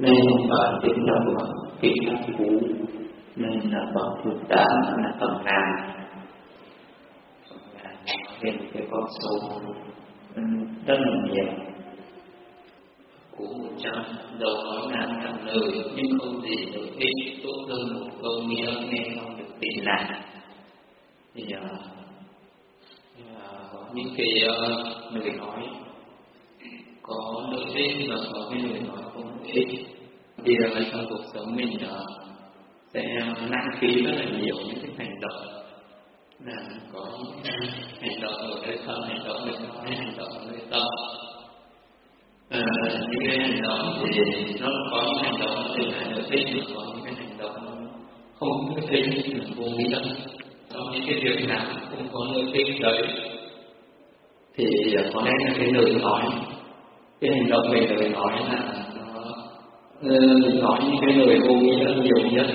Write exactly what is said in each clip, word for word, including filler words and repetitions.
nên ở tiếng đồng của kỹ năng cũ nên là bậc thứ tám là phần ngàn hiện cái con số rất là nhiều của một trăm đầu nói ngàn ngàn lời nhưng không gì được ích tốt hơn một câu nghĩa nghe không được tin lành. Thì uh, có những cái uh, lời nói có lợi ích và có cái lời nói không lợi ích. Thì uh, trong cuộc sống mình uh, sẽ lãng phí rất là nhiều những cái hành động, là có hành động ở nơi thân, hành động nơi nói, hành động ở nơi tâm. À, những cái hành động thì nó có những hành động thì là lợi ích, mà có những cái hành động không có lợi ích là vô nghĩa. Trong những cái việc nào không có lợi ích đấy thì có lẽ là cái lời nói, cái hành động về lời nói là nó uh, nói những cái lời vô nghĩa nhiều nhất.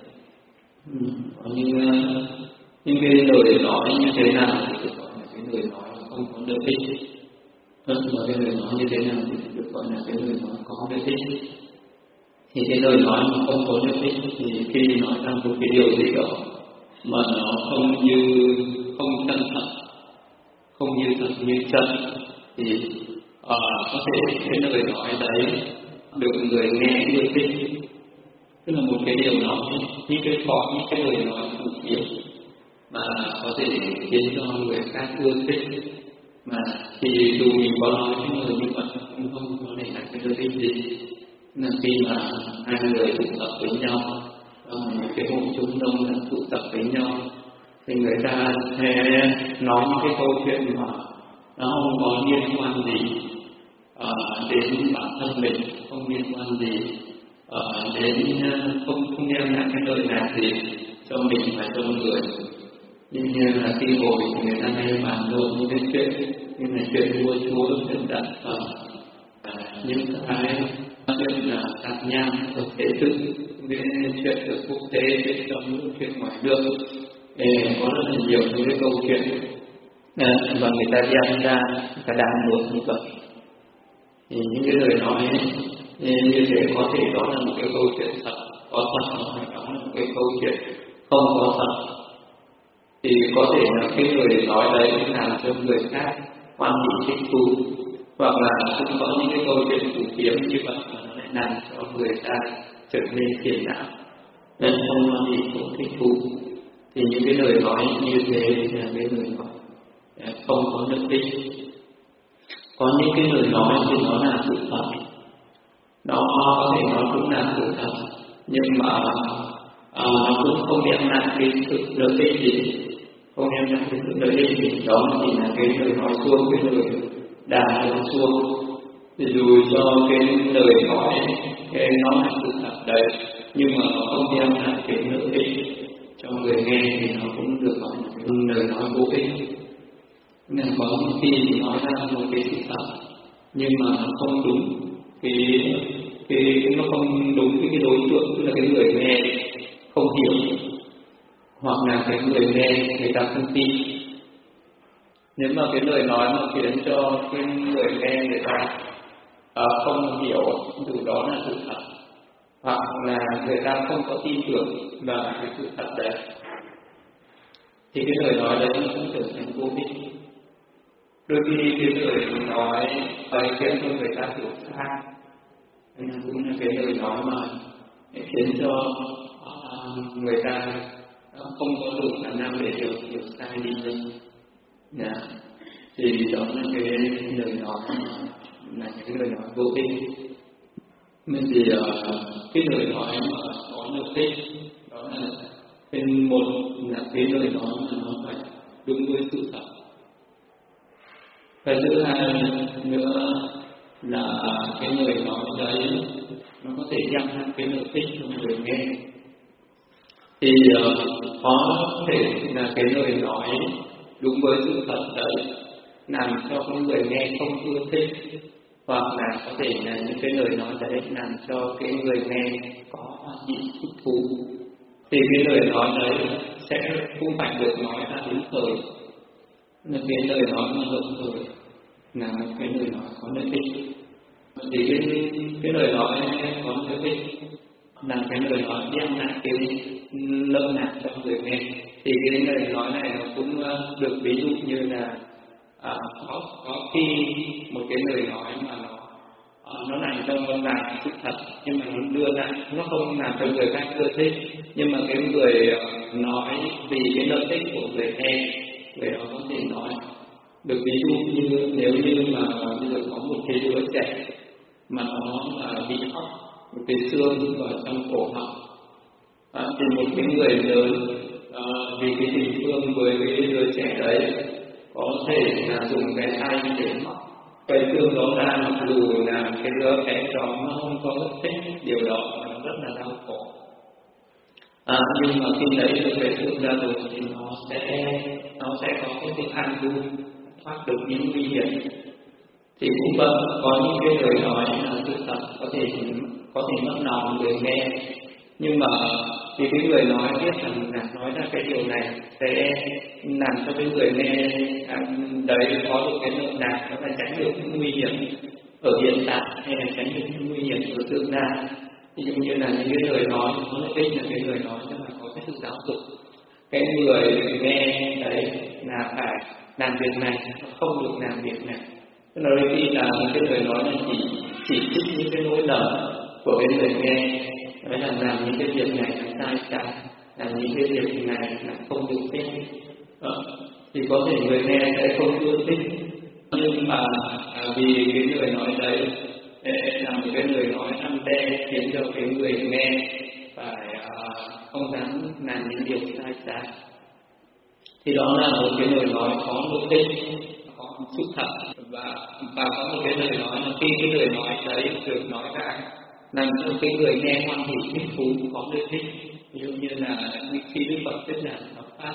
Ừ, có những uh, những cái lời nói như thế nào thì được gọi là cái lời nói không có lợi ích, và cái lời nói như thế nào thì được gọi là cái lời nói có lợi ích. Thì cái lời nói mà không có lợi ích thì khi nói ra một cái điều gì đó mà nó không như không chân thật, không như thật như chân thì uh, có thể cái lời nói đấy được người nghe ưa thích, tức là một cái điều nói, những cái có những cái lời nói cụ thể mà có thể khiến cho người khác ưa thích, mà thì dù mình có nói những lời như vậy cũng không có để lại cái lợi ích gì. Nên khi mà hai người tụ tập với nhau, một cái hội chúng đông tụ tập với nhau thì người ta sẽ nói những cái câu chuyện mà nó không có liên quan gì uh, đến bản thân mình, không liên quan gì uh, đến uh, không không đem lại cái lợi lạc gì cho mình và cho người. Nhưng như là khi ngồi thì người ta hay bàn luận những cái chuyện như là chuyện mua chúa, chuyện đặt phẩm, uh, những cái chuyện là tạp nham ở thế sự, những chuyện ở quốc tế, chuyện trong những chuyện ngoài nước. Có rất là nhiều những cái câu chuyện à, và người ta đem ra, người ta đang luận như vậy. Thì những cái lời nói ấy, như thế có thể đó là một cái câu chuyện thật, có thật, hoặc đó là một cái câu chuyện không có thật. Thì có thể là cái lời nói đấy làm cho người khác quan điểm thích thú, hoặc là cũng có những cái câu chuyện phù phiếm như vậy mà nó lại làm cho người ta trở nên phiền não, nên không quan điểm cũng thích thú. Thì những cái lời nói như thế là cái lời nói không có lợi ích. Có những cái lời nói thì nó là sự thật, nó có thể nó cũng là sự thật, nhưng mà à, nó cũng không đem lại cái sự lợi ích gì, không đem lại cái sự lợi ích gì. Đó chỉ là cái lời nói suông, cái lời đà nói suông. Thì dù cho cái lời nói cái nó là sự thật đấy, nhưng mà nó không đem lại cái lợi ích cho người nghe thì nó cũng được gọi là cái lời nói vô ích. Nên có những khi thì nói ra một cái sự thật nhưng mà nó không đúng cái cái nó không đúng với cái đối tượng, tức là cái người nghe không hiểu, hoặc là cái người nghe người ta không tin. Nếu mà cái lời nói mà khiến cho cái người nghe người ta à, không hiểu dù đó là sự thật, hoặc là người ta không có tin tưởng vào cái sự thật đấy, thì cái lời nói đấy nó cũng trở thành vô ích. Đôi khi cái lời nói phải khiến cho người ta hiểu sai, nên cũng là cái lời nói mà khiến cho uh, người ta không có đủ khả năng để hiểu hiểu sai đi nữa. Yeah. Thì đó là cái lời nói là cái lời nói vô ích. Nên thì uh, cái lời nói mà có lợi ích đó là bên một là cái lời nói mà nó phải đúng với sự thật. Cái thứ hai nữa là cái lời nói đấy nó có thể đem lại cái lợi ích cho người nghe. Thì uh, có thể là cái lời nói đúng với sự thật đấy làm cho cái người nghe không ưa thích, hoặc là có thể là những cái lời nói đấy làm cho cái người nghe có bị thích thú. Thì cái lời nói đấy sẽ không phải được nói ra đúng thời, là cái lời nói mà đúng thời là cái lời nói có lợi ích. Thì cái, cái lời nói có lợi là cái lời nói đem lại cái lợi lạc cho người nghe. Thì cái lời nói này nó cũng được ví dụ như là à, có có khi một cái lời nói mà nó à, nó làm cho làm sự thật, nhưng mà nó đưa lại, nó không làm cho người khác ưa thích, nhưng mà cái người nói vì cái lợi ích của người nghe, người đó có thể nói. Được ví dụ như nếu như mà bây giờ có một cái đứa trẻ mà nó là bị hóc một cái xương ở trong cổ họng, à, thì một cái người lớn à, vì cái tình thương với cái đứa trẻ đấy có thể là dùng cái tay để móc cái xương đó ra, mặc dù là cái đứa bé đó nó không có rất thích điều đó mà nó rất là đau khổ. À, nhưng mà khi lấy được cái xương ra rồi thì nó sẽ nó sẽ có cái sự an vui, thoát được những nguy hiểm. Thì cũng vậy, có những cái lời nói là sự thật có thể có thể mất lòng người nghe, nhưng mà thì cái người nói biết rằng là nói ra cái điều này sẽ làm cho cái người nghe đấy có được cái lợi lạc, nó là tránh được những nguy hiểm ở hiện tại hay là tránh được những nguy hiểm ở tương lai. Ví dụ như là những cái lời nói nó lợi ích là cái lời nói rất là có cái sự giáo dục. Cái người nghe đấy là phải làm việc này, không được làm việc này. Nói khi là cái lời nói này chỉ chỉ trích những cái lỗi lầm của cái người nghe, nói là làm những cái việc này là sai trái, làm những cái việc này là không được phép, ờ, thì có thể người nghe sẽ không ưa thích, nhưng mà à, vì cái lời nói đấy là một cái lời nói răn đe, khiến cho cái người nghe phải à, không dám làm những điều sai trái. Thì đó là một cái lời nói có mục đích, có sự thật, và và có một cái lời nói là khi cái lời nói đấy được nói ra làm cho cái người nghe hoan hỷ thích thú, có lợi ích. Ví dụ như là khi Đức Phật thuyết giảng Phật pháp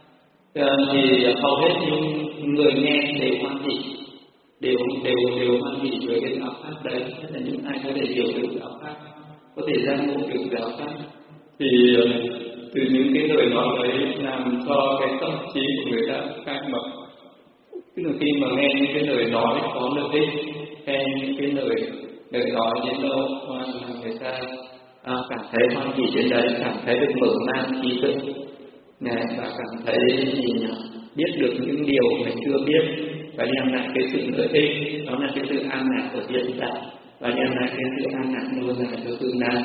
thì hầu hết những người nghe đều hoan hỷ, đều đều đều hoan hỷ với cái giáo pháp đấy, nhất là những ai có thể hiểu được giáo pháp, có thể giác ngộ được giáo pháp. Thì từ những cái lời nói đấy làm cho cái tâm trí của người ta khai mở. Tức là khi mà nghe những cái lời nói có lợi ích, nghe những cái lời lời nói đến đâu mà người ta à, cảm thấy hoan hỷ đến đấy, cảm thấy được mở mang trí tuệ, và cảm thấy gì nhỉ? Biết được những điều mình chưa biết và đem lại cái sự lợi ích, đó là cái sự an lạc ở hiện tại và đem lại cái sự an lạc lâu dài cho tương lai.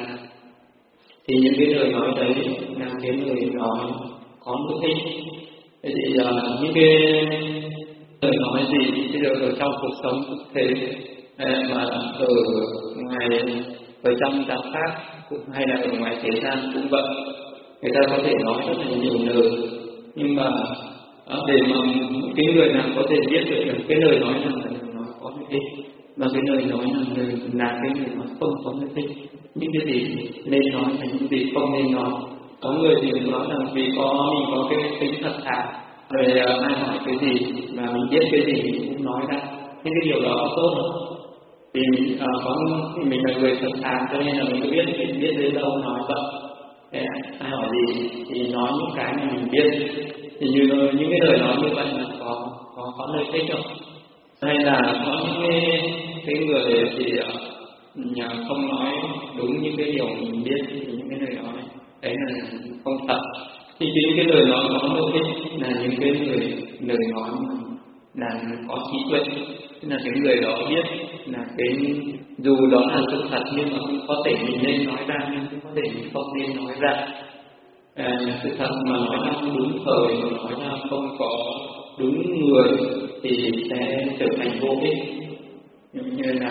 Thì những cái lời nói đấy là cái lời nói có lợi ích. Thế thì uh, những cái lời nói gì bây giờ ở trong cuộc sống thực tế mà ở ngoài, ở trong giáo pháp hay là ở ngoài thế gian cũng vậy, người ta có thể nói rất là nhiều lời, nhưng mà để mà cái người nào có thể biết được cái lời nói nào là lời nói có lợi ích và cái lời nói nào là cái lời nói không có lợi ích, những cái gì nên nói và những gì không nên nói. Có người thì nói rằng vì có mình có cái tính thật thà, rồi ai hỏi cái gì mà mình biết cái gì mình cũng nói ra, những cái điều đó có tốt không? Vì mình uh, có mình là người thật thà cho nên là mình có biết mình biết đến đâu nói vậy. Thế ai hỏi gì thì nói những cái mà mình biết. Thì như những cái lời nói như vậy là có có có lợi ích không? Hay là có những cái cái người thì uh, không nói đúng những cái điều mình biết, thì những cái lời nói đấy là không thật. Thì những cái lời nói có lợi ích là những cái lời lời nói là có trí tuệ, tức là cái người đó biết là cái dù đó là sự thật nhưng mà cũng có thể mình nên nói ra, nhưng cũng có thể mình không nên nói ra. À, sự thật mà nói ra không đúng thời, mà nói ra không có đúng người thì sẽ trở thành vô ích. Như là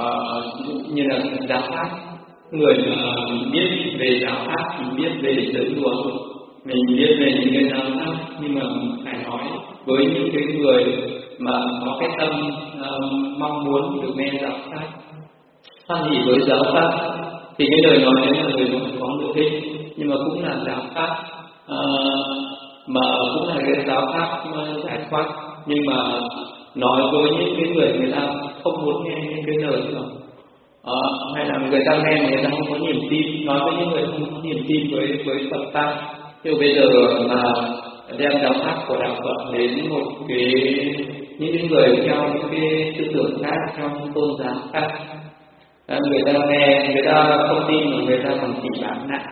uh, như là giáo pháp, người mà biết về giáo pháp, mình biết về giới luật, mình biết về những cái giáo pháp, nhưng mà phải nói với những cái người mà có cái tâm uh, mong muốn được nghe giáo pháp, hoan hỷ với giáo pháp, thì cái lời nói đấy là lời nói có lợi ích, nhưng mà cũng là giáo pháp uh, mà cũng là cái giáo pháp uh, giải thoát, nhưng mà nói với những cái người người ta không muốn nghe những cái lời đó. À, hay là người ta nghe người ta không có niềm tin, nói với những người không có niềm tin với với Phật pháp. Thì bây giờ mà đem giáo pháp của đạo Phật đến một cái những cái người theo những cái tư tưởng khác, theo những tôn giáo khác, À, người ta nghe, người ta không tin mà người ta còn chỉ bám nặng,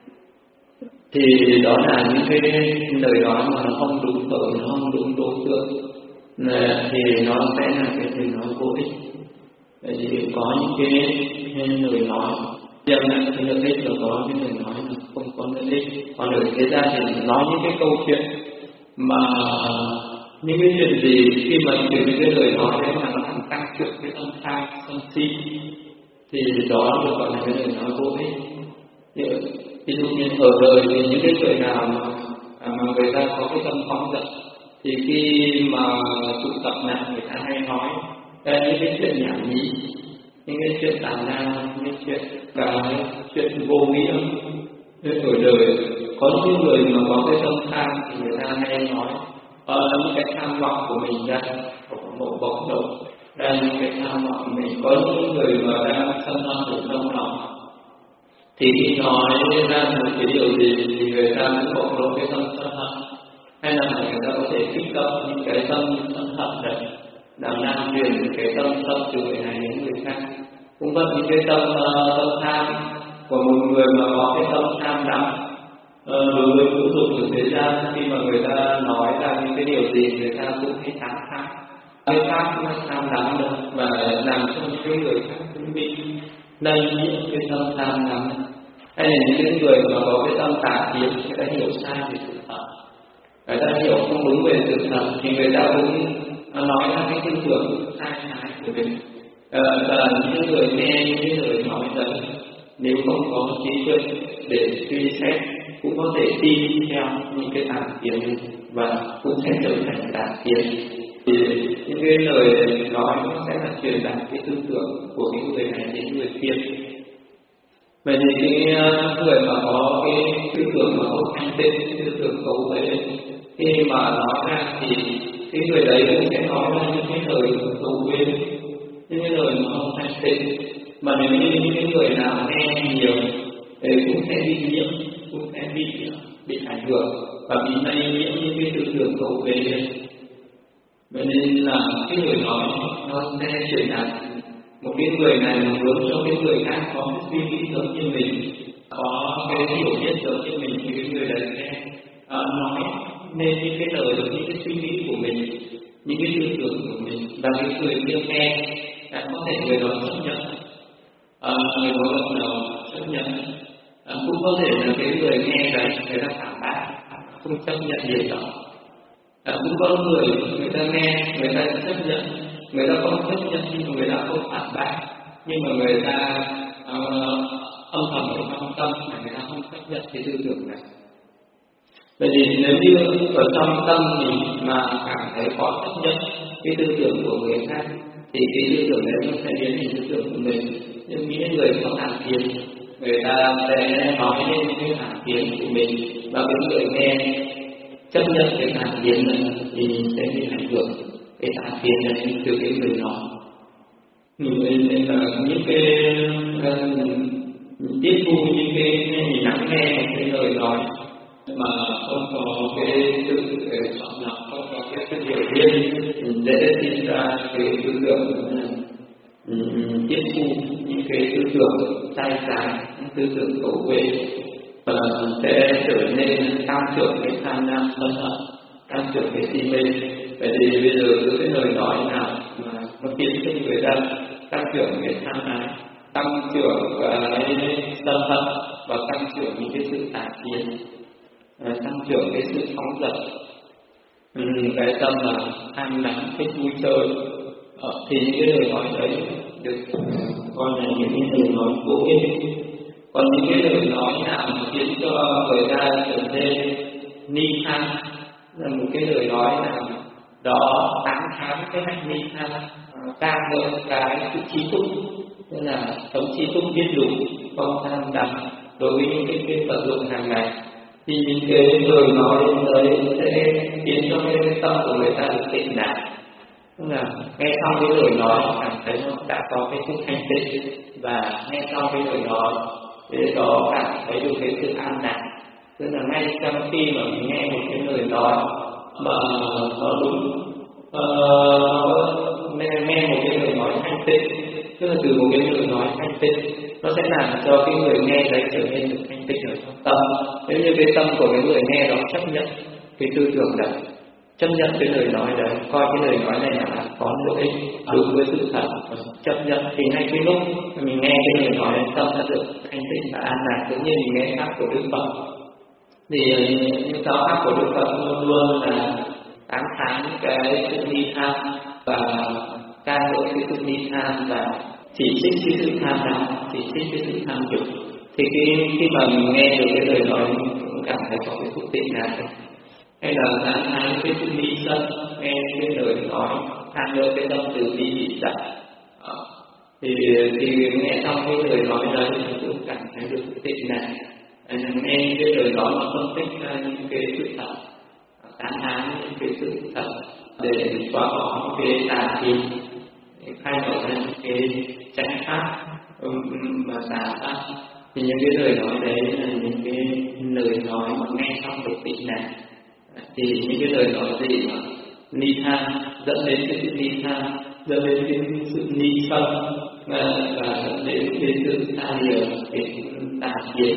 thì đó là những cái lời nói mà nó không đúng tội, nó không đúng đối tượng, thì nó sẽ là cái lời nói vô ích. Vậy thì có những cái lời nói đem lại cái lợi ích, và có những lời nói là không có lợi ích. Còn ở thế gian thì nói những cái câu chuyện mà những cái chuyện gì khi mà từ những cái lời nói đấy mà nó làm tăng trưởng cái tâm tham sân si, thì đó được gọi là cái lời nói vô ích. Ví dụ như ở đời thì những cái người nào mà, mà người ta có cái tâm phóng dật, thì khi mà tụ tập lại người ta hay nói những cái chuyện nhảm nhí, những cái chuyện tàn lan, những cái chuyện cả chuyện vô nghĩa. Ở đời có những người mà có cái tâm tham thì người ta hay nói uh, những cái tham vọng của mình ra, một bộc lộ ra những cái tham vọng của mình. Có những người mà đang sân hận ở trong lòng, thì khi nói ra một cái điều gì thì người ta cũng bộc lộ cái tâm sân hận, hay là người ta có thể kích động những cái tâm sân hận đấy, làm lan truyền cái tâm tâm từ người này đến người khác. Cũng vậy, những cái tâm uh, tâm tham của một người mà có cái tâm tham đắm uh, đối với vũ dục ở thế gian, khi mà người ta nói ra những cái điều gì người ta cũng thấy thán kháng, cái khác nó tham đắm được, và làm cho những cái người khác cũng bị lây nhiễm cái tâm tham đắm. Hay là những cái người mà có cái tâm tà kiến, người ta hiểu sai về sự thật, người ta hiểu không đúng về sự thật, thì người ta cũng nói ra cái tư tưởng sai trái của mình. Ờ, và những người nghe những cái lời nói đấy, nếu không có trí tuệ để suy xét, cũng có thể tin theo những cái tà kiến và cũng sẽ trở thành tà kiến. Thì những cái lời nói nó sẽ là truyền đạt cái tư tưởng của những người này đến người kia. Vậy thì cái người mà có cái tư tưởng mà không thanh tịnh, tư tưởng xấu đấy, khi mà nói ra thì cái người đấy cũng sẽ nói ra những cái lời xấu quê, những cái lời mà không thanh tịnh. Mà nếu như những cái người nào nghe nhiều thì cũng sẽ bị nhiễm, cũng sẽ bị bị ảnh hưởng và bị lây nhiễm những cái tư tưởng xấu quê. Vậy nên là cái người nói nó sẽ truyền đạt. Một cái người này muốn cho cái người khác có cái suy nghĩ giống như mình, có cái hiểu biết giống như mình, thì cái người đấy sẽ uh, nói nên những cái lời, những cái suy nghĩ của mình, những cái tư tưởng của mình, và cái người kia nghe đã có thể người đó chấp nhận, uh, người đó gật đầu chấp nhận. Uh, cũng có thể là cái người nghe đấy người ta phản bác, không chấp nhận điều đó. Uh, cũng có người người ta nghe người ta chấp nhận, người ta không chấp nhận nhưng mà người ta không phản bác, nhưng mà người ta uh, âm thầm ở trong tâm mà người ta không chấp nhận cái tư tưởng này. Vậy thì nếu như ở trong tâm mình mà cảm thấy khó chấp nhận cái tư tưởng của người khác, thì cái tư tưởng đấy nó sẽ biến thành tư tưởng của mình. Nhưng những người có tà kiến, người ta sẽ nói lên cái tà kiến của mình, và cái người nghe chấp nhận cái tà kiến này thì sẽ bị ảnh hưởng cái tà kiến này từ cái người nói. Nên là những cái uh, tiếp thu những cái mình lắng nghe một cái lời nói mà không có cái sự chọn lọc, không có cái sự hiểu biết, dễ sinh ra cái tư tưởng um, tiếp thu những cái tư tưởng sai trái, những tư tưởng xấu quê, và sẽ trở nên tăng trưởng cái tham lam sân hận, tăng trưởng cái si mê. Vậy thì bây giờ cứ cái lời nói nào mà nó khiến cho người ta tăng trưởng cái tham ái, tăng trưởng cái sân hận, và tăng trưởng những cái sự tà kiến, tăng trưởng cái sự phóng dật, cái tâm là tham lam thích vui chơi, thì những cái lời nói đấy được coi là những cái lời nói vô ích. Còn những cái lời nói nào khiến cho người ta trở nên ni tham, là một cái lời nói nào đó tán thán cái hạnh ni tham, ca ngợi cái sự trí túc, tức là sống trí túc biết đủ, không tham đắm đối với những cái cái vật dụng hàng ngày, thì những cái lời nói đấy sẽ khiến cho cái tâm của người ta được tịnh đạt. Tức là nghe xong cái lời nói cảm thấy nó đã có cái sự thanh tịnh, và nghe xong cái lời nói thì đó cảm thấy được cái sự an lạc. Tức là ngay trong khi mà mình nghe một cái lời nói mà nó đúng, uh, nghe, nghe một cái lời nói thanh tịnh, tức là từ một cái lời nói thanh tịnh, nó sẽ làm cho cái người nghe đấy trở nên được thanh tịnh ở trong tâm. Nếu như cái tâm của cái người nghe đó chấp nhận cái tư tưởng đấy, chấp nhận cái lời nói đấy, coi cái lời nói này là có lợi ích đúng với sự thật, chấp nhận, thì ngay cái lúc mình nghe cái lời nói đấy, tâm đã được thanh tịnh và an lạc. Cũng như mình nghe pháp của Đức Phật, thì những giáo pháp của Đức Phật luôn luôn là tán thán cái sự ni tham và ca ngợi cái sự ni tham và chỉ trích cái sự tham lam, chỉ trích cái sự tham dục. Thì khi khi mà mình nghe được cái lời nói, mình cũng cảm thấy có cái phúc tịnh nào, hay là tán thán cái sự ni sân, nghe cái lời nói than ngợi cái tâm từ bi bị dạy, thì thì nghe xong cái lời nói đấy mình cũng cảm thấy được phúc tịnh này. Nghe cái lời nói mà phân tích ra những cái sự thật, tán thán những cái sự thật để xóa bỏ cái tà khí, khai mở ra những cái chánh pháp và tà pháp. Thì những cái lời nói đấy là những cái lời nói mà nghe xong được tịnh này. Thì những cái lời nói gì mà ni tham dẫn đến cái sự ni tham, dẫn đến cái sự ni sân và dẫn đến cái sự xa lìa cái tà kiến,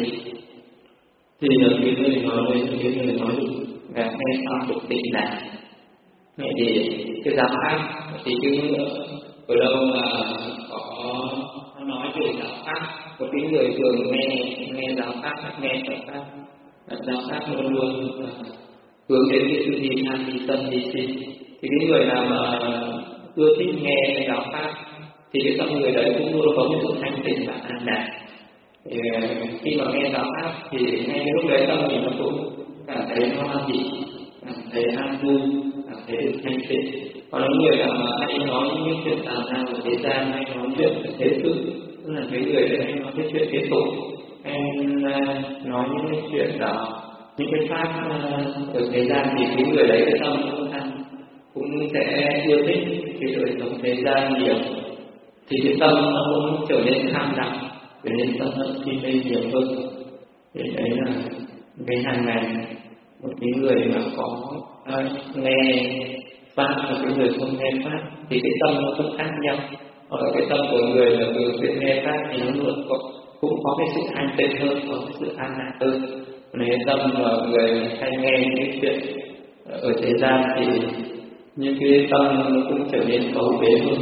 thì là cái lời nói đấy, cái lời nói được và nghe xong được tịnh này. Vậy thì cái giáo pháp thì chứ ở đâu mà có nói về giáo pháp, một cái người thường nghe nghe giáo pháp, nghe Phật pháp, giáo pháp luôn luôn hướng đến cái sự đi tham, đi sân, đi si. Thì cái người nào mà ưa thích nghe giáo pháp thì cái tâm người đấy cũng luôn có một sự thanh tịnh và an lạc. Thì khi mà nghe giáo pháp thì ngay lúc đấy tâm mình nó cũng cảm thấy nó an dị, cảm thấy an vui, cảm thấy được thanh tịnh. Còn những người nào mà hay nói những chuyện tào lao của thế gian, hay nói chuyện thế sự, tức là cái người đấy hay nói cái chuyện thế tục, hay nói những cái chuyện đó, những cái pháp ở thế gian, thì cái người đấy cái tâm cũng ăn cũng sẽ yêu thích cái đời sống thế gian nhiều, thì cái tâm nó cũng trở nên tham lam, trở nên sân hận si mê nhiều hơn. Thì đấy là cái hàng ngày một cái người mà có uh, nghe pháp và cái người không nghe pháp thì cái tâm nó cũng khác nhau. Hoặc là cái tâm của người là từ việc nghe pháp thì nó luôn có, cũng có cái sự thanh tịnh hơn, có cái sự an lạc hơn. Nếu tâm mà người hay nghe những chuyện ở thế gian thì những cái tâm nó cũng trở nên xấu bế hơn.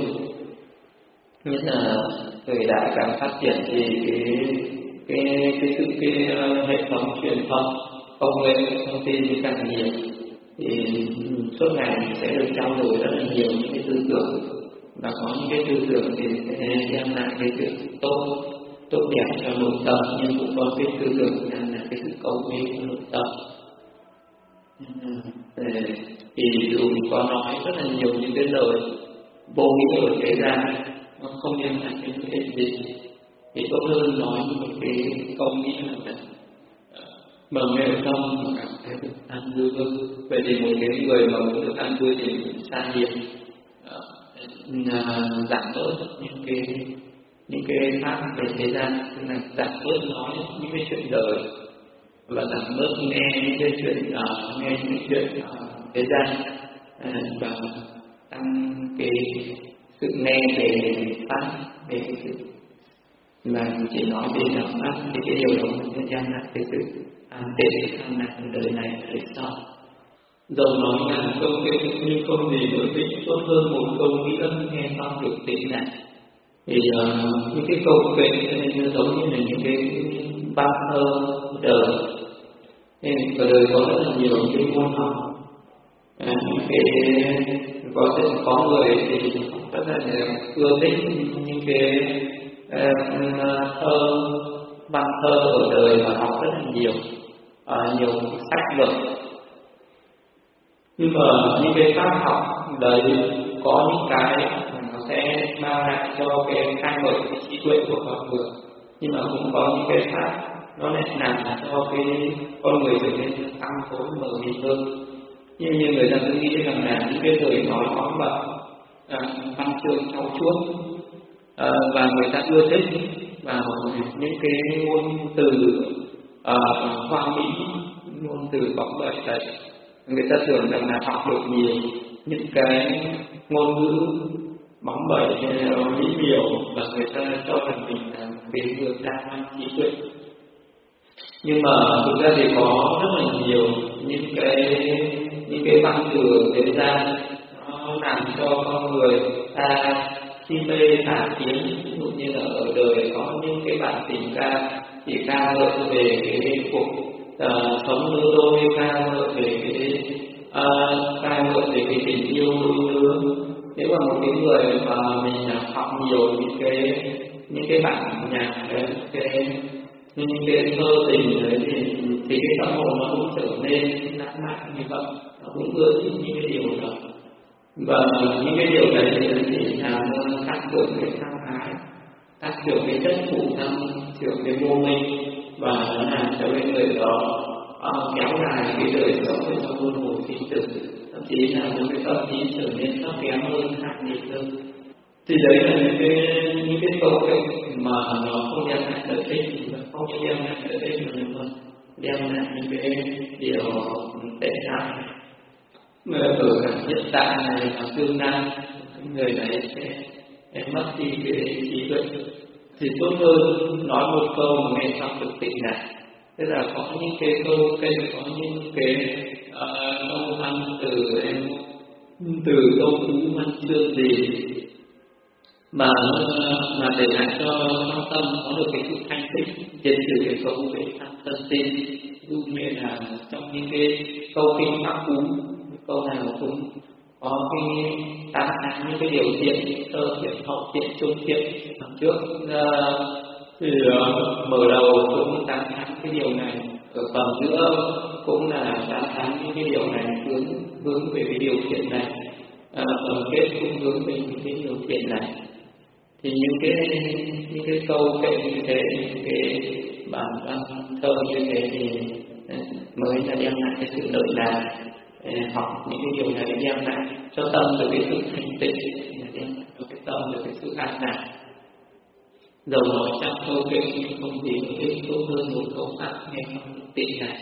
Nhất là thời đại càng phát triển thì cái cái cái sự cái, cái hệ thống truyền thông công nghệ thông tin càng nhiều, thì suốt ngày mình sẽ được trao đổi rất là nhiều những cái tư tưởng, và có những cái tư tưởng thì sẽ đem lại cái sự tốt tốt đẹp cho nội tâm, nhưng cũng có cái tư tưởng đem lại cái sự cầu mê cho nội tâm. Thì dù có nói rất là nhiều những cái lời vô nghĩa ở thế gian, nó không đem lại cái lợi ích gì, thì tốt hơn nói một cái câu nghĩa là vậy. Mà nghe tâm mà cảm thấy được an vui hơn. Vậy thì một cái người mà muốn được an vui thì mình xa hiệp, giảm bớt những cái những cái pháp về thế gian, tức là giảm bớt nói những cái chuyện đời, và giảm bớt nghe những cái chuyện uh, nghe những cái chuyện uh, thế gian, uh, và tăng cái sự nghe về pháp, về cái sự mà chỉ nói về đạo pháp, thì cái điều đó sẽ đem lại cái sự an tịnh an lạc đời này đời sau. Dầu nói ngàn câu kệ nhưng không gì đối với tốt hơn một câu nghĩa nghe xong được tịnh này. Thì uh, những cái câu kệ nên giống như là những cái văn thơ đời. Thì ở đời có rất là nhiều cái môn học, à, những cái có thể có người thì rất là ưa thích những cái uh, thơ văn thơ ở đời và học rất là nhiều, uh, nhiều sách vở. Nhưng mà những cái pháp học đấy có những cái nó sẽ mang lại cho cái khai mở cái trí tuệ của con người, nhưng mà cũng có những cái pháp nó lại làm cho cái con người trở nên tăng tối mờ mịt hơn. Như như người ta cứ nghĩ rằng là những cái lời nói phóng bật, à, văn chương trau chuốt, à, và người ta ưa thích vào những cái ngôn từ à, hoa mỹ, ngôn từ bóng bẩy đấy. Người ta tưởng rằng là học được nhiều những cái ngôn ngữ bóng bẩy hay là mỹ miều, và người ta cho rằng mình là cái người đa năng trí tuệ. Nhưng mà thực ra thì có rất là nhiều những cái những cái văn từ thế gian nó làm cho con người ta si mê thả tiếng. Ví dụ như là ở đời có những cái bản tình ca thì ca ngợi về cái cuộc uh, sống lứa đôi, ca ngợi về cái uh, ca ngợi về cái tình yêu đôi lứa. Nếu mà một cái người mà mình học nhiều những cái những cái bản nhạc đấy, cái những cái thơ tình đấy thì thì cái xã hội nó cũng trở nên lãng mạn như vậy, nó cũng ưa thích những cái điều đó. Và những cái điều này thì chỉ làm tác trưởng cái tham ái, tác trưởng cái chất phụ tâm, trưởng cái vô minh, và nó làm cho cái người đó uh, kéo dài cái đời sống ở trong luân hồi sinh tử, thậm chí là một cái tâm trí trở nên thấp kém hơn, hạ nhiệt hơn. Thì đấy là những cái những cái câu chuyện mà nó không đem lại lợi ích, không đem lại lợi ích mà nó đem lại những cái điều tệ hại. Ở cả hiện tại này và tương lai, người này sẽ mất đi cái trí tuệ. Thì tốt hơn nói một câu mà nghe trong thực tịnh này, tức là có những cái câu kênh, có những cái uh, câu văn từ em từ câu cú văn chương gì mà mà để lại cho trong tâm có được cái sự thanh tịnh trên từ cái câu về thân tin. Ví dụ như là trong những cái câu kinh pháp cú, câu nào cũng có cái tám tháng những cái điều kiện sơ thiện, hậu thiện, trung thiện. Lần trước uh, thì uh, mở đầu cũng tám tháng cái điều này, ở phần giữa cũng là tám tháng những cái điều này hướng hướng về cái điều kiện này, uh, phần kết cũng hướng về những cái điều kiện này. Thì những cái những cái câu kệ như thế, những cái bản văn thơ như thế thì mới là đem lại cái sự lợi lạc. Học những cái điều này đem lại cho tâm được cái sự thanh tịnh, đem lại cho cái tâm được cái sự an lạc. Dầu nói trong câu kệ nhưng không gì có thể tốt hơn một câu pháp nghe trong tịnh này.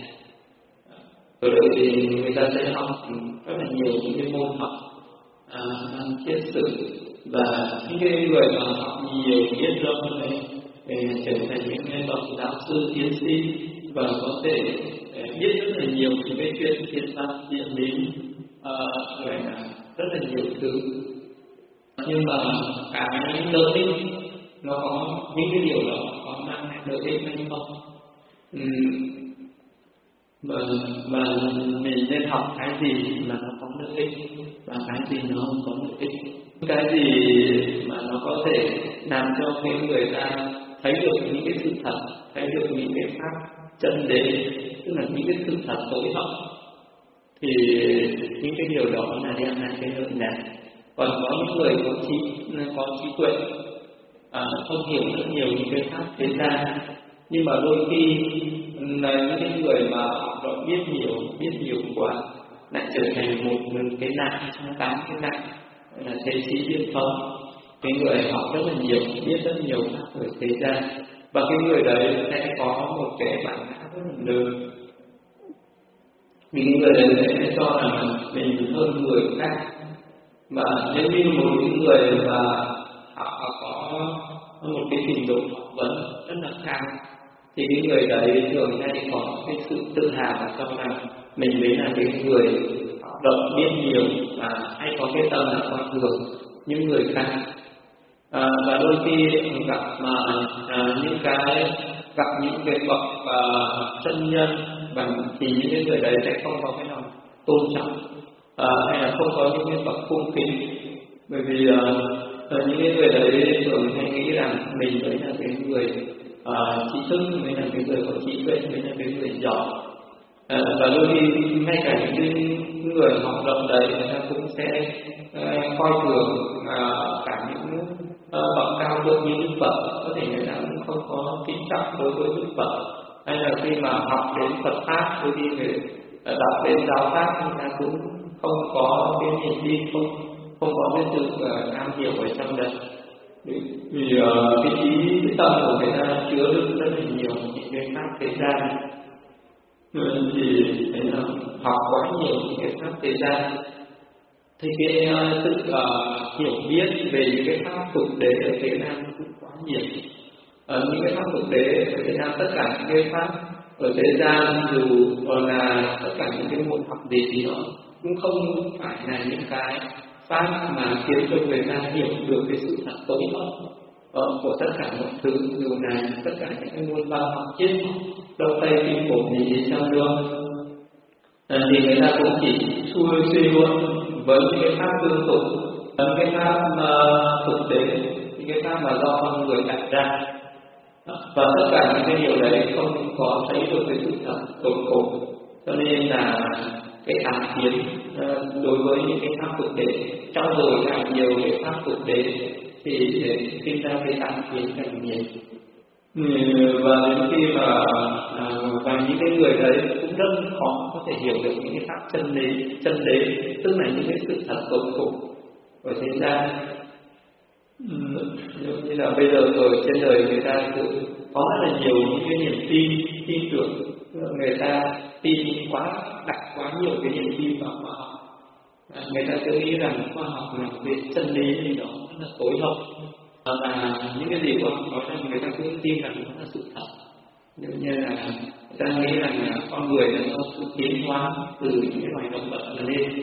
Ở đây thì người ta sẽ học rất là nhiều những cái môn học à, triết sử, và những cái người mà học nhiều biết rộng này để trở thành những cái bậc giáo sư tiến sĩ và có thể biết rất là nhiều những cái chuyện thiên văn địa lý, uh, gọi là rất là nhiều thứ. Nhưng mà cái lợi ích nó có những cái điều đó có mang lại lợi ích hay không? Uhm, và, và mình nên học cái gì mà nó có lợi ích và cái gì nó không có lợi ích. Cái gì mà nó có thể làm cho cái người ta thấy được những cái sự thật, thấy được những cái pháp chân đế, tức là những cái sự thật tối hậu, thì những cái điều đó là đem lại cái lợi lạc. Còn có những người có trí có trí tuệ, à, không hiểu rất nhiều những cái pháp thế gian, nhưng mà đôi khi là những cái người mà họ biết nhiều biết nhiều quá lại trở thành một cái nạn trong tám cái nạn là thế sĩ biện phong. Cái người học rất là nhiều, biết rất nhiều pháp ở thế gian, và cái người đấy sẽ có một cái bản ngã rất là lớn. Vì người đấy sẽ cho rằng mình hơn người khác. Và nếu như một người mà họ có một cái trình độ học vấn rất là cao, thì cái người đấy thường hay có cái sự tự hào và cho rằng mình mới là cái người học rộng biết nhiều và hay có cái tâm là coi thường những người khác. À, và đôi khi gặp mà à, những cái gặp những cái bậc à, chân nhân bằng thì những cái người đấy sẽ không có cái lòng tôn trọng, à, hay là không có những cái bậc cung kính, bởi vì à, những cái người đấy thường hay nghĩ rằng mình mới là cái người à, trí thức, mới là cái người có trí tuệ, mới là cái người giỏi. À, và đôi khi ngay cả những cái người học rộng đấy người ta cũng sẽ uh, coi thường uh, cả những uh, bậc cao thượng như Đức Phật. Có thể người ta cũng không có kính trọng đối với Đức Phật, hay là khi mà học đến Phật pháp, đôi khi người uh, đọc đến giáo pháp người ta cũng không có cái niềm tin, không không có cái sự uh, am hiểu ở trong đấy. Vì uh, cái trí cái tâm của người ta chứa đựng rất là nhiều những cái pháp thế gian, thì thấy là học quá nhiều những cái pháp thế gian, thì cái uh, sự uh, hiểu biết về những cái pháp tục đế ở Việt Nam cũng quá nhiều. Ở những cái pháp tục đế ở Việt Nam, tất cả những cái pháp ở thế gian dù là tất cả những cái môn học gì thì nó cũng không phải là những cái pháp mà khiến cho người ta hiểu được cái sự thật tối hậu ờ, của tất cả mọi thứ, dù là tất cả những cái môn văn học triết đâu tây kinh cổ gì gì sao nữa. À, thì người ta cũng chỉ xuôi suy luận với những cái pháp tương tục, với cái pháp uh, thực tế, những cái pháp mà do con người đặt ra, và tất cả những cái điều đấy không có thấy được cái sự thật tột cùng. Cho nên là cái ám kiến uh, đối với những cái pháp thực tế, trong rồi càng nhiều cái pháp thực tế thì sinh ra cái ám kiến càng nhiều. Ừ, và đến khi mà à, và những cái người đấy cũng rất khó có thể hiểu được những cái pháp chân lý, chân đế, tức là những cái sự thật tột cùng của thế gian. Ừ, như là bây giờ ở trên đời người ta cứ có rất là nhiều những cái niềm tin, tin tưởng, người ta tin quá đặt quá nhiều cái niềm tin vào khoa học. À, người ta cứ nghĩ rằng khoa học là cái chân lý gì đó rất là tối hậu. Và những cái gì của họ nói rằng người ta cũng tin rằng nó là sự thật. Như như là người ta nghĩ rằng là con người là do sự tiến hóa từ những cái loài động vật trở lên.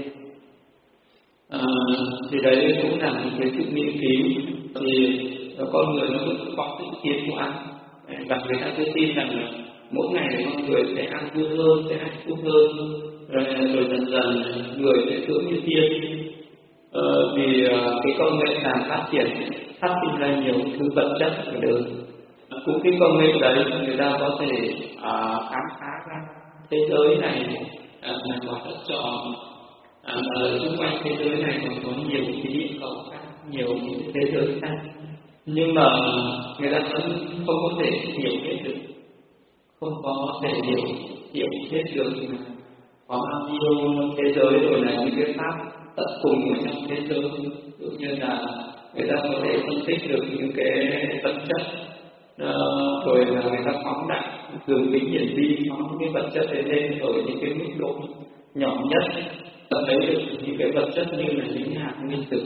À, thì đấy cũng là một cái sự nghiên cứu. Thì con người nó cũng có sự tiến hóa, và người ta cứ tin rằng là mỗi ngày con người sẽ ăn vui hơn, sẽ hạnh phúc hơn, rồi, rồi dần dần người sẽ sướng như tiên. Ờ, vì uh, cái công nghệ càng phát triển, phát sinh ra nhiều thứ vật chất ở đời. Cũng cái công nghệ đấy người ta có thể uh, khám phá ra thế giới này uh, là quả đất tròn, uh, ở xung quanh thế giới này còn có nhiều cái địa cầu khác, nhiều những thế giới khác, nhưng mà người ta vẫn không có thể hiểu hết được, không có thể hiểu hiểu hết được có bao nhiêu thế giới, rồi là những cái pháp tận cùng ở trong thế giới, cũng như là người ta có thể phân tích được những cái vật chất, uh, rồi là người ta phóng đại dùng kính hiển vi phóng những cái vật chất ấy lên ở những cái mức độ nhỏ nhất, tận thấy được những cái vật chất như là những hạt nguyên tử.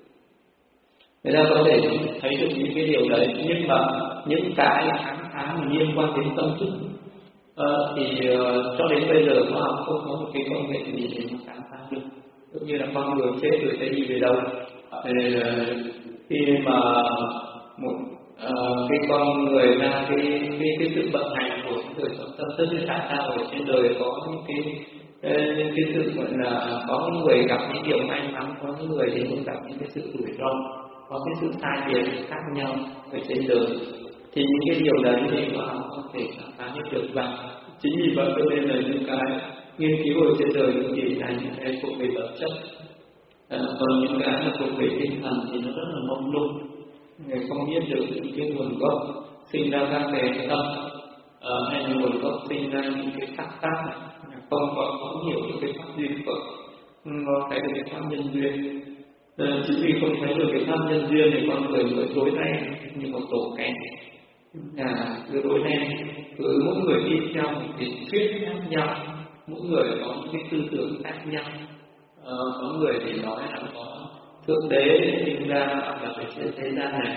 Người ta có thể thấy được những cái điều đấy, nhưng mà những cái khám phá mà liên quan đến tâm thức uh, thì uh, cho đến bây giờ khoa học không có một cái công nghệ gì để mà khám phá được. Cũng như là con người chết rồi sẽ đi về đâu. Thì, khi mà một uh, cái con người ra cái cái cái sự vận hành của đời sống tâm thức, thì tại sao ở trên đời có những cái cái, cái sự gọi là có những người gặp những điều may mắn, có những người thì cũng gặp những cái sự rủi ro, có cái sự sai biệt khác nhau ở trên đời. Thì những cái điều đấy thì khoa học không thể khám phá hết được, và chính vì vậy cho nên là những cái nghiên cứu ở trên đời cũng chỉ là những cái thuộc về vật chất, à, còn những cái là thuộc về tinh thần thì nó rất là mông lung, người không biết được những cái nguồn gốc sinh ra các cái tâm, à, hay là nguồn gốc sinh ra những cái sắc tác, không có không hiểu được cái pháp duyên phận, không thấy được cái pháp nhân duyên. À, chính vì không thấy được cái pháp nhân duyên thì con người mới rối ren như một tổ kén, là cứ rối ren, cứ mỗi người đi theo một cái thuyết khác nhau, mỗi người có những cái tư tưởng khác nhau. Ờ, có người thì nói là có thượng đế sinh ra ở trên thế gian này,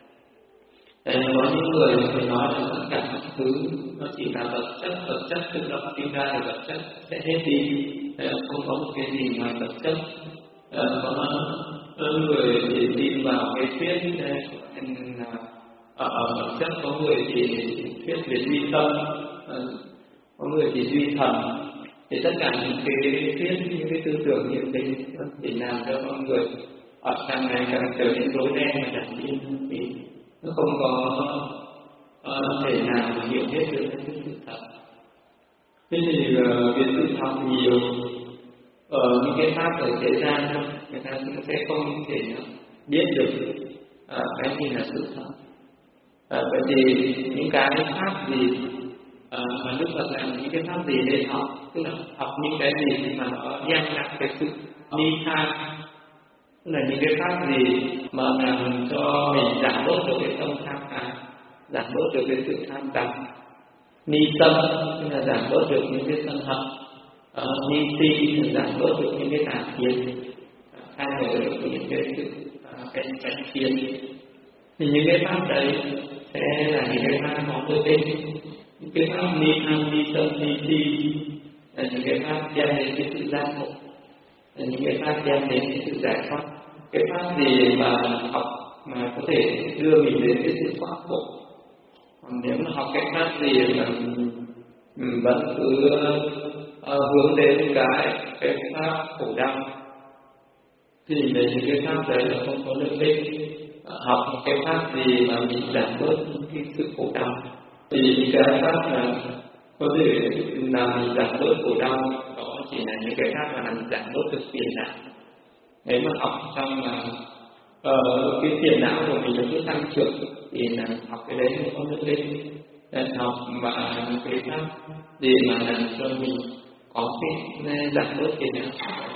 tại có những người thì nói là tất cả mọi thứ nó chỉ là vật chất, vật chất tự động sinh ra thì vật chất sẽ hết đi, không có một cái gì ngoài vật chất. Ờ, có người thì tin vào cái thuyết là ở vật chất, có người thì thuyết về duy tâm, có người thì duy thần. Thì tất cả những cái thuyết, những cái tư tưởng như thế thì làm cho con người ở càng ngày càng trở nên rối ren và chẳng tin, thì nó không có uh, thể nào mà hiểu hết được cái sự thật. Thế thì uh, việc tự học nhiều ở những cái pháp ở thế gian thôi, người ta cũng sẽ không thể biết được uh, cái gì là sự thật. Uh, vậy thì những cái pháp gì À, mà Đức Phật làm những cái pháp gì để học, tức là học những cái gì mà nó đem lại cái sự ni tha, tức là những cái pháp gì mà làm cho mình giảm bớt được cái tâm tham ái, giảm bớt được cái sự tham đắm. Ni tâm tức là giảm bớt được những cái sân hận, uh, ni si là giảm bớt được những cái tà kiến. thay đổi được những cái sự cái tranh chiến. Thì những cái pháp đấy sẽ là những cái pháp có tự tin, những cái pháp ni tham ni tâm ni thi, là những cái pháp đem đến cái sự giác ngộ, là những cái pháp đem đến cái sự giải thoát. Cái pháp gì mà học mà có thể đưa mình đến cái sự thoát khổ. Còn nếu mà học cái pháp gì mà mình vẫn cứ uh, hướng đến cái cái pháp khổ đau, thì về những cái pháp đấy là không có lợi ích. Uh, học một cái pháp gì mà mình giảm bớt cái sự khổ đau, thì những cái pháp là có thể làm mình giảm bớt khổ đau, đó chỉ là những cái pháp mà làm giảm bớt được phiền não. Nếu mà học xong mà uh, cái phiền não của mình nó cứ tăng trưởng thì là học cái đấy không có lợi ích. Học mà cái pháp gì mà làm cho mình có cái giảm bớt phiền não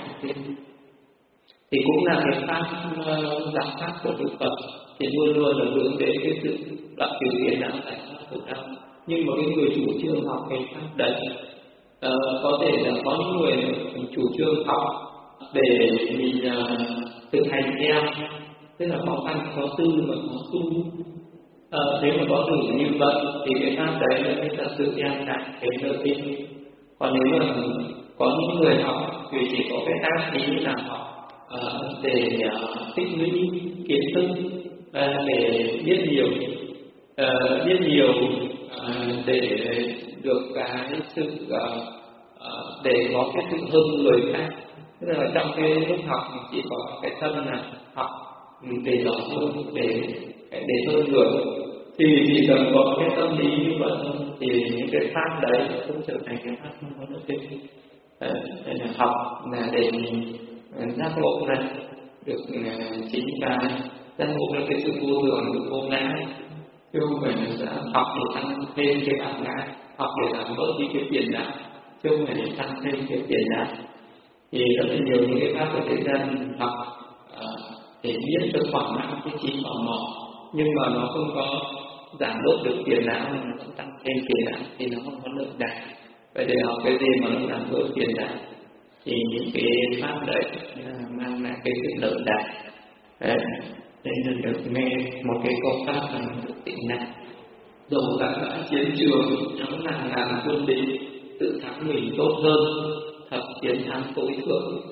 thì cũng là cái pháp uh, giảm pháp của Đức Phật, thì luôn luôn là hướng đến cái sự đoạn trừ phiền não giải thoát khổ đau. Nhưng mà cái người chủ trương học cái pháp đấy uh, có thể là có những người chủ trương học để mình uh, thực hành theo, tức là có ăn có tư mà có tu. Uh, nếu mà có đủ như vậy thì cái pháp đấy là cái thật sự đem lại cái lợi ích. Còn nếu mà có những người học thì chỉ có cái ác ý là học uh, để uh, tích lũy kiến thức, uh, để biết nhiều, uh, biết nhiều uh, để được cái sự uh, uh, để có cái sự hơn người khác. Tức là trong cái lúc học chỉ có cái tâm là học để giỏi hơn, để để hơn người, thì chỉ cần có cái tâm lý như vậy thì những cái pháp đấy cũng trở thành cái pháp không có lợi ích. Đây là học là để mình giác ngộ ra được chính cái giác ngộ ra cái sự vô thường, vô ngã, chứ không phải là học để tăng thêm cái bản ngã, học để giảm bớt đi cái phiền não, chứ không phải để tăng thêm cái phiền não. Thì rất là nhiều những cái pháp của thế gian học để biết được khoảng não cái trí tò mò, nhưng mà nó không có giảm bớt được phiền não, nó vẫn tăng thêm phiền não thì nó không có lợi đại. Vậy để học cái gì mà nó giảm bớt phiền não thì những cái pháp đấy mang lại cái sự lợi đại. Đấy, đây là được nghe một cái câu pháp là được tịnh nạn. Dầu cả cả chiến trường thắng ngàn ngàn quân địch, tự thắng mình tốt hơn, thật chiến thắng tối thượng.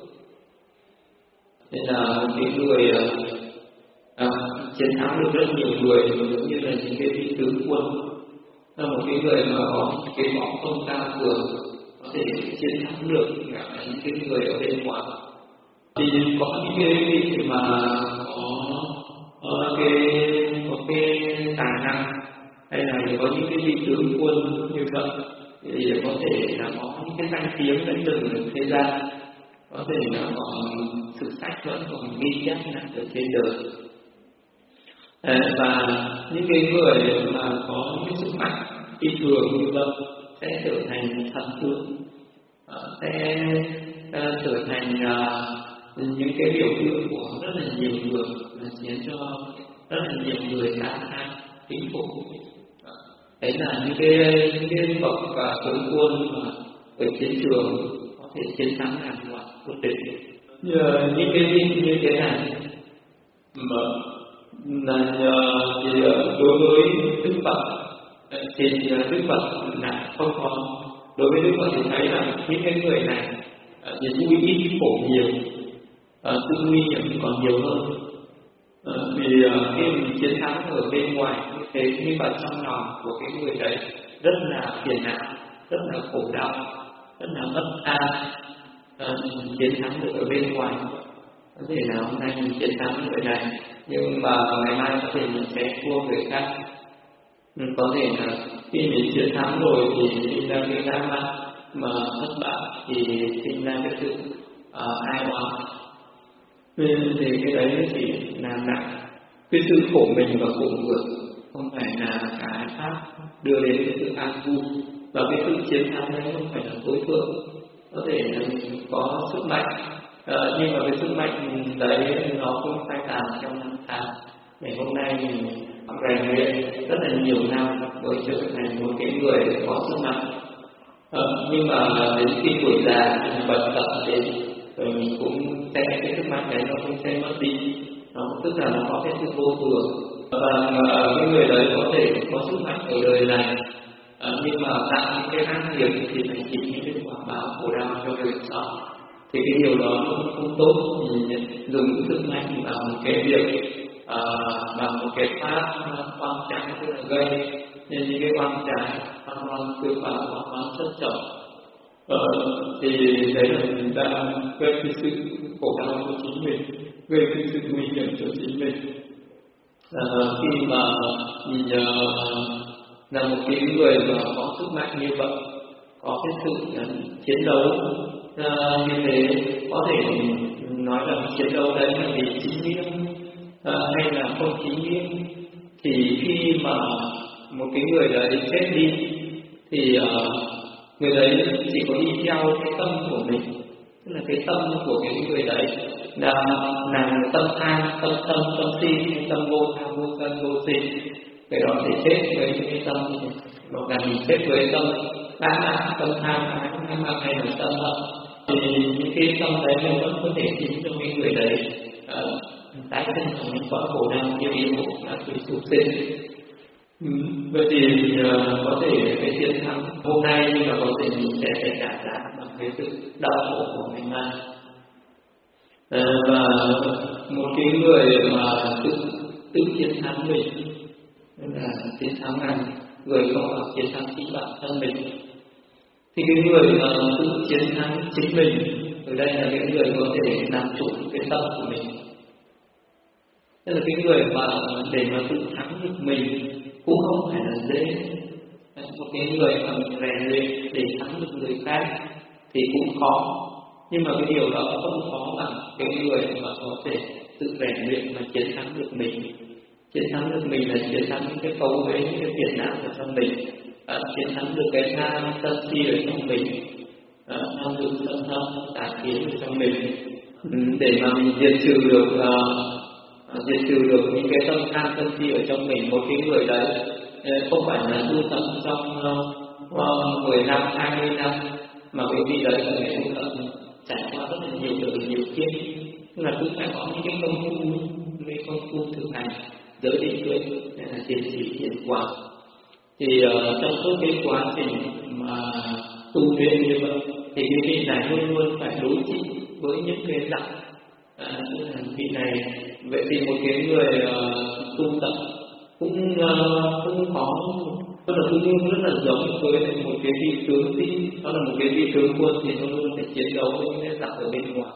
Nên là cái người à, chiến thắng được rất nhiều người, giống như là những cái vị tướng quân, là một cái người mà có cái võ công cao cường, có thể chiến thắng được cả những cái người ở bên ngoài. Thì có những cái vị mà có, có cái có cái tài năng, hay là có những cái vị tướng quân như vậy, thì có thể là có những cái danh tiếng đã từng thế gian, có thể là còn sử sách vẫn còn ghi chép lại ở trên đời. À, và những cái người mà có những sức mạnh phi thường như vậy sẽ trở thành thần tượng, à, sẽ à, trở thành à, những cái biểu tượng của rất là nhiều người, là khiến cho rất là nhiều người tán thán kính phục. À, đấy là những cái những cái bậc và tướng quân mà ở chiến trường có thể chiến thắng hàng loạt quân địch. Nhờ những cái vị như thế này mà là nhờ thì đối với Đức Phật thì Đức Phật là không có, đối với Đức Phật thì thấy là những cái người này niềm vui ít khổ nhiều, sự nguy hiểm còn nhiều hơn. Vì khi mình chiến thắng ở bên ngoài như thế, nhưng mà trong lòng của cái người đấy rất là phiền não, rất là khổ đau, rất là bất an. Chiến thắng được ở bên ngoài, có thể là hôm nay mình chiến thắng người này, nhưng mà ngày mai có thể mình sẽ thua người khác. Có thể là khi mình chiến thắng rồi thì sinh ra cái ngã mạn, mà thất bại thì sinh ra cái sự uh, ai oán. Nên thì cái đấy chỉ là nặng cái sự khổ mình và khổ người, không phải là cái pháp đưa đến cái sự an vui. Và cái sự chiến thắng đấy không phải là tối thượng, có thể là mình có sức mạnh, à, nhưng mà cái sức mạnh đấy nó cũng phai tàn trong năm tháng. Ngày hôm nay mình rèn luyện rất là nhiều năm mới trở thành một cái người có sức mạnh, à, nhưng mà đến khi tuổi già bệnh tật đến rồi mình cũng sẽ cái sức mạnh đấy nó cũng sẽ mất đi. Nó tức là nó có cái sự vô thường, và uh, cái người đấy có thể có sức mạnh ở đời này, uh, nhưng mà tạo những cái ác nghiệp thì phải chịu những cái quả báo khổ đau cho đời sau. Thì cái điều đó cũng không tốt. Thì dùng sức mạnh vào một cái việc uh, bằng một cái pháp quan trái, tức là gây nên những cái quan trái, quan quan tư pháp, quan quan rất chậm. Ờ, thì đấy là chúng ta gây cái sự khổ đau cho chính mình, gây cái sự nguy hiểm cho chính mình. À, khi mà nhìn uh, là một cái người mà có sức mạnh như vậy, có cái sự uh, chiến đấu uh, như thế, có thể nói là chiến đấu đấy là vì chính nghĩa uh, hay là không chính nghĩa, thì khi mà một cái người đấy chết đi thì uh, người đấy chỉ có đi theo cái tâm của mình, tức là cái tâm của cái người đấy là là tâm tham, tâm sân, tâm si, tâm vô tham, vô sân, vô si. Cái đó thì chết với cái tâm, một là mình chết với tâm đa nặng, tâm tham, ái, tham ái hay là tâm hận. Thì những cái tâm đấy mình vẫn có thể khiến cho cái người đấy uh, tái sinh trong những cõi khổ đau như địa ngục, là thủy súc sinh. Ừ, vậy thì uh, có thể cái chiến thắng hôm nay, nhưng mà có thể mình sẽ phải trả giá bằng cái sự đau khổ của mình mà. Uh, và một cái người mà tự tự chiến thắng mình, là chiến thắng này, người không phải chiến thắng chính bản thân mình, thì cái người mà tự chiến thắng chính mình ở đây là cái người có thể làm chủ cái tâm của mình. Tức là cái người mà để mà tự thắng được mình cũng không phải là dễ. Một cái người mà rèn luyện để thắng được người khác thì cũng khó, nhưng mà cái điều đó không khó bằng cái người mà có thể tự rèn luyện mà chiến thắng được mình. Chiến thắng được mình là chiến thắng những cái cấu uế, những cái phiền não ở trong mình, à, chiến thắng được cái tham sân si ở trong mình, à, tham dục sân hận tà kiến ở trong mình, để mà mình diệt trừ được uh, diệt trừ được những cái tâm tham sân si ở trong mình. Một cái người đấy không phải là tu tập trong uh, mười năm, hai mươi năm, mà cái vị đấy là người tu tập trải qua rất là nhiều đời, nhiều kiếp, tức là cũng phải có những cái công phu, những cái công phu thực hành giới định tuệ, hay là thiền chỉ thiền quán. Thì uh, trong suốt cái quá trình mà tu luyện như vậy, thì cái vị này luôn luôn phải đối trị với những cái dặn, à, tức là vị này. Vậy thì một cái người uh, tu tập cũng uh, cũng có, tức là cũng rất là giống với một cái vị tướng sĩ, đó là một cái vị tướng quân thì luôn luôn phải chiến đấu với những cái dặn ở bên ngoài.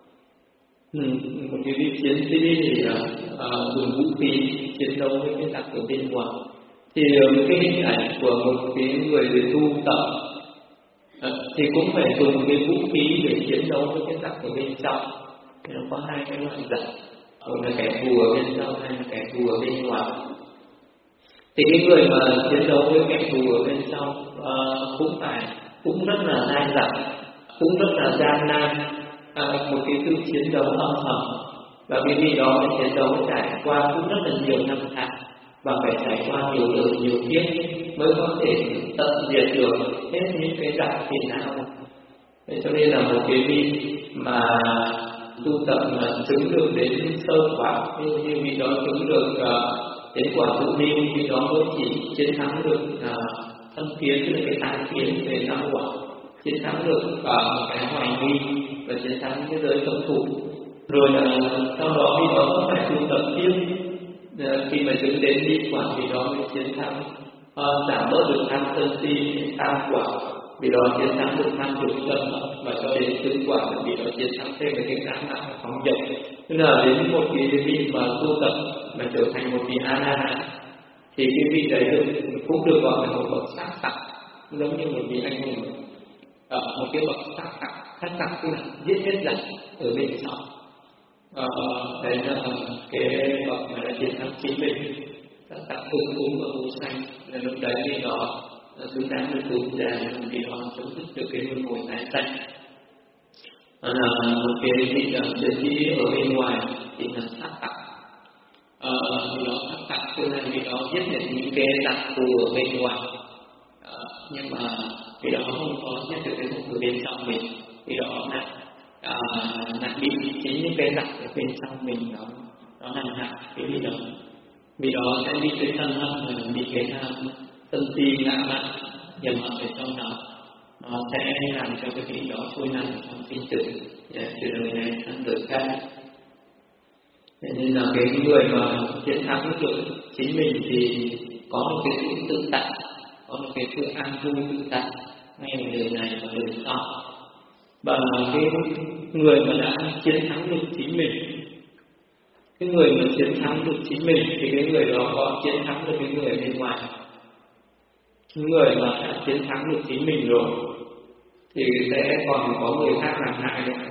Ừ, một cái vị chiến sĩ thì là uh, dùng vũ khí chiến đấu với cái giặc ở bên ngoài. Thì uh, cái hình ảnh của một cái người tu tập uh, thì cũng phải dùng cái vũ khí để chiến đấu với cái giặc ở bên trong. Thì nó có hai cái loại giặc, một là kẻ thù ở bên trong, hay là kẻ thù ở bên ngoài. Thì cái người mà chiến đấu với kẻ thù ở bên trong uh, cũng phải cũng rất là dai dẳng, cũng rất là gian nan. À, một cái sự chiến đấu âm thầm, và cái gì đó cái chiến đấu trải qua cũng rất là nhiều năm tháng, và phải trải qua nhiều đời nhiều kiếp mới có thể tận diệt được hết những cái dạng phiền não. Thế cho nên là một cái vị mà tu tập mà chứng được đến sơ quả, như như vị đó chứng được uh, đến quả tự niu, vị đó mới chỉ chiến thắng được uh, thân kiến, tức là cái tán kiến về năm quả, chiến thắng được cả một cái hoài nghi và chiến thắng cái giới cấm thủ. Rồi là sau đó vì đó cũng phải tu tập tiếp, khi mà chứng đến đi quả vì đó mới chiến thắng uh, giảm bớt được tham sân si tam quả, vì đó chiến thắng được tham dục sân hận, và cho đến tứ quả vì đó chiến thắng thêm cái ngã mạn và phóng dật. Tức là đến một cái vị mà tu tập mà trở thành một vị a la hán, thì cái vị đấy được, cũng được gọi là một bậc sát sặc, giống như một vị anh hùng. Ở một cái bậc sát sặc, sát sặc tức là giết hết giặc ở bên trong. Ờ, đấy là cái bậc mà đã chiến thắng chính mình, sát sặc hương cúng và vô sanh. Là lúc đấy thì đó xứng đáng được tu ra, vì đó chấm dứt được cái luân hồi tái sanh. Là một cái vị chiến sĩ ở bên ngoài thì là sát sặc. Ờ, vì đó sát sặc tức là vì đó giết được những cái giặc thù ở bên ngoài. Ờ, nhưng mà vì đó không có giết được cái thù ở bên trong mình, vì đó là à, lại bị chính những cái giặc ở bên trong mình nó nó làm hại cái vị đó. Vì đó sẽ bị cái thân hận, bị cái tham sân si ngã mạn hiểm hận ở trong đó, nó sẽ làm cho cái vị đó trôi nằm trong sinh tử, từ đời này sang đời khác. Nên là cái người mà chiến thắng được chính mình thì có một cái sự tự tại, có một cái sự an vui tự tại ngay ở đời này và đời sau. Và cái người mà đã chiến thắng được chính mình, cái người mà chiến thắng được chính mình thì cái người đó có chiến thắng được cái người bên ngoài. Cái người mà đã chiến thắng được chính mình rồi thì sẽ còn có người khác làm hại nữa.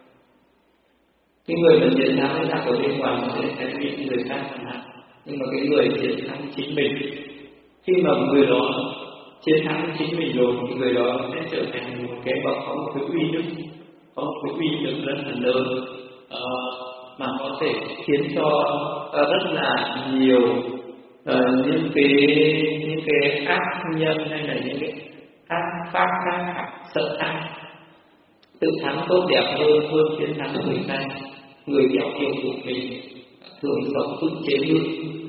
Cái người mà chiến thắng cái giặc ở bên ngoài nó sẽ, sẽ bị người khác làm hại. Nhưng mà cái người chiến thắng chính mình, khi mà người đó chiến thắng chính mình rồi thì người đó sẽ trở thành một cái bậc có một cái uy đức, có một cái uy lực rất là lớn, uh, mà có thể khiến cho uh, rất là nhiều uh, những cái những cái ác nhân hay là những cái ác pháp khác sợ hãi, tự thắng tốt đẹp hơn hơn chiến thắng người ta. Người kẻo yêu của mình thường sống tự chế ngự.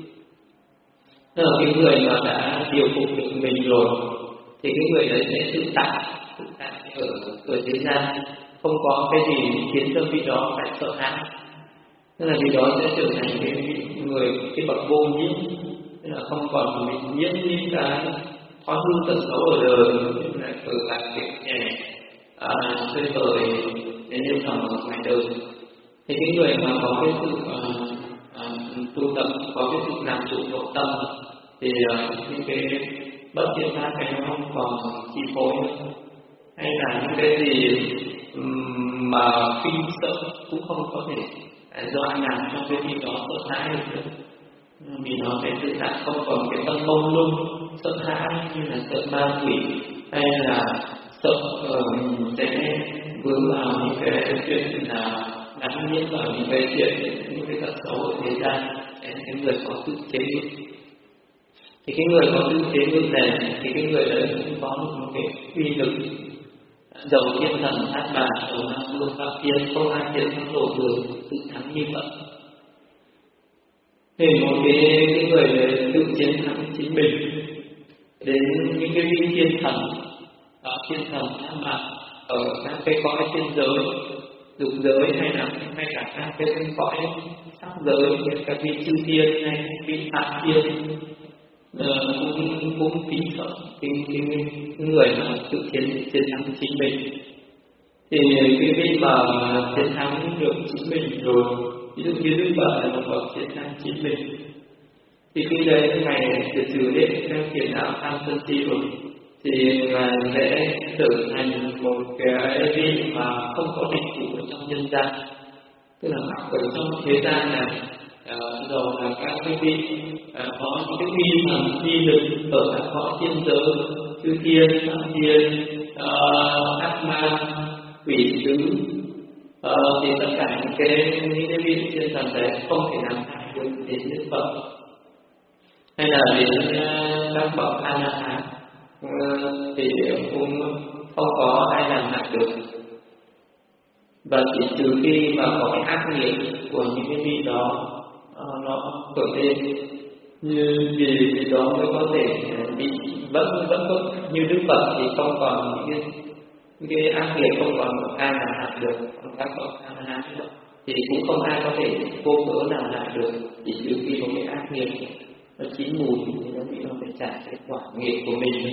Tức là cái người mà đã điều phục được mình rồi thì cái người đấy sẽ tự tại, tự tại ở ở thế gian, không có cái gì khiến cho vị đó phải sợ hãi. Tức là vị đó sẽ trở thành cái người, cái bậc vô nhiễm, tức là không còn bị nhiễm những cái thói hư tật xấu ở đời, như là cờ bạc tiệc nhẹ, chơi bời đến yêu thầm ở ngoài đời. Thì cái người mà có cái sự uh, uh, tu tập, có cái sự làm chủ nội tâm thì uh, những cái bất thiện pháp này nó không còn chi phối nữa, hay là những cái gì um, mà kinh sợ cũng không có thể uh, do anh làm cho cái gì đó sợ hãi được nữa. Vì nó sẽ tự tại, không còn cái tâm mông lung sợ hãi như là sợ ma quỷ, hay là sợ uh, sẽ vướng vào những cái chuyện là gắn nhiễm vào những cái chuyện, những cái tật xấu ở thế gian. Cái người có tự chế ngự, thì cái người có tự chế ngự này thì cái người đấy cũng có một cái uy lực. Dầu thiên thần thác bà, dầu nam vương phạm thiên, không ai thiện thắng đổ đường, tự thắng như vậy. Thì một cái, cái người đấy tự chiến thắng chính mình, đến những cái vị thiên thần, ở thiên thần thác bà, ở các cái cõi thiên giới, dục giới, hay là hay cả các cái cõi sắc giới, các vị chư thiên hay vị hạ thiên, uh, cũng cũng kính sợ cái, cái, cái người mà tự chiến chiến thắng chính mình. Thì cái vị mà chiến thắng được chính mình rồi, ví dụ như Đức Phật là một bậc chiến thắng chính mình, thì khi đấy ngày trừ trừ đến theo phiền não tham sân si rồi thì ngài sẽ trở thành một cái vị mà không có địch thủ ở trong nhân gian. Tức là ở trong thế gian này, uh, rồi là các cái vị uh, có những cái uy thần uy lực ở các cõi thiên giới, chư thiên, phạm thiên, uh, ác ma, quỷ dữ, uh, thì tất cả những cái những cái vị thiên thần đấy không thể làm hại được đến Đức Phật, hay là đến uh, các bậc A La Hán uh, thì cũng không có ai làm hại được. Và chỉ trừ khi mà có cái ác nghiệp của những cái vị đó uh, nó khởi lên, như vì vì đó mới có thể bị vẫn vẫn có như Đức Phật thì không còn những cái, những cái ác nghiệp, không còn một ai làm hại được, còn các bậc A La Hán thì cũng không ai có thể vô cớ làm hại được, chỉ trừ khi có cái ác nghiệp nó chín mùi thì nó bị nó phải trả cái quả nghiệp của mình.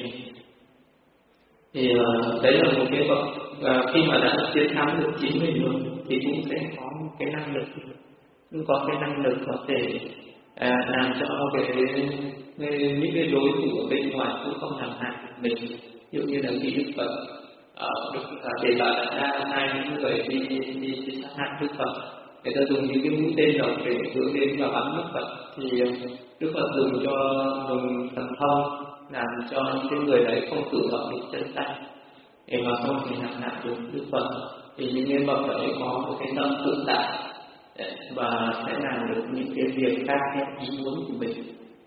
Thì uh, đấy là một cái bậc uh, khi mà đã chiến thắng được chính mình rồi thì cũng sẽ có một cái năng lực, cũng có cái năng lực có thể uh, làm cho cái, cái những cái đối thủ ở bên ngoài cũng không làm hại mình. Ví dụ như là khi Đức Phật uh, được uh, để lại ra hai những người đi đi, đi, đi sát hại Đức Phật, người ta dùng những cái mũi tên độc để hướng đến và bắn Đức Phật, thì uh, Đức Phật dùng cho dùng thần thông làm cho những cái người đấy không tự động được chân tay để mà không thể làm hại được Đức Phật. Thì những cái bậc đấy có một cái tâm tự tại và sẽ làm được những cái việc khác theo ý muốn của mình.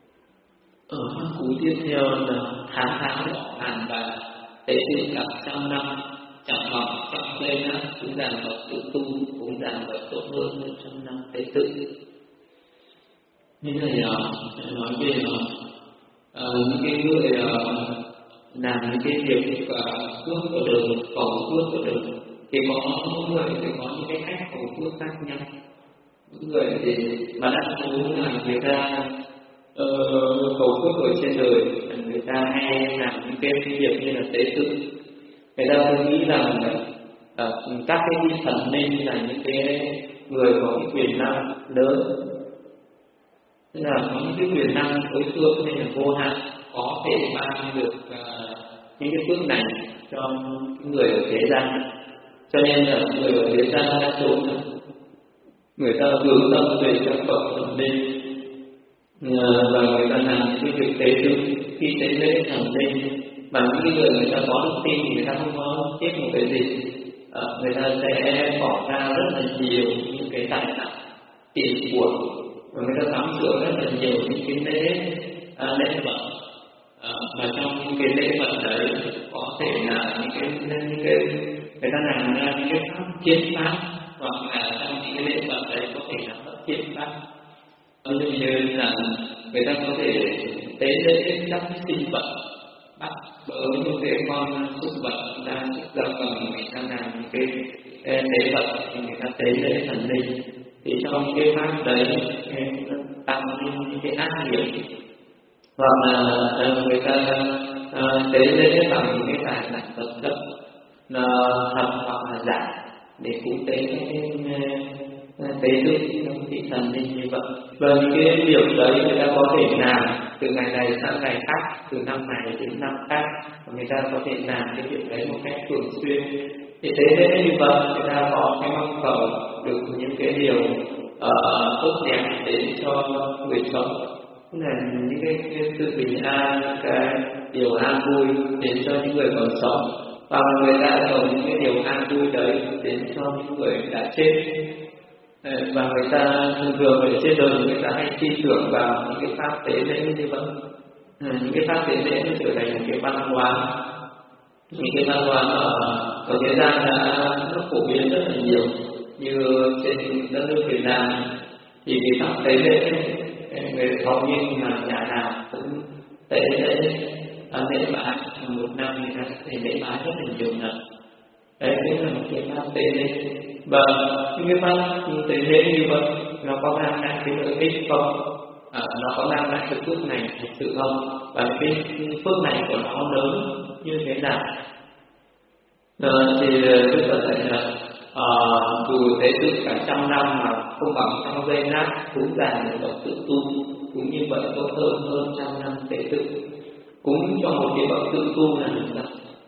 Ở cú tiếp theo là tháng tháng đỏ ngàn vàng, tế tự cả trăm năm, chẳng học trong giây lát cũng giảng Phật tự tu, cũng giảng Phật tốt hơn hơn trăm năm tế tự. Như này nói về uh, những cái người uh, làm những cái việc uh, phước của đời, cầu phước của đời, thì có mỗi người thì có những cái cách cầu phước khác nhau. Những người thì mà đã thú là người ta uh, cầu phước ở trên đời, người ta hay làm những cái việc như là tế tự. Người ta cứ nghĩ rằng uh, các cái vị thần linh là những cái người có cái quyền năng lớn, tức là có những cái quyền năng đối phương nên là vô hạn, có thể ban được uh, những cái phước này cho những người ở thế gian. Cho nên là người ở thế gian đa số người ta hướng tâm về các bậc thần linh và người ta làm những cái việc tế tự. Khi tế lễ thần linh và những cái người người ta có đức tin thì người ta không có tiếc một cái gì, à, người ta sẽ bỏ ra rất là nhiều những cái tài sản tiền của, và người ta sắm sửa rất là nhiều những cái lễ à, lễ vật, à, mà trong những cái lễ vật đấy có thể là những cái, những cái người ta làm ra những cái pháp chiến pháp, hoặc là trong những cái lễ vật đấy có thể là bất chiến pháp. Ví dụ như là người ta có thể tế lễ các sinh vật, bắt bớ những cái con súc vật ra, súc gia cầm, người ta làm những cái tế vật thì người ta tế lễ thần linh. Thì trong cái pháp đấy tăng những cái ác nghiệp, hoặc là người ta tế lễ bằng những cái tài sản vật chất thật hoặc là giả để cúng tế tế tự những vị thần linh như vậy. Và những cái việc đấy người ta có thể làm từ ngày này sang ngày khác, từ năm này đến năm khác, và người ta có thể làm cái việc đấy một cách thường xuyên. Thì tế lễ như vậy người ta có cái mong cầu được những cái điều uh, tốt đẹp đến cho người sống, tức là những cái, cái sự bình an, cái điều an vui đến cho những người còn sống, và người ta cầu những cái điều an vui đấy đến cho những người đã chết. Và người ta thường thường ở trên đời người ta hay tin tưởng vào những cái pháp tế lễ như vậy. Những cái pháp tế lễ nó trở thành một cái văn hóa, những cái văn hóa ở, ở thế gian đã nó phổ biến rất là nhiều. Như trên đất nước Việt Nam thì cái pháp tế lễ người hầu như là nhà nào cũng tế lễ lễ bái, một năm người ta sẽ lễ bái rất là nhiều lần. Đấy cũng là một cái pháp tế lễ. Và những cái pháp tế lễ như vậy nó có mang lại cái lợi ích không? À, nó có mang lại cái phước này thực sự không? Và cái phước này của nó lớn như thế nào? À, thì tôi có thể là dù uh, tế tự cả trăm năm mà không bằng trong giây lát cúng dường một bậc tự tu, cũng như vậy tốt hơn hơn trăm năm tế tự. Cúng cho một cái bậc tự tu là được sao?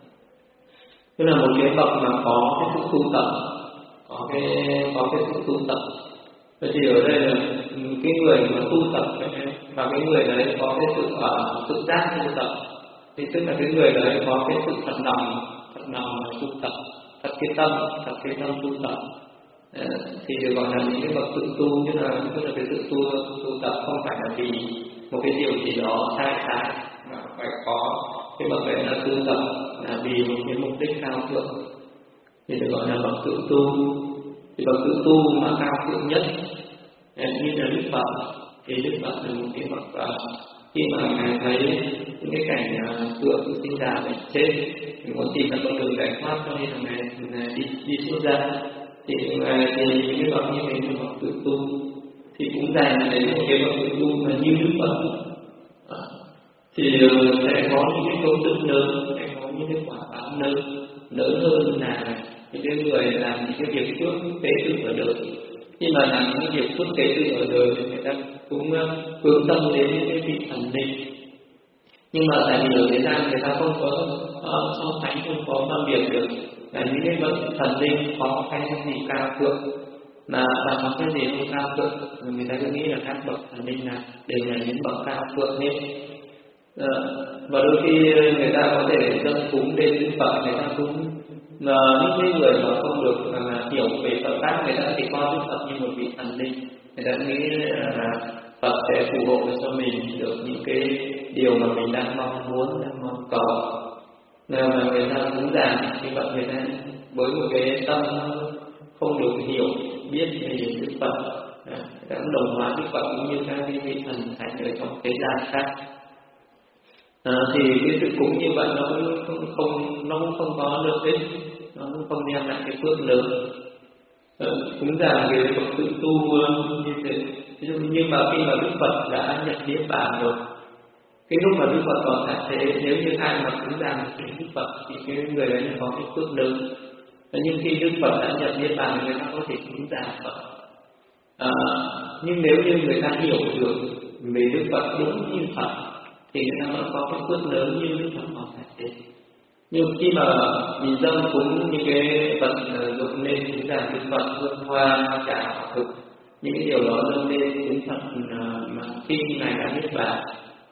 Tức là một cái bậc mà có cái sự tu tập, có cái có cái sự tu tập. Vậy thì ở đây là cái người mà tu tập và cái người đấy có cái sự uh, tự giác tu tập, thì tức là cái người đấy có cái sự thật lòng, thật lòng tu tập, thật cái tâm, thật cái tâm tu tập, à, thì được gọi là những cái bậc tự tu. Tức là tức là cái sự tu tu tập không phải là vì một cái điều gì đó sai trái, mà phải có cái bậc đấy là tu tập là vì một cái mục đích cao thượng, thì được gọi là bậc tự tu. Thì bậc tự tu mà cao thượng nhất như là Đức Phật, thì Đức Phật là một cái bậc uh, khi mà ngài thấy những cái cảnh tượng uh, sinh già bệnh chết, thì muốn tìm ra con đường giải thoát, cho nên là ngài, ngài đi đi xuất gia. Thì ngài thì những cái bậc như thế là bậc tự tu, thì cũng dành đến một cái bậc tự tu mà như Đức Phật, uh, thì uh, sẽ có những cái công đức lớn, sẽ có những cái quả báo lớn lớn hơn là những cái người làm những cái việc phước tế tự ở đời. Khi mà làm những việc phước tế tự ở đời thì người ta cũng hướng tâm đến những cái vị thần linh. Nhưng mà tại vì ở thế gian người ta không có uh, so sánh, không có phân biệt được là những cái bậc thần linh có cái gì cao thượng mà và có cái gì không cao thượng, người ta cứ nghĩ là các bậc thần linh là đều là những bậc cao thượng hết. Uh, và đôi khi người ta có thể dâng cúng đến Đức Phật, người ta cũng mà những cái người mà không được uh, hiểu về Phật pháp, người ta chỉ coi Đức Phật như một vị thần linh, người ta nghĩ là Phật sẽ phù hộ cho mình được những cái điều mà mình đang mong muốn, đang mong cầu. Nào mà người ta cúng dường như vậy, người ta với một cái tâm không được hiểu biết về Đức Phật, đã đồng hóa Đức Phật cũng như các cái vị thần thánh ở trong thế gian khác. À, thì cái sự cúng như vậy nó cũng không, không nó cũng không có lợi ích, nó cũng không đem lại cái phước lớn. À, cúng dường về Phật tự tu như thế. Nhưng mà khi mà Đức Phật đã nhập niết bàn rồi, cái lúc mà Đức Phật còn tại thế, nếu như ai mà cúng dường Đức Phật thì cái người ấy có cái phước lớn. Nhưng khi Đức Phật đã nhập niết bàn, người ta có thể cúng dường Phật. À, nhưng nếu như người ta hiểu được về Đức Phật đúng như Phật thì người ta vẫn có cái phước lớn như Đức Phật còn tại thế. Nhưng khi mà mình dâng cúng những cái vật dụng lên cúng dường Đức Phật, hương hoa, trà, thực, những cái điều đó dâng lên cúng Phật mà khi ngài đã niết bàn.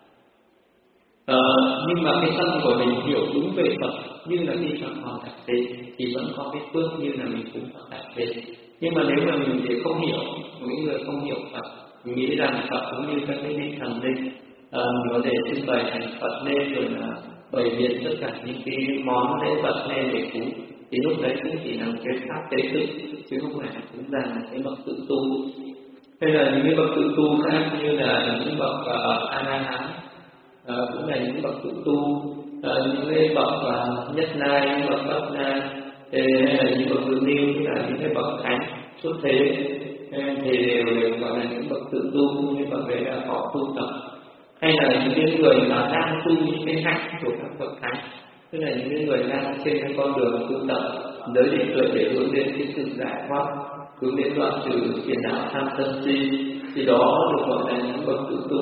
À, nhưng mà cái tâm của mình hiểu đúng về Phật như là khi Phật còn tại thế thì vẫn có cái phước như là mình cúng Phật tại thế. Nhưng mà nếu mà mình thì không hiểu, những người không hiểu Phật, mình nghĩ rằng Phật cũng như các cái vị thần linh, à, mình có thể trưng bày thành Phật lên rồi là bày biện tất cả những cái món lễ vật lên để cúng, thì lúc đấy cũng chỉ là một cái pháp tế tự chứ không phải là cúng dường là cái bậc tự tu. Hay là những cái bậc tự tu khác như là những bậc uh, A La Hán, uh, cũng là những bậc tự tu, uh, những cái bậc uh, nhất nai, những bậc bát nai, hay là những bậc tự niu, tức là những cái bậc thánh xuất thế, thì đều đều gọi là những bậc tự tu, như bậc đấy đã có tu tập. Hay là những cái người mà đang tu những cái hạnh của các bậc thánh, tức là những cái người đang trên cái con đường tu tập giới định tuệ để hướng đến cái sự giải thoát, hướng đến đoạn trừ phiền não tham sân si, thì đó được gọi là những bậc tự tu.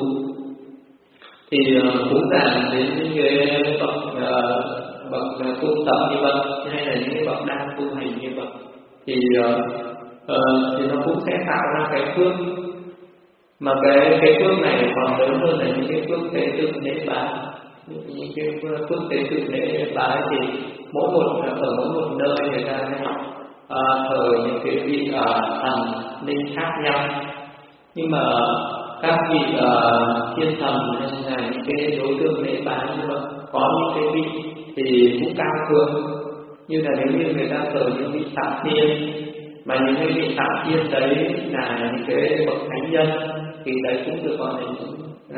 Thì uh, cũng là đến những cái bậc uh, bậc uh, tu tập như vậy, hay là những cái bậc đang tu hành như vậy, thì uh, uh, thì nó cũng sẽ tạo ra cái phước, mà cái cái phước này còn lớn hơn là những cái phước tế tự lễ bái. Những cái phước tế tự lễ bái thì mỗi một ở mỗi một nơi người ta uh, thờ những cái vị uh, thần linh khác nhau, nhưng mà các vị uh, thiên thần hay là những cái đối tượng lễ bái như vậy, có những cái vị thì cũng cao thượng, như là nếu như người ta thờ những vị Phạm Thiên, mà những cái vị Phạm Thiên đấy là những cái bậc thánh nhân, thì đấy cũng được gọi là những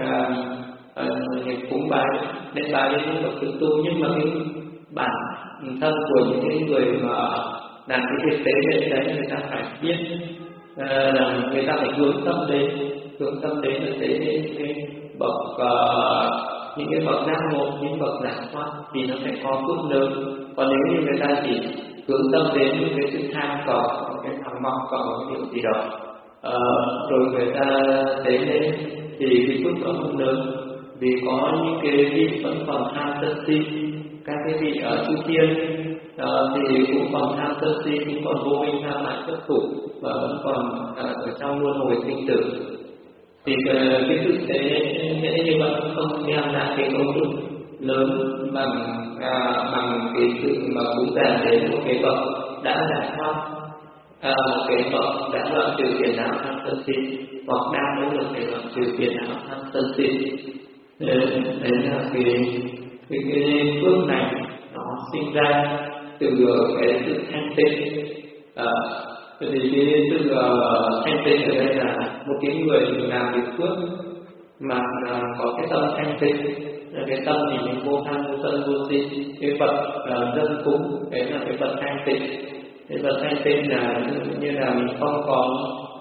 uh, uh, cúng bái lễ bái đến những bậc tự tu. Nhưng mà cái bản thân của những cái người mà làm cái việc tế lễ đấy, người ta phải biết uh, là người ta phải hướng tâm đến hướng tâm đến là tế lễ những cái bậc uh, những cái bậc giác ngộ, những bậc giải thoát thì nó sẽ có phước lớn. Còn nếu như người ta chỉ hướng tâm đến những cái sự tham cầu, cái tham mong cầu cái điều gì đó, uh, rồi người ta tế lễ thì cái phước nó không lớn, vì có những cái vị vẫn còn tham sân si, các cái vị ở chư thiên uh, thì cũng còn tham sân si, cũng còn vô minh tham lại chấp thủ và vẫn còn uh, ở trong luân hồi sinh tử. Thì uh, cái sự tế lễ như vậy không đem lại cái công đức lớn bằng uh, bằng cái sự mà cúng dường đến một cái bậc đã giải thoát, À, một cái bậc đã đoạn trừ phiền não tham sân si, hoặc đang nỗ lực để đoạn trừ phiền não tham sân si. Đấy là cái cái cái phước này nó sinh ra từ cái sự thanh tịnh. À, thì cái sự uh, thanh tịnh ở đây là một cái người làm việc phước mà uh, có cái tâm thanh tịnh, cái tâm thì mình vô tham vô sân vô si, cái vật uh, dân cúng đấy là cái vật thanh tịnh. Cái vật thanh tịnh là như là mình không có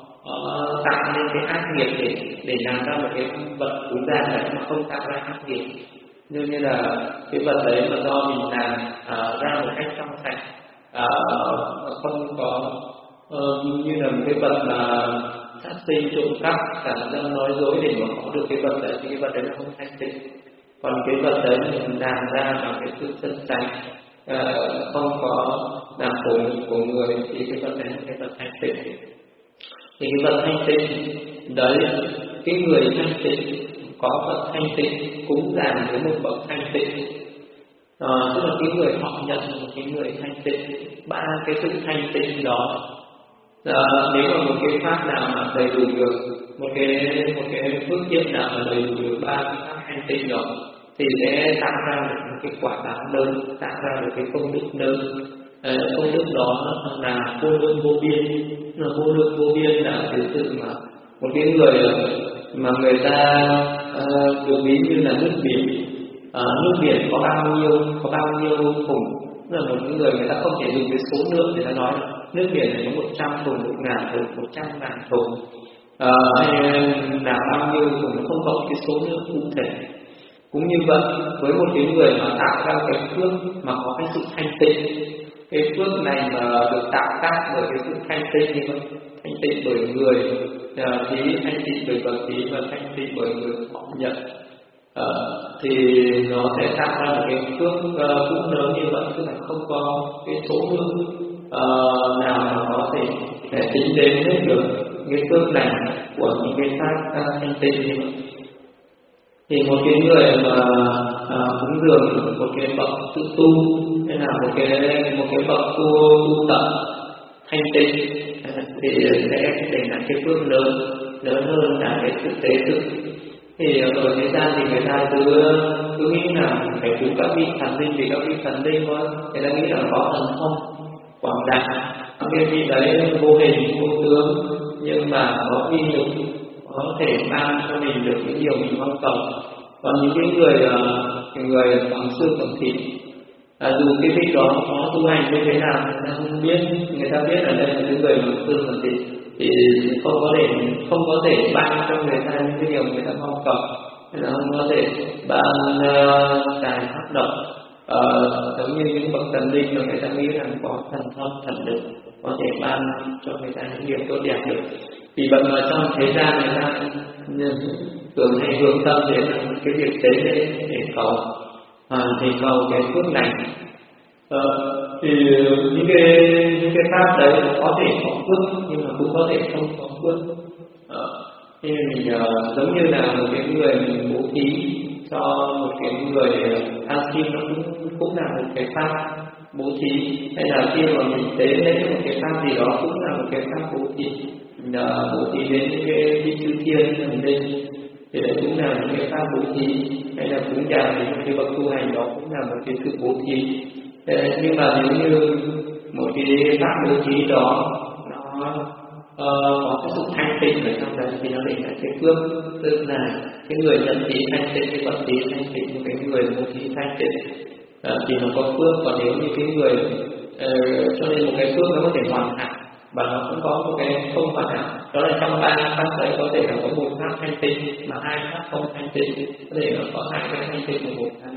uh, tạo nên cái ác nghiệp để để làm ra một cái vật cúng dường đấy mà không tạo ra ác nghiệp, như như là cái vật đấy mà do mình làm uh, ra một cách trong sạch, uh, không có uh, như là một cái vật mà sát sinh trộm cắp tản dâm nói dối để mà có được cái vật đấy, thì cái vật đấy là không thanh tịnh. Còn cái vật đấy mình làm ra bằng cái sự chân chánh, uh, không có làm khổ của người, thì cái vật đấy là cái vật thanh tịnh. Thì cái vật thanh tịnh đấy, cái người thanh tịnh có vật thanh tịnh cúng dường với một bậc thanh tịnh, à, tức là cái người họ nhận một cái người thanh tịnh, ba cái sự thanh tịnh đó. À, nếu mà một cái pháp nào mà đầy đủ được, một cái một cái phước nghiệp nào mà đầy đủ được ba cái pháp thanh tịnh đó, thì sẽ tạo ra được một cái quả báo lớn, tạo ra được cái công đức lớn. À, công đức đó là vô lượng vô biên, là vô lượng vô biên là cái sự mà một cái người mà người ta uh, được ví như là nước biển. À, nước biển có bao nhiêu có bao nhiêu thùng, là một người người ta không thể dùng cái số lượng để ta nói nước biển này có một trăm thùng, một ngàn thùng, một trăm ngàn thùng, à, hay là bao nhiêu thùng, nó không có cái số lượng cụ thể. Cũng như vậy, với một cái người mà tạo ra cái phước mà có cái sự thanh tịnh, cái phước này mà được tạo ra bởi cái sự thanh tịnh như vậy, thanh tịnh bởi người thí, thanh tịnh bởi bậc thí và thanh tịnh bởi người họ nhận, à, thì nó sẽ tạo ra một cái phước uh, cũng lớn như vậy, tức là không có cái số lượng uh, nào mà có thể để tính đến hết được cái phước này của những cái pháp uh, thanh tịnh như vậy. Thì một cái người mà à, cúng dường một cái bậc tự tu hay là một cái một cái bậc tu tu tập thanh tịnh thì sẽ để lại cái phước lớn lớn hơn là cái thực tế thực. Thì ở thế gian thì người ta cứ cứ nghĩ là phải cúng các vị thần linh, vì các vị thần linh có người ta nghĩ là có thần thông quảng đại, cái vị đấy vô hình vô tướng, nhưng mà có uy lực, có thể ban cho mình được những điều mình mong cầu. Còn những cái người người bằng xương bằng thịt, à, dù cái vị đó có tu hành như thế nào người ta không biết, người ta biết là đây là cái người bằng xương bằng thịt thì không có thể không có thể ban cho người ta những cái điều người ta mong cầu, hay là không có thể ban tài uh, pháp độc, uh, giống như những bậc thần linh mà người ta nghĩ rằng có thần thông thần lực có thể ban cho người ta những điều tốt đẹp được. Vì vậy mà trong thế gian người ta thường hay hướng tâm đến cái việc tế lễ để cầu à, để cầu cái phước này. À, thì những cái những cái pháp đấy có thể có phước nhưng mà cũng có thể không có phước. À, thì mình uh, giống như là một cái người mình bố thí cho một cái người ăn xin, nó cũng cũng là một cái pháp bố thí, hay là khi mà mình tế lễ một cái pháp gì đó cũng là một cái pháp bố thí. Là bố thí đến những cái vị chư thiên thần linh thì đấy cũng là những cái pháp bố thí, hay là cúng dường đến những cái bậc tu hành đó cũng là một cái sự bố thí. Nhưng mà nếu như một cái pháp bố thí đó nó uh, có cái sự thanh tịnh ở trong đấy thì nó để lại cái phước, tức là cái người nhận thí thanh tịnh, cái bậc thí thanh tịnh, một cái người bố thí thanh tịnh uh, thì nó có phước. Còn nếu như cái người uh, cho nên một cái phước nó có thể hoàn hảo và nó cũng có một cái không hoàn hảo, đó là trong ba pháp đấy có thể là có một pháp thanh tịnh mà hai pháp không thanh tịnh, có thể là có hai cái thanh tịnh và một cái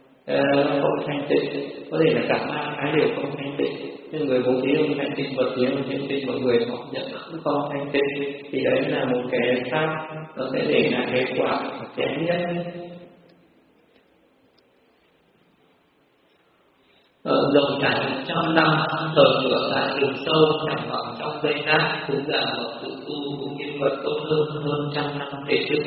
uh, không thanh tịnh, có thể là cả ba cái đều không thanh tịnh. Nhưng người bố thí không thanh tịnh, vật thí không thanh tịnh, mọi người họ nhận cũng không thanh tịnh, thì đấy là một cái pháp nó sẽ để lại cái quả kém nhất. Ở dòng trải trăm năm thờ ngửa tại rừng sâu, chẳng bằng trong dây nát, cũng là một tự tu cũng nhân vật tốt hơn hơn trăm năm để trước.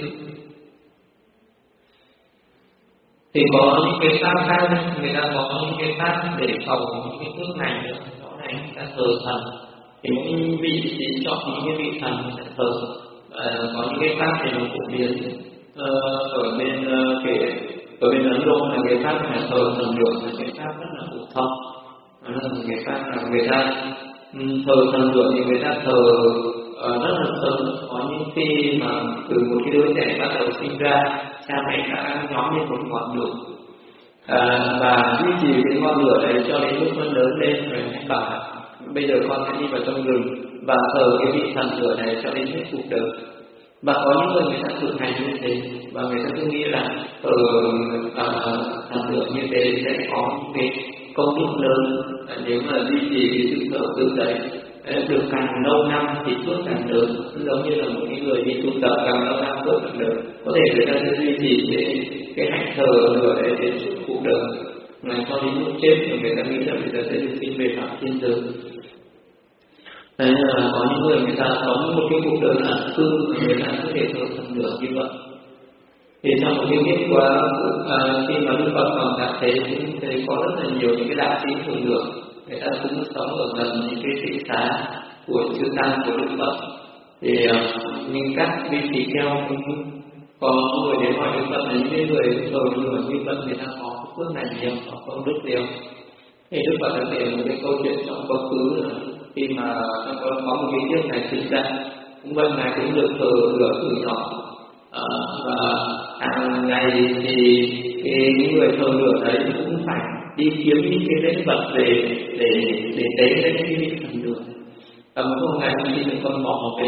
Thì có những cái pháp khác, người ta có những cái pháp để cầu những cái phước này nữa. Đó là người ta thờ thần, thì những vị sĩ chọn những cái vị thần sẽ thờ. À, có những cái pháp thì nó phổ biến uh, ở bên uh, cái ở bên Ấn Độ là cái pháp là thờ thần lượng, là cái pháp rất là phổ thông. Đó là cái pháp là người ta um, thờ thần lượng thì người ta thờ uh, rất là sớm. Có những khi mà từ một cái đứa trẻ bắt đầu sinh ra, cha mẹ đã nhóm lên một ngọn lửa à, và duy trì cái ngọn lửa này cho đến lúc nó lớn lên rồi hãy bảo bây giờ con sẽ đi vào trong rừng và thờ cái vị thần lửa này cho đến hết cuộc đời. Và có những người người ta thực hành như thế, và người ta cứ nghĩ là ở uh, thần lửa như thế sẽ có những cái công đức lớn, nếu mà duy trì cái sự thờ tự đấy được càng lâu năm thì phước càng lớn. Giống như là một cái người đi tu tập càng lâu năm phước càng lớn, có thể người ta sẽ duy trì cái cái hạnh thờ lửa đấy đến suốt cuộc đời, mà cho đến lúc chết thì người ta nghĩ là người ta sẽ được sinh về phạm thiên giới. Đấy là có những người người ta sống một cái cuộc đời an cư, người ta có thể thờ thần lửa như vậy. Thì trong một cái kết quả à, khi mà Đức Phật còn tại thế cũng thấy có rất là nhiều những cái đạo sĩ thờ lửa, người ta cũng sống ở gần những cái thị xá của chư tăng của Đức Phật. Thì uh, nhưng các vị tỳ kheo cũng Có người đến hỏi Đức Phật là những cái người thờ lửa như vậy người ta có phước này nhiều, có công đức nhiều. Thì Đức Phật đã kể một cái câu chuyện trong quá khứ là khi mà có, có một cái kiếp này sinh ra, cũng vậy ngài cũng được thờ lửa từ nhỏ. À, và hàng ngày thì cái, những người thờ lửa đấy cũng phải đi kiếm những cái lễ vật về để để tế lên cái thần lửa. Và một hôm ngày khi được con bò về,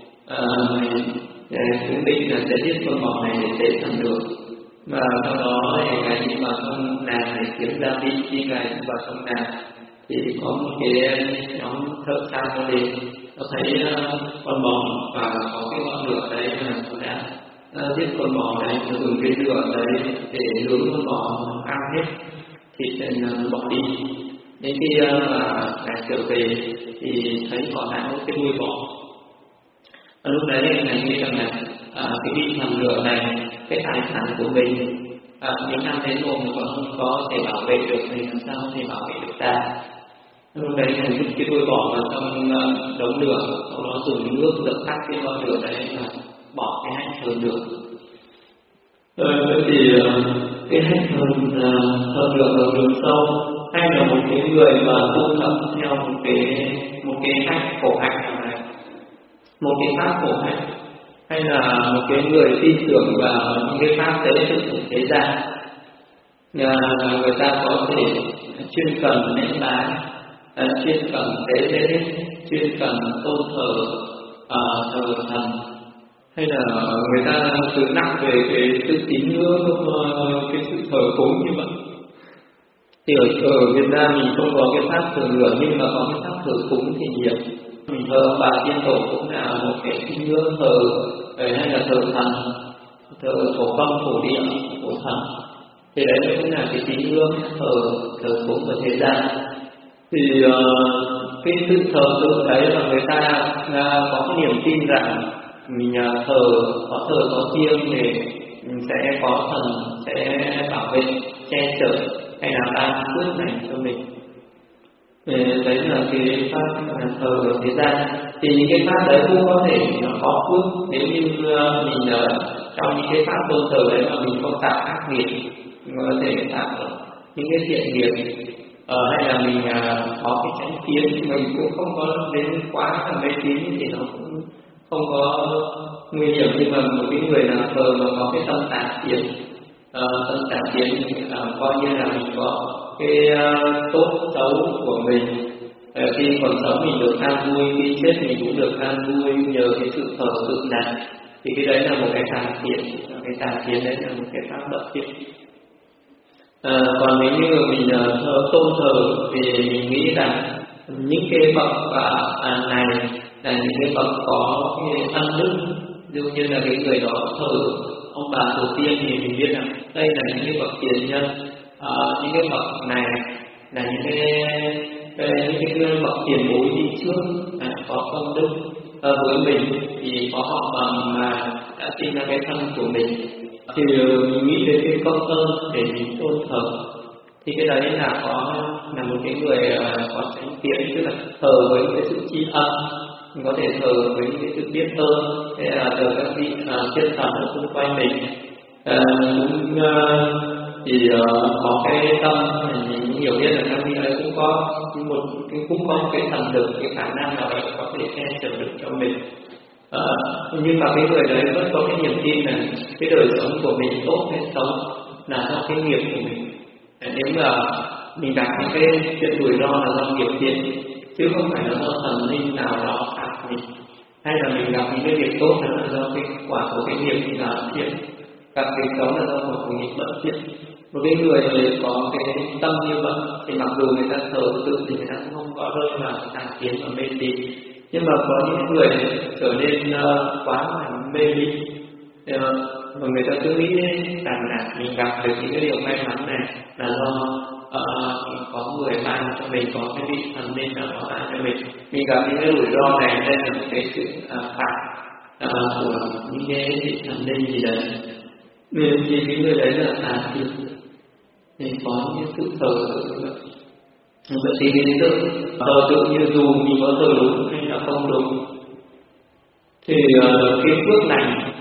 cũng định là sẽ giết con bò này để tế thần lửa. Và sau đó thì ngài đi vào trong nàng để kiếm gia vị. Khi ngài vào trong nàng thì có một cái nhóm thợ săn nó đến, nó thấy con bò và có cái ngọn lửa đấy là nó đã giết con bò đấy, nó dùng cái lửa đấy để nướng con bò ăn hết thịt nên nó bỏ đi. Đến khi mà ngài trở về thì thấy còn lại một cái đuôi bò. Và lúc đấy ngài nghĩ rằng là à, cái vị thần lửa này, cái tài sản của mình, à, những năm đến rồi mà còn không có thể bảo vệ được thì làm sao có thể bảo vệ được ta. Lúc đấy ngài vứt cái đuôi bò vào trong uh, đống lửa, sau đó dùng nước dập tắt cái ngọn lửa đấy và bỏ cái hạnh thờ lửa. Vậy thì uh, cái hạnh thờ uh, lửa ở đường sâu, hay là một cái người mà tu tập theo một cái một cái cách khổ hạnh này, một cái pháp khổ hạnh, hay là một cái người tin tưởng vào những cái pháp tế thực của thế gian, người ta có thể chuyên cần lễ bái, chuyên cần tế lễ, chuyên cần tôn thờ uh, thờ thần, hay là người ta tự nặng về cái sự tín ngưỡng, cái sự thờ cúng như vậy. Thì ở, ở Việt Nam mình không có cái pháp thờ lửa, nhưng mà có cái pháp thờ cúng thì nhiều. Mình thờ ông bà tiên tổ cũng là một cái tín ngưỡng thờ, hay là thờ thần, thờ thổ công, thổ địa, thổ thần. Thì đấy cũng là cái tín ngưỡng thờ thờ cúng của thế gian. Thì uh, cái sự thờ tự đấy là người ta uh, có cái niềm tin rằng mình uh, thờ có thờ có thiêng thì mình sẽ có thần sẽ bảo vệ, che chở hay là ban phước này cho mình. Thì đấy là cái pháp thờ ở thế gian. Thì những cái pháp đấy cũng có thể nó có phước nếu như uh, mình uh, trong những cái pháp tôn thờ đấy mà mình không tạo ác nghiệp, mình có thể tạo những cái thiện nghiệp, uh, hay là mình uh, có cái chánh kiến, mình cũng không có đến quá là mê tín thì nó cũng không có nguy hiểm. Nhưng mà một cái người nào thờ mà có cái tâm tà kiến, uh, tâm tà kiến uh, coi như là mình có cái uh, tốt xấu của mình. Uh, khi còn sống mình được an vui, khi chết mình cũng được an vui nhờ cái sự thờ tự này. Thì cái đấy là một cái tà kiến, cái tà kiến đấy là một cái pháp bất thiện. À, còn nếu như mình uh, thờ, tôn thờ thì mình nghĩ rằng những cái bậc uh, này là những cái bậc có cái ân đức, ví dụ như là cái người đó thờ ông bà tổ tiên thì mình biết rằng đây là những cái bậc tiền nhân, uh, những cái bậc này là những cái, cái những cái bậc tiền bối đi trước uh, có công đức uh, với mình, thì có họ bằng mà đã sinh ra cái thân của mình. Thì mình nghĩ đến cái công ơn để mình tôn thờ, thì cái đấy là có là một cái người uh, có chánh kiến, tức là thờ với cái sự tri ân, mình có thể thờ với cái sự biết ơn, thế là thờ các vị uh, thiên thần ở xung quanh mình. Uh, cũng uh, thì uh, có cái tâm mình hiểu biết là các vị ấy cũng có một cũng có một cái thần lực, cái khả năng nào đấy có thể che chở được cho mình. À, nhưng mà cái người đấy vẫn có cái niềm tin là cái đời sống của mình tốt hay xấu là do cái nghiệp của mình. À, nếu mà mình gặp những cái chuyện rủi ro là do nghiệp thiện, chứ không phải là do thần linh nào đó phạt mình, hay là mình gặp những cái việc tốt là do cái quả của cái nghiệp thì là thiện, gặp việc xấu là do một cái nghiệp bất thiện. Một cái người có cái tâm như vậy thì mặc dù người ta thờ tự thì người ta cũng không có rơi vào tà kiến và mê tín. Nhưng mà có những người trở nên uh, quá là mê ly, uh, mà người ta cứ nghĩ rằng là mình gặp được những cái điều may mắn này là do uh, có người ban cho mình, có cái vị thần linh nào đó ban cho mình. Mình gặp những cái rủi ro này, đây là một cái sự uh, phạt uh, của những cái vị thần linh gì đấy. Nên thì cái người đấy là tà kiến, thì có những sự thờ tự. Vậy thì cái sự thờ tự như dù mình có thờ đúng hay là không đúng, thì uh, cái phước lành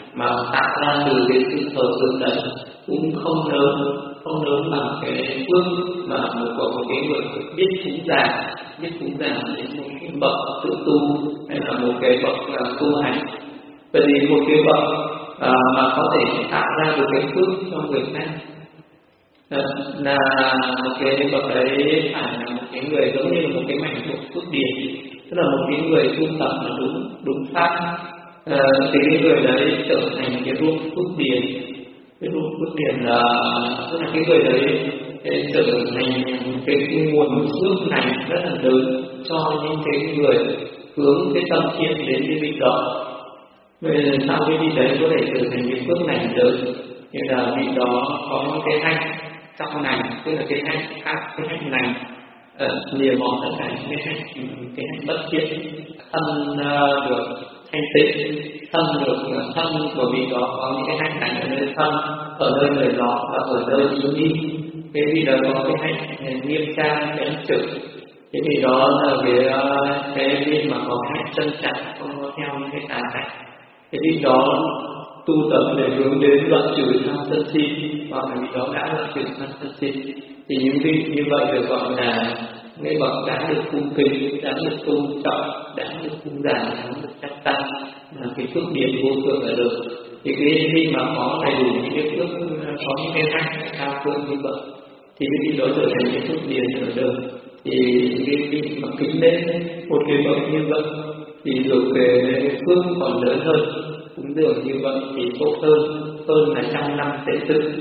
mà tạo ra từ cái sự thờ phượng đấy cũng không lớn, không lớn bằng cái phước mà một của một cái người biết cúng dường, biết cúng dường đến một cái bậc tự tu hay là một cái bậc là tu hành. Bởi vì một cái bậc à, mà có thể tạo ra được cái phước cho người khác là một cái bậc đấy phải là một cái người giống như là một cái mảnh thuộc phước điển, tức là một cái người tu tập là đúng đúng pháp, à, thì cái người đấy trở thành cái ruộng phước điển. Cái ruộng phước điển là tức là cái người đấy trở thành cái nguồn phước này rất là lớn cho những cái người hướng cái tâm thiện đến cái vị đó. Vậy sao cái vị đấy có thể trở thành cái phước này lớn? Như là vị đó có những cái hạnh trong này, tức là cái hạnh khác, cái hạnh này lìa bỏ tất cả những cái hạnh cái hạnh bất thiện, thân uh, được thanh tịnh, thân được uh, thân của vị đó có những cái hạnh này ở nơi thân, ở nơi lời nói và ở nơi ý nghĩ. Cái vị đó có cái hạnh nghiêm trang, cái hạnh trực. Cái vị đó là cái uh, cái vị mà có hạnh chân chặt, không có theo những cái tà hạnh. Cái vị đó tu tập để hướng đến đoạn trừ tham sân si, và vị đó đã đoạn trừ tham sân si, thì những vị như vậy được gọi là cái bậc đã được cung kính, đã được tôn trọng, đã được cung giảng, đã được chắp tay, là cái phước điển vô thượng ở được. Thì cái khi mà có đầy đủ những cái phước, có những cái hạnh cao thượng như vậy, thì cái vị đó trở thành cái phước điển ở đời. Thì cái vị mà kính đến một cái bậc như vậy thì được cái phước còn lớn hơn. Cúng dường như vậy thì tốt hơn, hơn là trăm năm tế tự.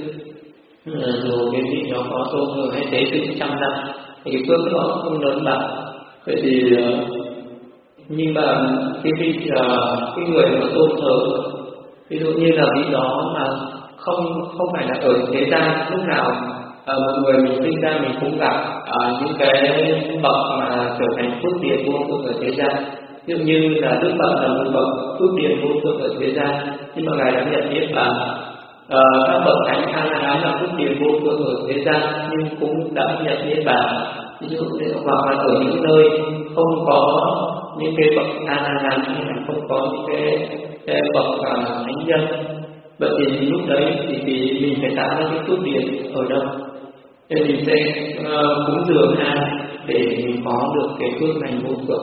Dù cái vị đó có tôn thờ hay tế tự trăm năm thì cái phước đó không lớn bằng. Vậy thì nhưng mà cái vị cái người mà tôn thờ, ví dụ như là vị đó mà không không phải là ở thế gian, lúc nào à, một người mình sinh ra mình cũng gặp à, những cái bậc mà trở thành phước điển vô thượng ở thế gian. Ví dụ như là Đức Phật là một bậc phước điển vô thượng ở thế gian, nhưng mà ngài đã nhận niết bàn. À, các bậc thánh A La Hán là phước điển vô thượng ở thế gian nhưng cũng đã nhận niết bàn. Ví dụ như hoặc là ở những nơi không có những cái bậc A La Hán hay là không có những cái, cái bậc uh, thánh nhân. Vậy thì lúc đấy thì, thì mình phải tạo ra cái phước điển ở đâu? Thì mình sẽ uh, cúng dường ai để mình có được cái phước này vô thượng.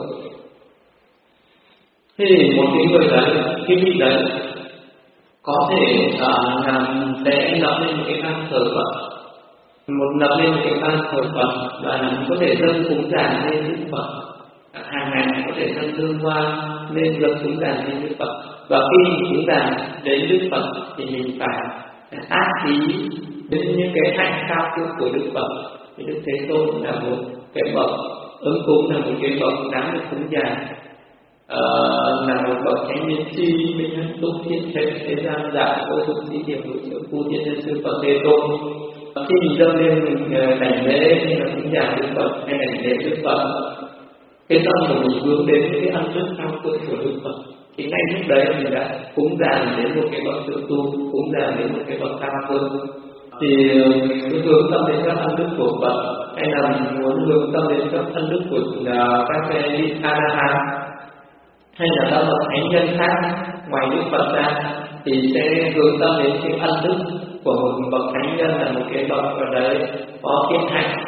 Thế thì một cái người đấy, cái vị đấy có thể uh, làm sẽ lập lên một cái ban thờ Phật, một lập lên một cái ban thờ Phật và có thể dâng cúng dường lên Đức Phật, hàng ngày có thể dâng hương hoa lên dâng cúng dường lên Đức Phật. Và khi cúng dường đến Đức Phật thì mình phải ác ý đến những cái hạnh cao thượng của Đức Phật. Thì Đức Thế Tôn là một cái bậc ứng cúng, là một cái bậc đáng được cúng dường. Uh, là một bậc thánh nhân chi minh hạnh túc thiên thế thế gian giải vô dụng sĩ điểm hữu trợ phu thiên nhân sư Phật Thế Tôn. Khi mình dâng lên mình đảnh lễ hay là cúng dường Đức Phật hay đảnh lễ Đức Phật, cái tâm của mình hướng đến cái ân đức cao thượng của Đức Phật, thì ngay lúc đấy mình đã cúng dường đến một cái bậc tự tu, cúng dường đến một cái bậc cao thượng. Thì mình hướng tâm đến các ân đức của Phật, hay là mình muốn hướng tâm đến các ân đức của uh, các cái vị A La Hán hay là các bậc thánh nhân khác ngoài Đức Phật ra, thì sẽ hướng tâm đến cái ân đức của một bậc thánh nhân, là một cái bậc ở đấy có thiên hạnh,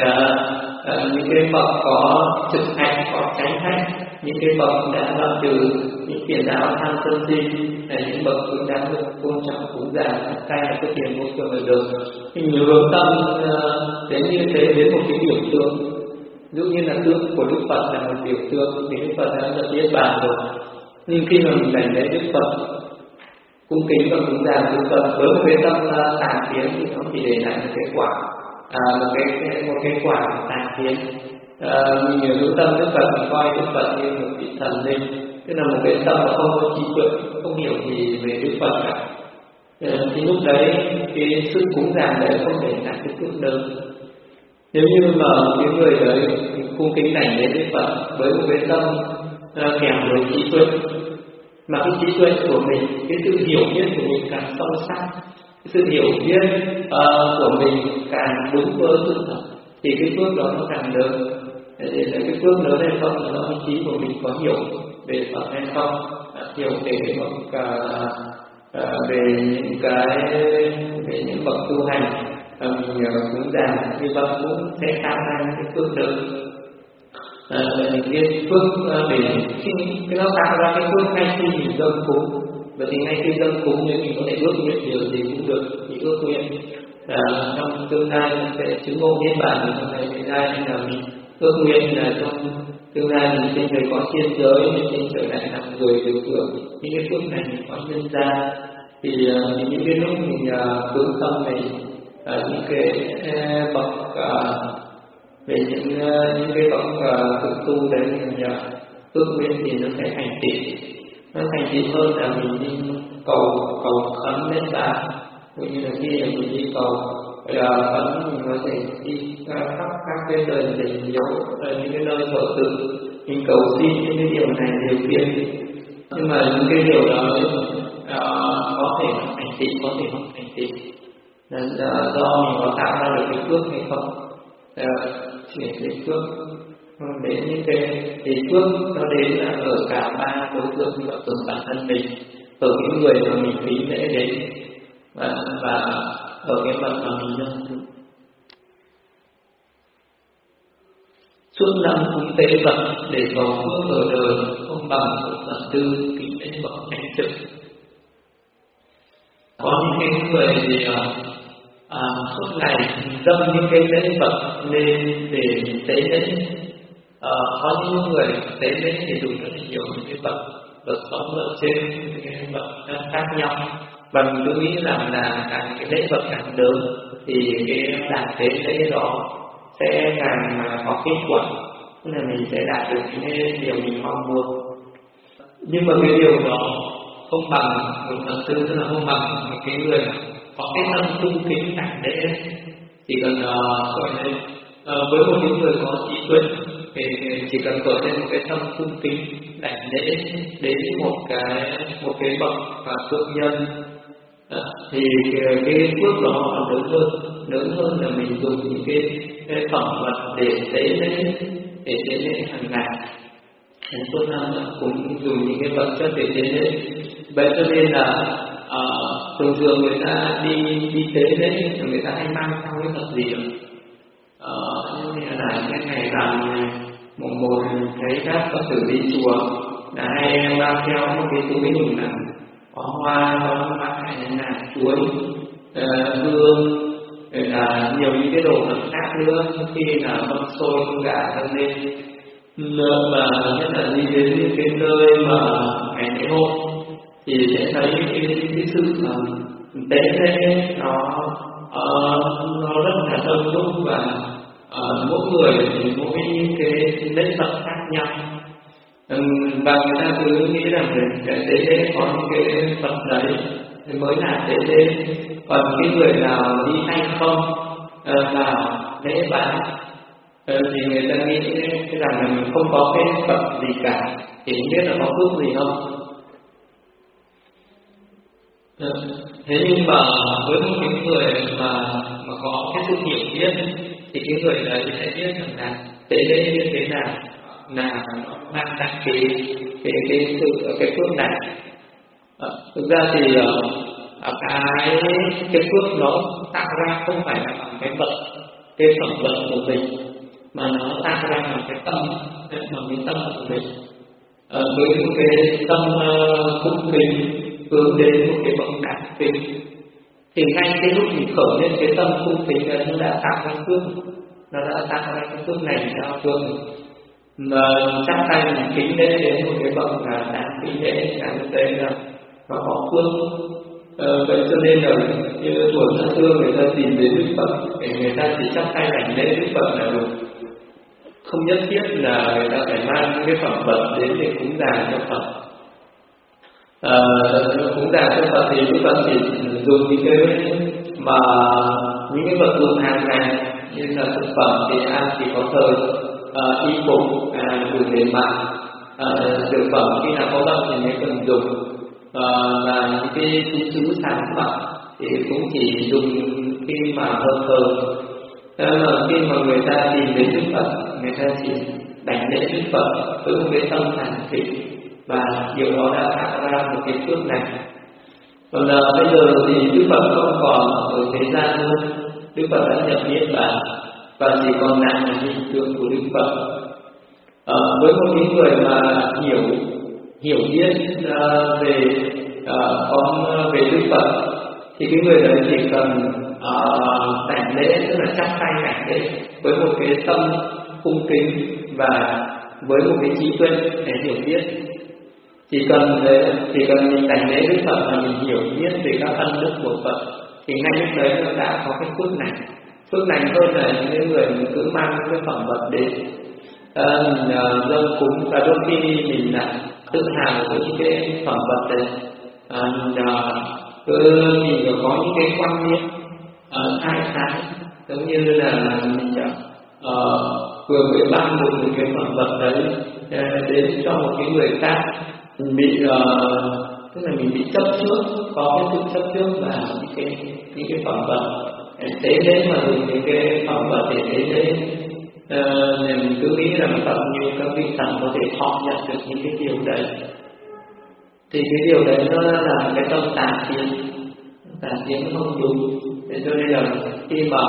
uh, những cái bậc có trực hạnh, có chánh hạnh, những cái bậc đã đoạn trừ những phiền não tham sân si, là những bậc cũng đã được tôn trọng cúng dường tay là cái tiền vô thượng ở đời. Mình hướng tâm uh, đến như thế, đến một cái biểu tượng. Ví dụ như là tượng của Đức Phật là một biểu tượng thì Đức Phật đã được niết bàn rồi. Nhưng khi mà mình đảnh lễ Đức Phật, cung kính và cúng dường Đức Phật với một cái tâm uh, tà kiến thì nó chỉ để lại một cái quả, à, một cái, cái một cái quả tà kiến. À, mình hiểu hữu tâm Đức Phật, mình coi Đức Phật như một vị thần linh, tức là một cái tâm mà không có trí tuệ, không hiểu gì về Đức Phật cả. À, thì lúc đấy cái sự cúng dường đấy không để lại cái phước lớn. Nếu như mà cái người đấy cung kính đảnh lễ Đức Phật với một cái tâm uh, kèm với trí tuệ, mà cái trí tuệ của mình, cái sự hiểu biết của mình càng sâu sắc, cái sự hiểu biết uh, của mình càng đúng với sự thật, thì cái phước đó nó càng lớn. Để là cái phước lớn hay không là do ý chí của mình có hiểu về Phật hay không, hiểu về cái bậc uh, à, về những cái về những bậc tu hành à, mình cũng già như vậy cũng sẽ tạo ra những cái phước lớn. À, những cái phước để khi cái nó tạo ra cái phước ngay khi mình dâng cúng. Vậy thì ngay khi dâng cúng nếu mình có thể ước nguyện điều gì cũng được, thì ước nguyện là trong tương lai mình sẽ chứng ngộ niết bàn, trong này tương lai là mình ước nguyện là trong tương lai mình sinh về cõi thiên giới, mình sinh trở lại làm người được hưởng những cái phước này mình có nhân ra. Thì uh, những cái lúc mình uh, hướng tâm này uh, những cái uh, bậc uh, về những uh, những cái bậc uh, tự tu đấy mình uh, ước nguyện thì nó sẽ thành tựu, nó thành tựu hơn là mình đi cầu cầu khấn lên bàn. Cũng như là khi mình đi cầu là khấn mình có thể đi khắp các cái nơi để nhớ những cái nơi thờ tự, mình cầu xin những cái điều này điều kia. Nhưng mà những cái điều đó uh, có thể nó thành tựu, có thể không thành tựu, nên uh, do mình có tạo ra được cái phước hay không. Uh, chỉ cái phước đến những cái thì phước nó đến là ở cả ba đối tượng, như là ở bản thân mình, ở những người mà mình kính lễ đến, và, và ở cái vật mà mình dâng cúng. Suốt năm cúng tế vật để cầu phước ở đời không bằng một phần tư kính lễ bậc thánh trực. Có những cái người thì à, suốt ngày dâng những cái lễ vật lên để tế lễ. À, có những người tế lễ thì dùng rất là nhiều những cái vật vật sống ở trên những cái vật khác nhau, và mình cứ nghĩ rằng là càng cái lễ vật càng lớn thì cái đạt tế lễ đó sẽ càng có kết quả, tức là mình sẽ đạt được những cái điều mình mong muốn. Nhưng mà cái điều đó không bằng một phần tư, tức là không bằng một cái người có cái tâm cung kính đảnh lễ. Chỉ cần uh, gọi lên uh, với một những người có trí tuệ thì chỉ cần khởi lên một cái tâm cung kính đảnh lễ đến một cái một cái bậc và thượng nhân à, thì cái, cái phước đó còn lớn hơn, lớn hơn là mình dùng những cái, cái phẩm vật để tế lễ, để tế lễ hàng ngày. Thành suốt năm cũng dùng những cái vật chất để tế lễ. Vậy cho nên là uh, thường thường người ta đi đi tế lễ, người ta hay mang theo cái vật gì ạ? Uh, như là cái ngày rằm này, mùng một thấy các Phật tử đi chùa là hay mang theo một cái túi mình là có hoa, có hoa hay là chuối, uh, hương, rồi là nhiều những cái đồ vật khác nữa. Khi là mâm xôi con gà dâng lên, mà nhất là đi đến những cái nơi mà ngày lễ hội thì sẽ thấy cái, cái, cái sự tế lễ nó uh, nó rất là đông đúc, và uh, mỗi người thì mỗi cái lễ vật khác nhau. Um, và người ta cứ nghĩ rằng cái tế lễ có những cái vật đấy thì mới là tế lễ, còn cái người nào đi tay không uh, vào lễ bái uh, thì người ta nghĩ cái rằng là mình không có cái vật gì cả, thì không biết là có phước gì không. Thế nhưng mà với một cái người mà mà có cái sự hiểu biết thì cái người đấy sẽ biết rằng là tế lễ như thế nào là mang lại cái cái cái sự cái phước này. À, thực ra thì à, cái cái phước nó tạo ra không phải là bằng cái vật, cái phẩm vật của mình, mà nó tạo ra bằng cái tâm, bằng cái tâm của mình. À, với những cái tâm uh, cung kính hướng đến một cái bậc đại kính, thì ngay cái lúc mình khởi lên cái tâm cung kính ấy, nó đã tạo ra phước, nó đã tạo ra cái phước này cho phước. Mà chắc tay mình kính lễ đến một cái bậc là đại kính lễ, là như thế là nó có phước. Ờ, vậy cho nên là như tuổi xa xưa người ta tìm đến Đức Phật để người ta chỉ chắp tay đảnh lễ Đức Phật là được, không nhất thiết là người ta phải mang cái phẩm vật đến để cúng dường cho Phật. À, cúng dường cho Phật thì Đức Phật chỉ dùng những cái mà những cái vật dụng hàng ngày như là thực phẩm thì ăn chỉ có thời, à, y phục à, dùng để mặc, à, thực phẩm khi nào có bệnh thì mới cần dùng, à, và những cái thứ sáng mặc thì cũng chỉ dùng khi mà hơi thờ. Thế mà khi mà người ta tìm đến Đức Phật, người ta chỉ đảnh lễ Đức Phật với một cái tâm thành kính, và điều đó đã tạo ra một cái phước này. Còn là bây giờ thì Đức Phật không còn ở thế gian nữa, Đức Phật đã nhập niết bàn và chỉ còn lại là hình tượng của Đức Phật. À, với một những người mà hiểu hiểu biết uh, về uh, con về Đức Phật thì cái người đấy chỉ cần uh, đảnh lễ, tức là chắp tay đảnh lễ với một cái tâm cung kính và với một cái trí tuệ để hiểu biết. Chỉ cần chỉ cần mình đảnh lễ Đức Phật và mình hiểu biết về các ân đức của Phật thì ngay lúc đấy nó đã có cái phước này. Phước này hơn là những cái người cứ mang cái phẩm vật đến uh, dâng cúng, và đôi khi mình lại tự hào với những cái phẩm vật đấy. Uh, cứ mình có những cái quan niệm uh, sai trái, giống như là mình uh, vừa mới ban được một cái phẩm vật đấy uh, đến cho một cái người khác, mình bị uh, tức là mình bị chấp trước, có cái sự chấp trước vào những cái những cái phẩm vật. Thế nên mà dùng những cái phẩm vật để thế nên uh, mình cứ nghĩ rằng bao nhiêu các vị thần có thể thọ nhận được những cái điều đấy, thì cái điều đấy nó là cái tâm tà kiến, tà kiến không đúng. Thế cho nên là khi mà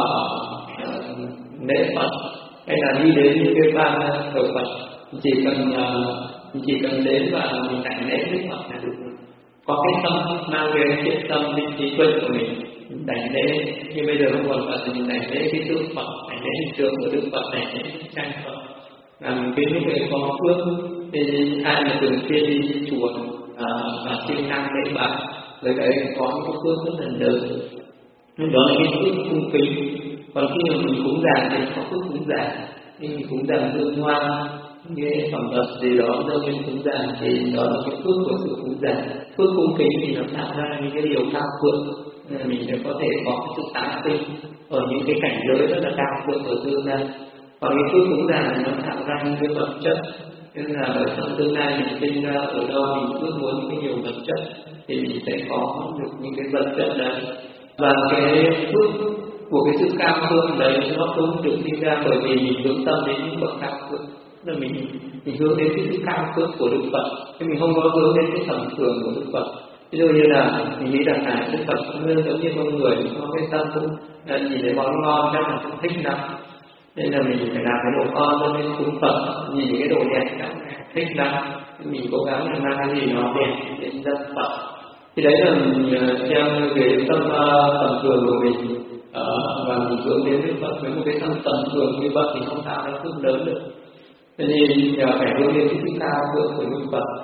uh, lễ Phật hay là đi đến những cái ban thờ Phật, chỉ cần uh, chỉ cần đến và mình đảnh lễ Đức Phật là được. Có cái tâm mang về cái tâm định trí tuệ của mình đảnh lễ, như bây giờ không còn Phật thì mình đảnh lễ cái tượng Phật, đảnh lễ hình tượng của Đức Phật, đảnh lễ tranh Phật, làm cái lúc ấy có phước. Thì ai mà thường xuyên đi chùa à, và siêng năng lễ bái, rồi đấy có những cái phước rất là lớn. Nhưng đó là cái phước cung kính. Còn khi mà mình cúng dường thì có phước cúng dường, khi mình cúng dường hương hoa, cái phẩm vật gì đó dâng lên cúng dường thì đó là cái phước của sự cúng dường. Phước cung kính thì nó tạo ra những cái điều cao thượng, mình sẽ có thể có sự tán sinh ở những cái cảnh giới rất là cao thượng ở tương lai. Còn cái phước cúng dường nó tạo ra những cái vật chất, nên là ở trong tương lai mình sinh ra ở đâu mình cứ muốn những cái nhiều vật chất thì mình sẽ có được những cái vật chất đấy. Và cái phước của cái sự cao thượng đấy nó không được sinh ra bởi vì mình hướng tâm đến những bậc cao thượng, là mình mình hướng đến cái sự cao thượng của Đức Phật, chứ mình không có hướng đến cái tầm thường của Đức Phật. Ví dụ như là mình nghĩ rằng là Đức Phật cũng giống như con người, có cái tâm cũng nhìn thấy món ngon chắc là cũng thích lắm, nên là mình phải làm cái đồ ngon cho nên cúng Phật, nhìn cái đồ đẹp chắc là thích lắm, mình cố gắng làm ra cái gì nó đẹp để dân Phật. Thì đấy là mình theo cái tâm tầm thường của mình, uh, và mình hướng đến Đức Phật với một cái tâm tầm thường như vậy thì không tạo ra phước lớn được. Cho nên phải hướng đến cái sự cao thượng của Đức Phật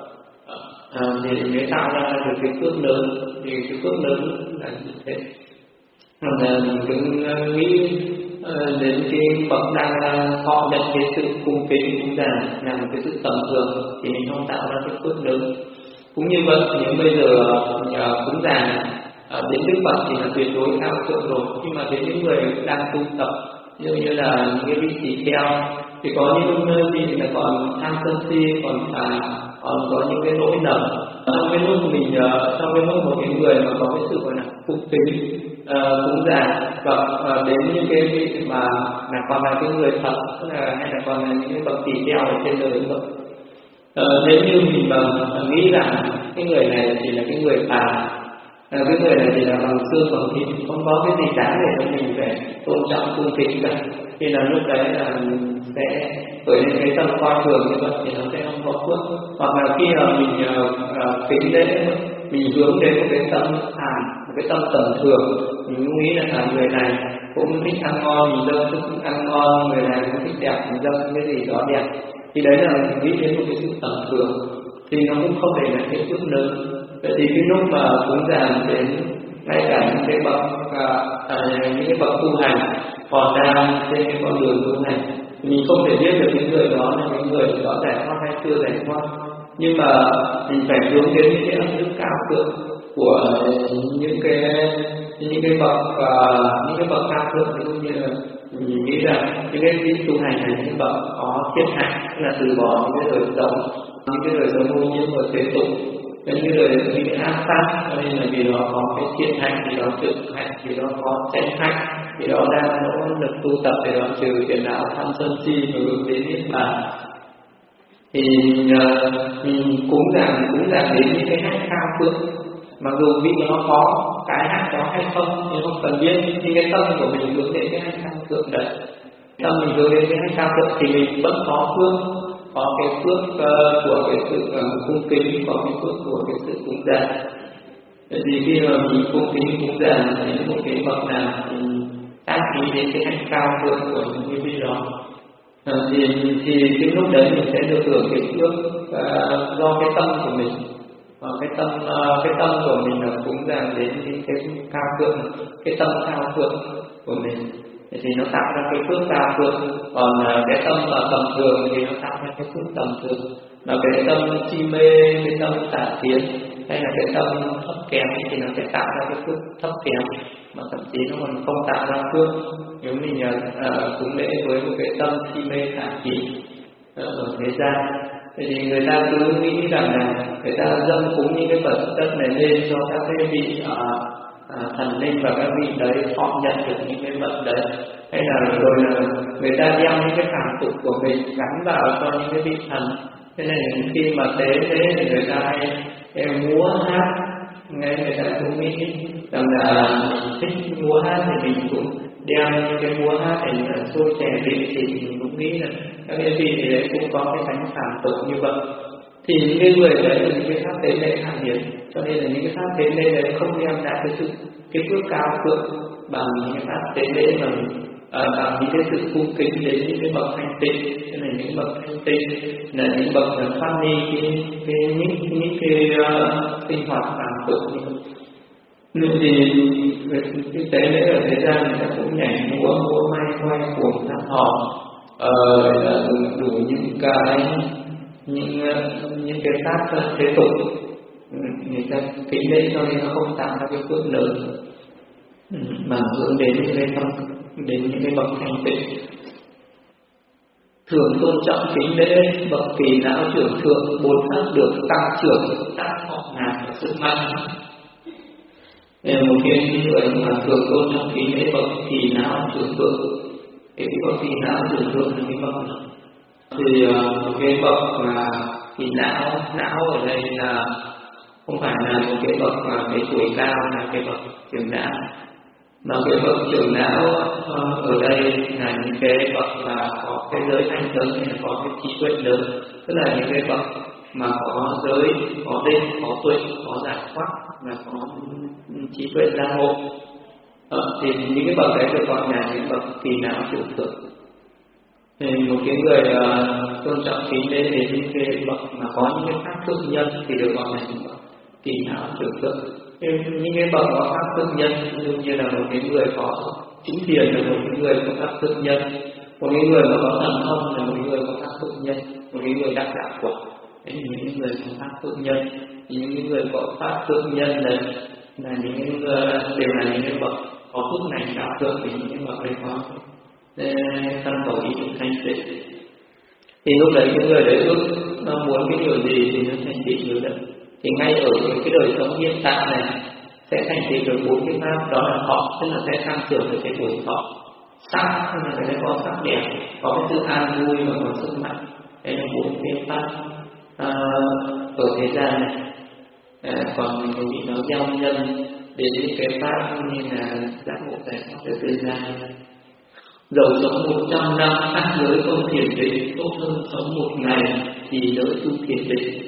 à, thì mới tạo ra được cái phước lớn. Thì cái phước lớn là như thế. Còn mình cứ nghĩ uh, đến cái bậc đang họ nhận cái sự cung kính cũng là làm cái sự tầm thường thì mình không tạo ra cái phước lớn. Cũng như vậy, nếu bây giờ uh, cúng dường uh, đến Đức Phật thì là tuyệt đối cao thượng rồi, nhưng mà đến những người đang tu tập, ví dụ như là những cái vị tỳ kheo thì có những vị là còn tham sân si, còn à, còn có những cái lỗi lầm. Trong cái lúc mình uh, trong cái lúc một cái người mà có cái sự gọi là cung kính uh, cúng dường và uh, đến những cái vị mà là còn là cái người thật, là hay là còn là những cái bậc tỳ kheo ở trên đời nữa. Uh, nếu như mình mà nghĩ rằng cái người này chỉ là cái người phàm, à, cái người này chỉ là bằng xương bằng thịt, không có cái gì đáng để cho mình phải tôn trọng cung kính cả, thì là lúc đấy là sẽ khởi lên cái tâm coi thường như vậy thì nó sẽ không có phước. Hoặc là khi mà mình uh, uh, kính lễ, mình hướng đến một cái tâm hàn, một cái tâm tầm thường, mình cũng nghĩ là à, người này cũng thích ăn ngon, mình dâng cũng ăn ngon, người này cũng thích đẹp, mình dâng cái gì đó đẹp, thì đấy là mình nghĩ đến một cái sự tầm thường, thì nó cũng không để là cái phước lớn. Vậy thì cái lúc mà cúng dường đến ngay cả những cái bậc à, à, những cái bậc tu hành còn đang trên cái con đường tu hành, mình không thể biết được những người đó là những người có giải thoát hay chưa giải thoát, nhưng mà mình phải hướng đến những cái ân đức cao thượng của những cái những cái bậc uh, những cái bậc cao thượng, thì cũng như là mình nghĩ rằng những cái vị tu hành là những cái bậc có thiên hạnh, tức là từ bỏ những cái đời sống những cái đời sống vô nhiễm và thế tục, những cái đời những cái ác pháp, cho nên là vì đó có cái thiện hạnh, vì đó tự hạnh, vì đó có chánh hạnh, vì đó đang nỗ lực tu tập để đoạn trừ phiền não tham sân si và hướng đến niết bàn. Thì uh, mình cúng dường cúng dường đến những cái hạnh cao thượng, mặc dù vị nó có cái hạnh đó hay không thì không cần biết, nhưng cái tâm của mình hướng đến cái hạnh cao thượng đấy, tâm mình hướng đến cái hạnh cao thượng thì mình vẫn có phước, có cái phước uh, của cái sự uh, cung kính, có cái phước của cái sự cúng dường. Bởi vì khi mà mình cung kính cúng dường đến một cái bậc nào thì tác ý đến cái hạnh cao thượng của những cái vị đó, uh, thì thì cái lúc đấy mình sẽ được hưởng cái phước uh, do cái tâm của mình. Và cái tâm uh, cái tâm của mình là cúng dường đến những cái cao thượng, cái tâm cao thượng của mình thì nó tạo ra cái phước cao thượng. Còn uh, cái tâm uh, tầm thường thì nó tạo ra cái phước tầm thường. Và cái tâm chi mê, cái tâm tà kiến hay là cái tâm thấp kém thì nó sẽ tạo ra cái phước thấp kém, mà thậm chí nó còn không tạo ra phước. Nếu mình uh, cúng lễ với một cái tâm chi mê tà kiến uh, ở thế gian, thì người ta cứ nghĩ rằng là người ta dâng cúng những cái vật chất này lên cho các cái vị uh, uh, thần linh, và các vị đấy họ nhận được những cái vật đấy, hay là rồi là người ta đem những cái phàm tục của mình gắn vào cho những cái vị thần. Thế nên khi mà tế thế thì người ta hay, hay múa hát, nghe người ta cũng nghĩ rằng là mình thích múa hát thì mình cũng đem những cái múa hát để xôi chè vị, thì mình cũng nghĩ là các cái vị thì đấy cũng có cái tánh phàm tục như vậy. Thì những cái người đấy là những cái pháp tế lễ hạ nhiệt, cho nên là những cái pháp tế lễ đấy không đem lại cái sự cái phước cao thượng bằng những cái pháp tế lễ mà À, bằng những cái sự cung kính đến những cái bậc thanh tịnh. Thế này những bậc thanh tịnh là những bậc phát đi cái cái những những cái uh, sinh hoạt phàm tục. Nên thì cái tế lễ ở thế gian người ta cũng nhảy múa múa may quay cuồng hát hò, ờ, đủ, đủ những cái những những cái pháp thế tục người ta kính lễ, cho nên nó không tạo ra cái phước lớn mà hướng đến những cái tâm, đến những cái bậc thanh tịnh. Thường tôn trọng kính lễ bậc kỳ lão trưởng thượng, bốn pháp được tăng trưởng tác họ ngàn và sức mạnh. Nên một cái người mà thường tôn trọng kính lễ bậc kỳ lão trưởng thượng, cái bậc kỳ lão trưởng thượng là cái bậc nào? Thì một cái bậc mà kỳ lão, lão ở đây là không phải là một cái bậc mà cái tuổi cao, là cái bậc trưởng lão. Mà cái bậc trưởng lão ở đây là những cái bậc mà có cái giới thanh lớn, hay có cái trí tuệ lớn, tức là những cái bậc mà có giới, có định, có tuệ, có giải thoát và có trí tuệ giác ngộ. Ờ, thì những cái bậc đấy được gọi là những bậc kỳ lão trưởng thượng. Thì một cái người uh, tôn trọng kính lễ đến những cái bậc mà có những cái pháp thượng nhân thì được gọi là những bậc kỳ lão trưởng thượng. Những cái bậc có pháp thượng nhân giống như là một cái người có chính thiền là một cái người có pháp thượng nhân, một cái người mà có thần thông là một cái người có pháp thượng nhân, một cái người đắc đạo quả. Đấy là những người có pháp thượng nhân. Thì những người có pháp thượng nhân này là những người đều là những cái bậc có phước này đạo thượng, thì những cái bậc đấy có tâm cầu ý được thanh tịnh. Thì lúc đấy những người đấy ước nó muốn cái điều gì thì nó thanh tịnh như vậy. Thì ngay ở cái đời sống hiện tại này sẽ thành tựu được bốn cái pháp, đó là thọ, tức là sẽ tăng trưởng được cái tuổi thọ. Sắc, tức là sẽ có sắc đẹp, có cái sự an vui và có sức mạnh. Đây là bốn cái pháp à, ở thế gian này. À, còn mình bị nó gieo nhân đến những cái pháp như là giác ngộ giải thoát được thế gian. Dầu sống một trăm năm ác giới không thiền định, tốt hơn sống một ngày thì đỡ tu thiền định.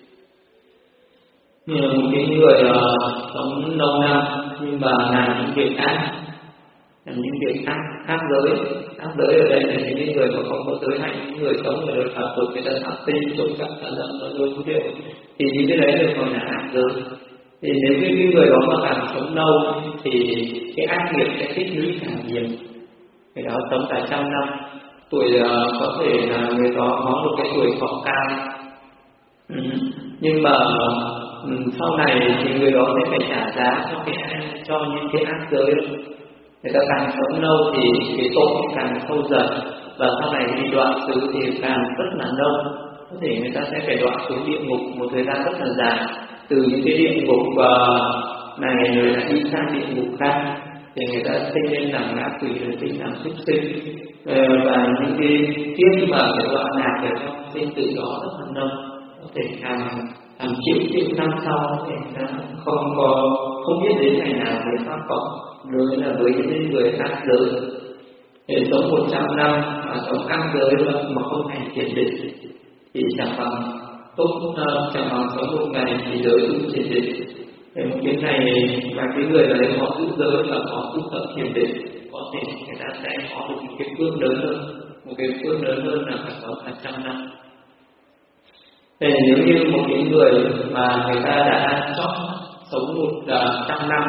Như là một cái người uh, sống lâu năm nhưng mà làm những việc ác, làm những việc ác, ác giới. Ác giới ở đây là những người mà không có giới hạnh, những người sống ở đời phạm tục, người ta sát tinh, trộm cắp, tàn dậm, và đôi thú điệu. Thì những cái đấy được gọi là ác giới. Thì nếu cái, cái người đó mà càng sống lâu thì cái ác nghiệp sẽ tích lũy càng nhiều. Người đó sống cả trăm năm, tuổi uh, có thể là người đó có một cái tuổi thọ cao, ừ. nhưng mà ừ, sau này thì người đó sẽ phải trả giá cho cái cho những cái ác giới. Người ta càng sống lâu thì cái tội càng sâu dần, và sau này đi đoạn xứ thì càng rất là lâu. Có thể người ta sẽ phải đoạn xuống địa ngục một thời gian rất là dài, từ những cái địa ngục uh, này rồi lại đi sang địa ngục khác. Thì người ta sinh lên làm ngã quỷ, rồi sinh làm súc sinh, ờ, và những cái kiếp mà người đoạn lạc ở trong sinh tử đó rất là lâu, có thể càng hàng triệu triệu năm sau thì ta không có không biết đến ngày nào mới thoát khỏi, đối là với những người ác giới để sống một trăm năm mà sống ác giới mà không thành thiền định thì chẳng bằng tốt chẳng bằng sống một ngày thì giới tu thiền định. Thì một cái này mà cái người đấy họ giữ giới và họ tu tập thiền định, có thể người ta sẽ có được một cái phước lớn hơn, một cái phước lớn hơn là phải có cả trăm năm. Thì nếu như một cái người mà người ta đã chót sống một uh, trăm năm,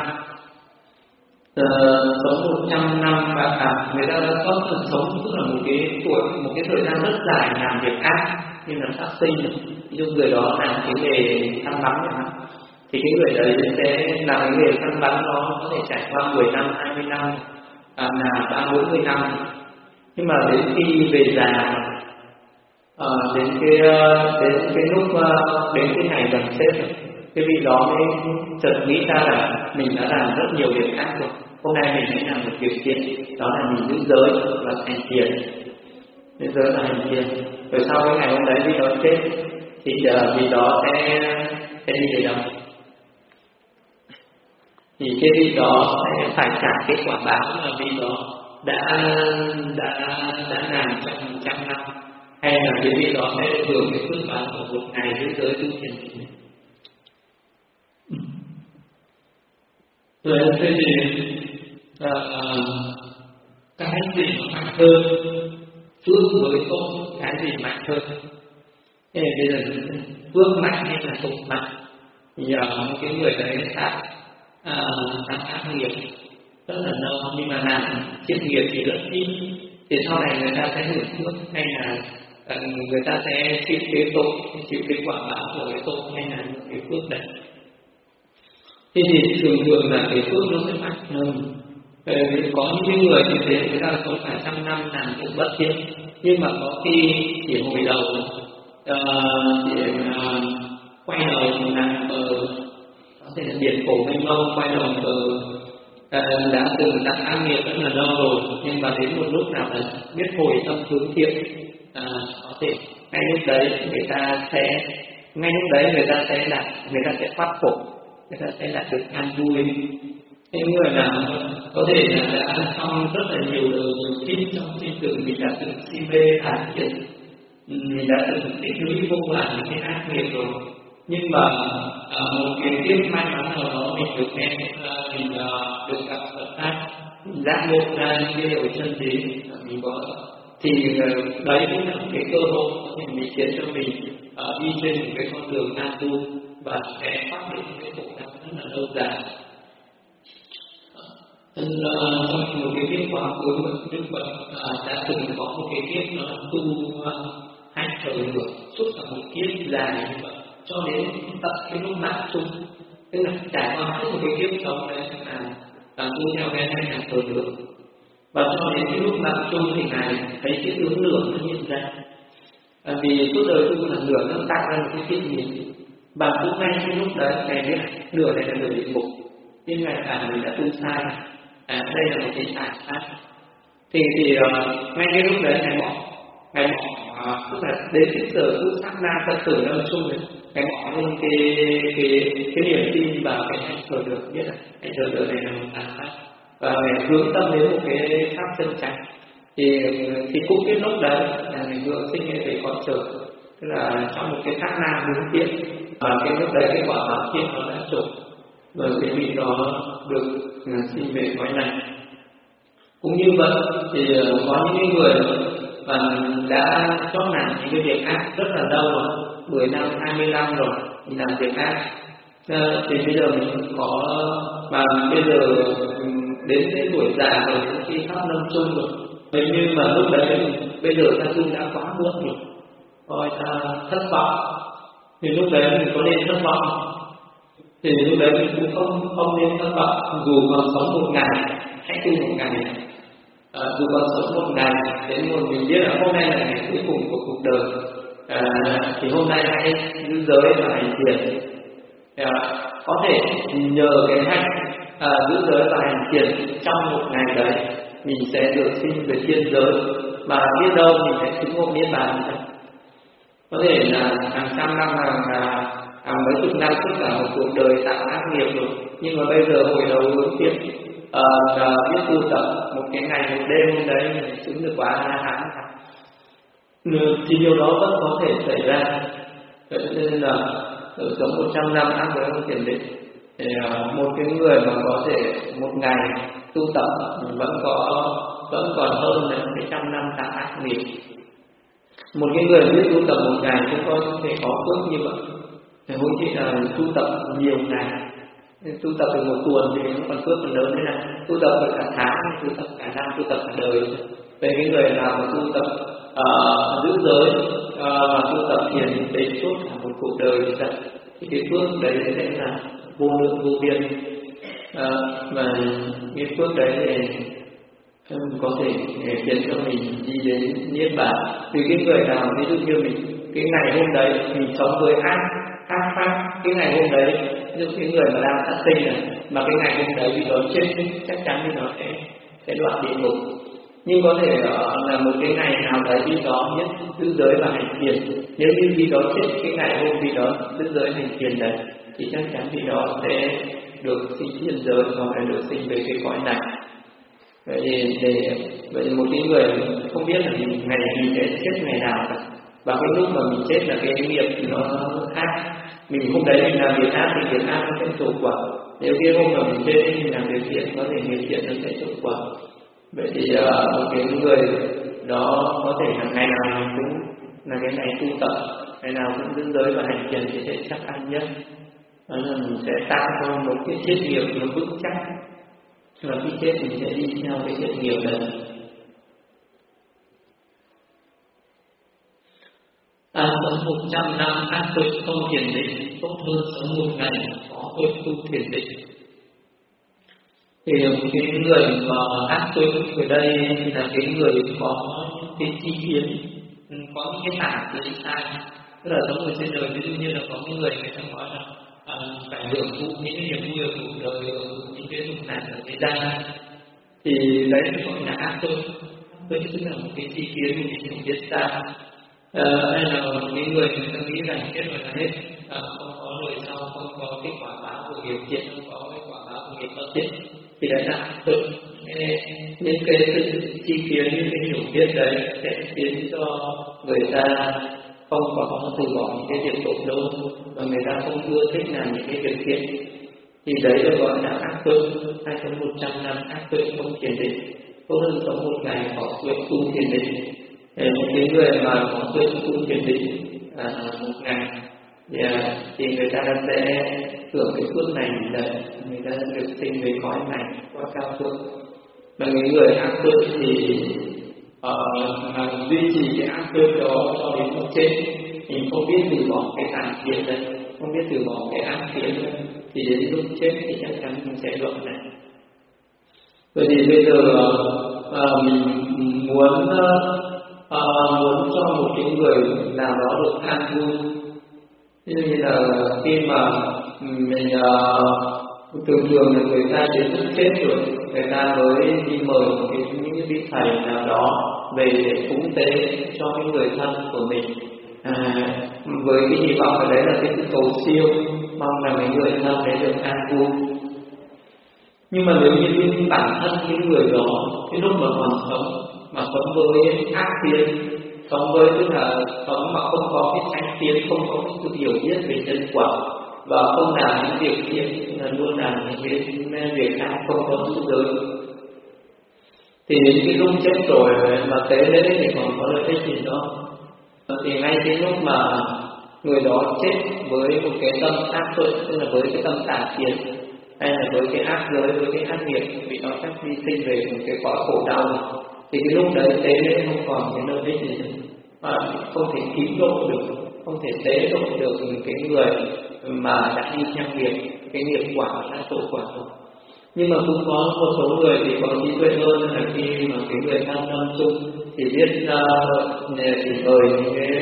uh, sống một trăm năm và à, người ta đã chót sống tức là một cái tuổi, một cái thời gian rất dài làm việc ác như là sát sinh, ví dụ người đó làm cái nghề săn bắn chẳng hạn, thì cái người đấy sẽ làm cái nghề săn bắn nó có thể trải qua mười năm, hai mươi năm, à, là ba bốn mươi năm, nhưng mà đến khi về già, à, đến cái đến cái lúc đến cái ngày gần chết, cái vị đó mới chợt nghĩ ra là mình đã làm rất nhiều việc ác rồi, hôm nay mình hãy làm một việc thiện, đó là mình giữ giới và hành thiền, giữ giới và hành thiền. Rồi sau cái ngày hôm đấy vị đó chết thì uh, vị đó sẽ sẽ đi về đâu? Thì cái vị đó sẽ phải trả kết quả báo là vị đó đã đã đã làm trong trăm năm, hay là cái vị đó sẽ được hưởng cái phước báo của một ngày giữ giới tu thiền. Rồi thế thì uh, cái gì mạnh hơn, phước với tội cái gì mạnh hơn? Thế bây giờ phước mạnh hay là tội mạnh? Giờ một cái người đấy đã làm ác nghiệp rất là lâu nhưng mà làm thiện nghiệp thì rất ít, thì sau này người ta sẽ hưởng phước hay là uh, người ta sẽ chịu cái tội, chịu cái quả báo của cái tội hay là cái phước đấy? Thế thì thường thường là cái phước nó sẽ mạnh hơn. Có những người như thế người ta sống cả trăm năm làm việc bất thiện, nhưng mà có khi chỉ hồi đầu uh, chỉ uh, quay đầu làm bờ, có thể là biển khổ mênh mông, quay đầu bờ uh, đã từng đặt ác nghiệp rất là lâu rồi, nhưng mà đến một lúc nào là biết hồi tâm hướng thiện, uh, có thể ngay lúc đấy người ta sẽ ngay lúc đấy người ta sẽ đạt, người ta sẽ thoát khổ, người ta sẽ đạt được an vui. Những người nào có thể là đã xong rất là nhiều đời nhiều kiếp trong sinh tử, mình đã từng si mê thản thiện, mình đã từng tích lũy vô vàn những cái ác nghiệp rồi, nhưng mà à, một cái kiếp may mắn nào đó mình được nghe, mình uh, được gặp Phật pháp, mình giác ngộ ra những cái điều chân lý mình có, thì uh, đấy cũng là một cái cơ hội có thể mình khiến cho mình uh, đi trên một cái con đường an tu và sẽ phát được những cái khổ đau rất là lâu dài. Trong một cái kiếp quá khứ của Đức Phật đã từng có một cái kiếp nó tu hai thời được suốt cả một kiếp dài như vậy, cho đến tận cái lúc mạng chung, tức là trải qua suốt một cái kiếp sống đấy là là tu theo cái hai ngàn thời được, và cho đến cái lúc mạng chung thì ngài thấy cái tướng lửa nó hiện ra, à, vì suốt đời tu là lửa nó tạo ra một cái thiện nghiệp, và cũng ngay cái lúc đấy ngài biết lửa này là lửa địa ngục, nhưng ngài cả mình đã tu sai. À, đây là một cái giải pháp. Thì thì uh, ngay cái lúc đấy ngài bỏ, ngài bỏ uh, tức là đến cái giờ tu sát na phật tử lâm chung này, ngài bỏ lên cái cái cái niềm tin vào cái hạnh sở được, biết là hạnh sở được này là một giải pháp, và ngài hướng tâm đến một cái pháp chân chánh. Thì thì cũng cái lúc đấy là ngài vừa sinh về cõi trời, tức là trong một cái sát na hướng thiện, và cái lúc đấy cái quả báo thiện nó đã trổ, rồi cái vị đó được sinh về cõi này. Cũng như vậy thì có những người mà đã chót làm những cái việc ác rất là lâu rồi, mười năm, hai mươi năm rồi mình làm việc ác, thì bây giờ mình có, mà bây giờ đến cái tuổi già rồi, khi pháp lâm chung rồi, nếu như mà lúc đấy bây giờ ta tu đã quá muộn rồi, coi ta thất vọng, thì lúc đấy mình có nên thất vọng? Thì lúc đấy mình cũng không không nên thất vọng, dù còn sống một ngày hãy tu một ngày, à, dù còn sống một ngày đến một mình biết là hôm nay là ngày cuối cùng của cuộc đời, à, thì hôm nay hãy giữ giới và hành thiền, à, có thể nhờ cái hạnh à, giữ giới và hành thiền trong một ngày đấy mình sẽ được sinh về thiên giới, mà biết đâu mình sẽ chứng ngộ niết bàn. Có thể là hàng trăm năm, hàng à, mấy chục năm tất cả một cuộc đời tạo ác nghiệp rồi, nhưng mà bây giờ hồi đầu hướng thiện uh, biết tu tập một cái ngày một đêm hôm đấy mình chứng được quả A La Hán thì điều đó vẫn có thể xảy ra. Vậy nên là ở sống một trăm năm ác với không thiền định thì uh, một cái người mà có thể một ngày tu tập vẫn có vẫn còn hơn là cái trăm năm tạo ác nghiệp. Một cái người biết tu tập một ngày cũng có thể có phước như vậy. Thì hối chị là tu tập nhiều ngày, tu tập được một tuần thì nó còn phước còn lớn thế này. Tu tập được cả tháng, tu tập cả năm, tu tập cả đời. Về cái người nào mà tu tập uh, giữ giới uh, và tu tập thiền định suốt cả một cuộc đời như vậy, thì cái phước đấy sẽ là vô lượng vô biên. Uh, và cái phước đấy thì có thể khiến cho mình đi đến niết bàn. Vì cái người nào ví dụ như mình cái ngày hôm đấy mình sống với ác ác pháp, cái ngày hôm đấy như cái người mà đang sát sinh này mà cái ngày hôm đấy bị đói chết chắc chắn thì nó sẽ sẽ đoạn địa ngục. Nhưng có thể là một cái ngày nào đấy đi đó nhất giữ giới và hành thiền, nếu như đi đó chết cái ngày hôm đi đó giữ giới hành thiền đấy thì chắc chắn thì đó sẽ được sinh thiên giới hoặc là được sinh về cái cõi này. Vậy thì để vậy một cái người không biết là mình ngày gì sẽ chết ngày nào cả, và cái lúc mà mình chết là cái nghiệp thì nó ác, mình hôm đấy mình làm việc ác thì việc ác nó sẽ trổ quả, nếu cái hôm mà mình chết mình làm việc thiện có thể nghiệp thiện nó sẽ trổ quả. Vậy thì uh, một cái người đó có thể là ngày nào mình cũng là cái ngày tu tập, ngày nào cũng giữ giới và hành thiền thì sẽ chắc ăn nhất, đó là mình sẽ tạo ra một cái chết nghiệp nó vững chắc. Và khi chết mình sẽ đi theo cái chết nghiệp đấy. À, sống một trăm năm ác tuệ không thiền định tốt hơn sống một ngày có tuệ tu thiền định. Thì cái người mà ác tuệ ở đây là cái người có cái chi kiến, có những cái tả cái sai. Tức là sống ở trên đời, ví dụ như là có những người người ta nói là À, phải hưởng thụ những cái niềm vui ở cuộc đời, những cái dục nạn ở thế gian, thì đấy gọi là ác tuệ. Tuệ tức là một cái chi kiến, một cái hiểu biết sai. À, hay là những người người ta nghĩ rằng kết rồi là hết, à, không có đời sau, không có cái quả báo của nghiệp thiện, không có cái quả báo của nghiệp bất thiện, thì đấy là ác tuệ. Những cái chi kiến, những cái hiểu biết đấy sẽ khiến cho người ta không có từ bỏ những cái việc tội lỗi và người ta không ưa thích làm những cái việc thiện, thì đấy được gọi là ác tuệ. Hay sống một trăm năm ác tuệ không thiền định tốt hơn sống một ngày có tuệ tu thiền định. Một cái người mà có tuệ tu thiền định à, một ngày thì, à, thì người ta sẽ hưởng cái phước này là người ta được sinh về cõi này qua cao phước. Mà những người ác tuệ thì Uh, duy trì cái ác tuệ đó cho đến lúc chết, mình không biết từ bỏ cái tàn thiện đấy, không biết từ bỏ cái ác thiện đấy, thì đến lúc chết thì chắc chắn mình sẽ đoạn này. Vậy thì bây giờ uh, mình muốn uh, muốn cho một cái người nào đó được an vui, như là khi mà mình uh, thường thường là người ta đến lúc chết rồi, người ta mới đi mời một cái những vị thầy nào đó về để cúng tế cho những người thân của mình, à, với cái hy vọng ở đấy là cái sự cầu siêu, mong là những người thân đấy được an vui. Nhưng mà nếu như bản thân những người đó cái lúc mà còn sống mà sống với ác tiến, sống với tức là sống mà không có cái chánh tiến, không có cái sự hiểu biết về nhân quả và không làm những việc thiện, là luôn làm những cái việc ác, không có giữ giới, thì đến cái lúc chết rồi mà tế lễ thì còn có lợi ích gì đó. Thì ngay cái lúc mà người đó chết với một cái tâm ác tuệ, tức là với cái tâm tà kiến, hay là với cái ác giới, với cái ác nghiệp, vì nó chắc đi sinh về một cái cõi khổ đau, thì cái lúc đấy tế lễ không còn cái lợi ích gì nữa, mà không thể cứu độ được, không thể tế độ được cái người mà đã đi theo nghiệp, cái nghiệp quả đã tội quả rồi. Nhưng mà cũng có một số người thì có trí tuệ hơn, là khi mà cái người tham tâm chung thì biết uh, thì mời những cái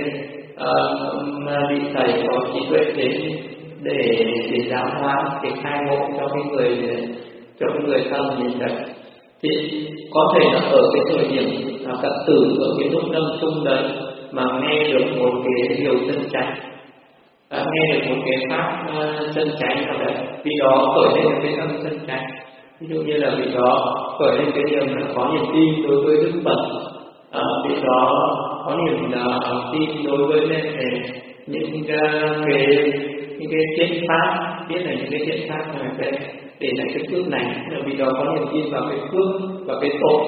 uh, vị thầy có trí tuệ đến để để giáo hóa, để khai ngộ cho cái người cho cái người thân mình đấy. Thì có thể là ở cái thời điểm uh, cận tử, ở cái lúc tâm chung đấy mà nghe được một cái điều chân chánh, à, nghe được một cái pháp uh, chân chánh nào đấy, vì đó khởi lên được cái tâm chân chánh. Ví dụ như là vì đó khởi lên cái niềm là có niềm tin đối với Đức Phật, à, vì đó có niềm uh, tin đối với lên những uh, cái những cái thiện pháp, biết là những cái thiện pháp này sẽ để lại cái phước này, vì đó có niềm tin vào cái phước và cái tội,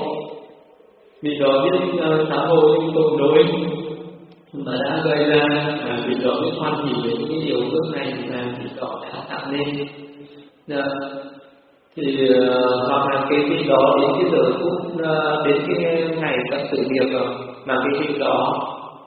vì đó biết uh, sám hối những tội lỗi mà đã gây ra, à, vì đó biết hoan hỉ với những cái điều phước này là vì đó đã tạo nên. Được. Thì uh, hoặc là cái vị đó đến cái giờ phút uh, đến cái ngày tận tử nghiệp rồi mà cái vị đó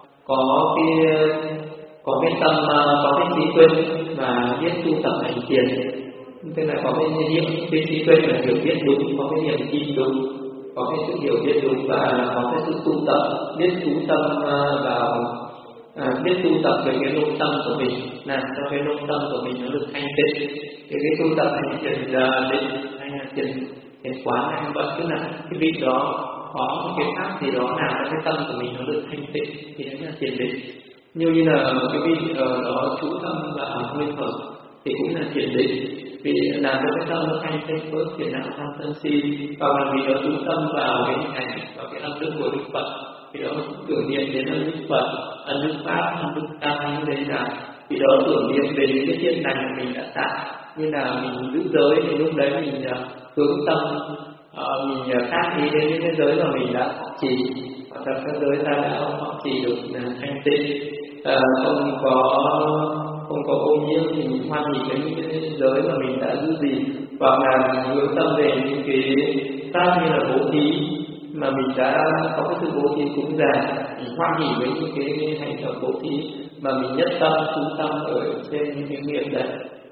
có cái có cái tâm uh, có cái trí quên mà biết tu tập hành thiền, tức là có cái niệm cái trí quên là hiểu biết đúng, có cái niềm tin đúng, có cái sự hiểu biết đúng và có cái sự tu tập, biết chú tâm uh, vào à, biết tu tập về cái nội tâm của mình, làm cho cái nội tâm của mình nó được thanh tịnh. Thì cái tu tập hành thiền định hay là thiền thiền quán hay vậy, tức là cái vị đó có một cái pháp gì đó làm cho cái tâm của mình nó được thanh tịnh, thì đấy là thiền định. Như như là cái vị uh, đó chú tâm vào hơi thở thì cũng là thiền định, vì làm cho cái tâm nó thanh tịnh, bớt phiền não tham sân si. Và bằng vì đó chú tâm vào cái hình ảnh và cái âm đức của Đức Phật, thì đó tưởng niệm đến ân đức Phật, ân đức Pháp, ân đức Tăng, như đấy là vì đó tưởng niệm về những cái thiện lành mà mình đã tạo, như là mình giữ giới thì lúc đấy mình uh, hướng tâm, uh, mình uh, khác ý đến những cái giới mà mình đã thọ trì, hoặc là các giới ta đã thọ trì được uh, thanh tịnh, uh, không có không có ô nhiễm thì mình hoan hỉ với những cái giới mà mình đã giữ gìn, hoặc là mình hướng tâm về những cái pháp như là bố thí mà mình đã có cái sự bố thí cúng dường, mình hoan hỉ với những cái hành động bố thí mà mình nhất tâm chú tâm ở trên những cái nghiệp đấy.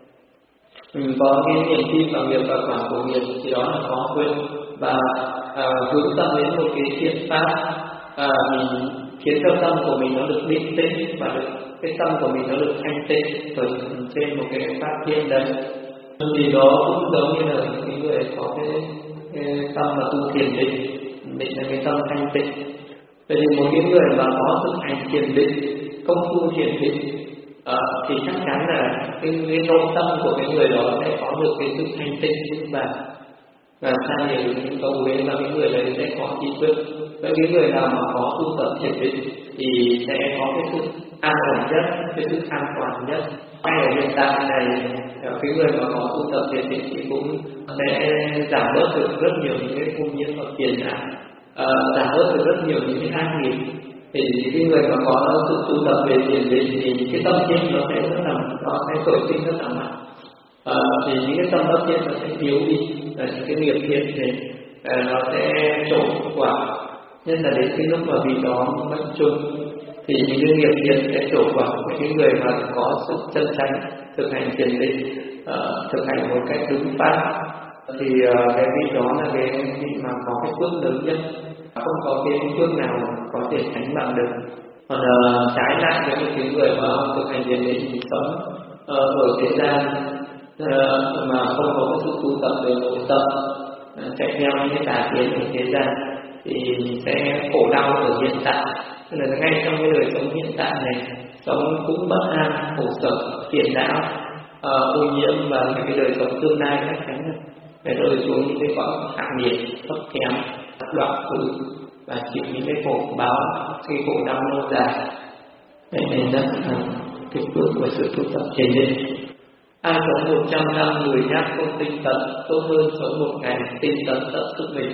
Mình có cái niềm tin vào nghiệp và quả của nghiệp thì đó là có quên, và à, hướng tâm đến một cái thiện pháp, à, mình khiến cho tâm của mình nó được định tĩnh và được, cái tâm của mình nó được thanh tịnh ở trên một cái pháp thiện đấy. Thì đó cũng giống như là những người có cái, cái tâm mà tu thiền định, định là cái tâm thanh tịnh. Vậy thì một cái người mà có thực hành thiền định, công phu thiền định, uh, thì chắc chắn là cái, cái nội tâm của cái người đó sẽ có được cái sự thanh tịnh và và thay nhiều những câu huế mà cái người đấy sẽ có trí quyết. Vậy cái người nào mà có tu tập thiền định thì sẽ có cái sự an ổn nhất, cái sự an toàn nhất. Ngay ở hiện tại này, cái người mà có tu tập thiền định thì cũng sẽ giảm bớt được rất nhiều những cái ô nhiễm và phiền não, uh, giảm bớt được rất nhiều những cái ác nghiệp. Thì cái người mà có sự tu tập về thiền định thì cái tâm thiện nó sẽ rất là nó sẽ khởi sinh rất là mạnh. Uh, thì những cái tâm bất thiện nó sẽ thiếu đi, là những cái nghiệp thiện thì uh, nó sẽ trổ quả. Nhất là đến cái lúc mà vì đó mất chung thì những cái nghiệp thiện sẽ trổ quả của những người mà có sự chân chánh thực hành thiền định, uh, thực hành một cách đúng pháp. Thì uh, cái vị đó là cái vị mà có cái phước lớn nhất, không có cái phước nào có thể sánh bằng được. Còn uh, trái lại với những cái người mà thực hành thiền định thì sống uh, ở thế gian uh, mà không có cái sự tu tập về nội tâm, uh, chạy theo những cái tà kiến ở thế gian thì sẽ khổ đau ở hiện tại. Nên là ngay trong cái đời sống hiện tại này, sống cũng bất an, khổ sở, phiền não, uh, ô nhiễm, và cái đời sống tương lai chắc chắn là phải rơi xuống những cái cõi hạ nhiệt, thấp kém, đoạn tử và chịu những cái khổ báo, cái khổ đau lâu dài. Đây nên rất là cái phước của sự tu tập thiền định. Ai sống một trăm năm người nhắc không tinh tấn, tốt hơn sống một ngày tinh tấn tận sức mình.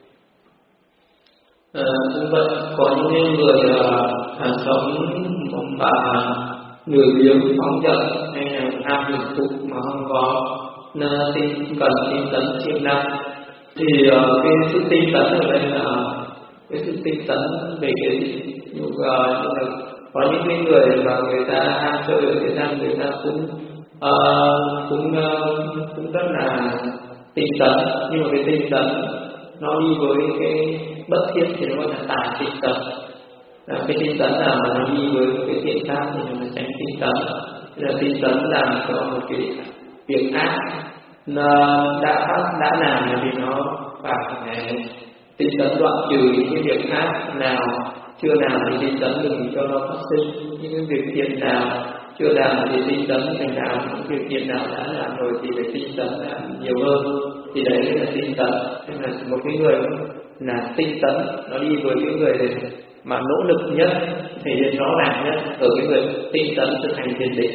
À, như vậy có những người à, sống và lười biếng phóng dật hay là ham hưởng thụ mà không có tinh cần tinh tấn siêng năng, thì uh, cái sự tinh tấn ở đây là cái sự tinh tấn về cái như uh, là có những cái người mà người ta ham chơi ở thế gian, người ta cũng uh, cũng uh, cũng rất là tinh tấn, nhưng mà cái tinh tấn nó đi với cái bất thiết thì nó gọi là tà tinh tấn. À, cái tinh tấn nào mà nó đi với cái thiện pháp thì nó là tránh tinh tấn. Là tinh tấn làm cho một cái việc ác nó đã phát đã làm thì nó phải tinh tấn đoạn trừ những cái việc ác nào chưa làm thì tinh tấn đừng cho nó phát sinh. Những cái việc thiện nào chưa làm thì tinh tấn thành đạo, những việc thiện nào đã làm rồi thì phải tinh tấn làm nhiều hơn, thì đấy là tinh tấn. Nên là một cái người là tinh tấn nó đi với cái người mà nỗ lực nhất, thể hiện rõ ràng nhất ở cái người tinh tấn thực hành thiền định.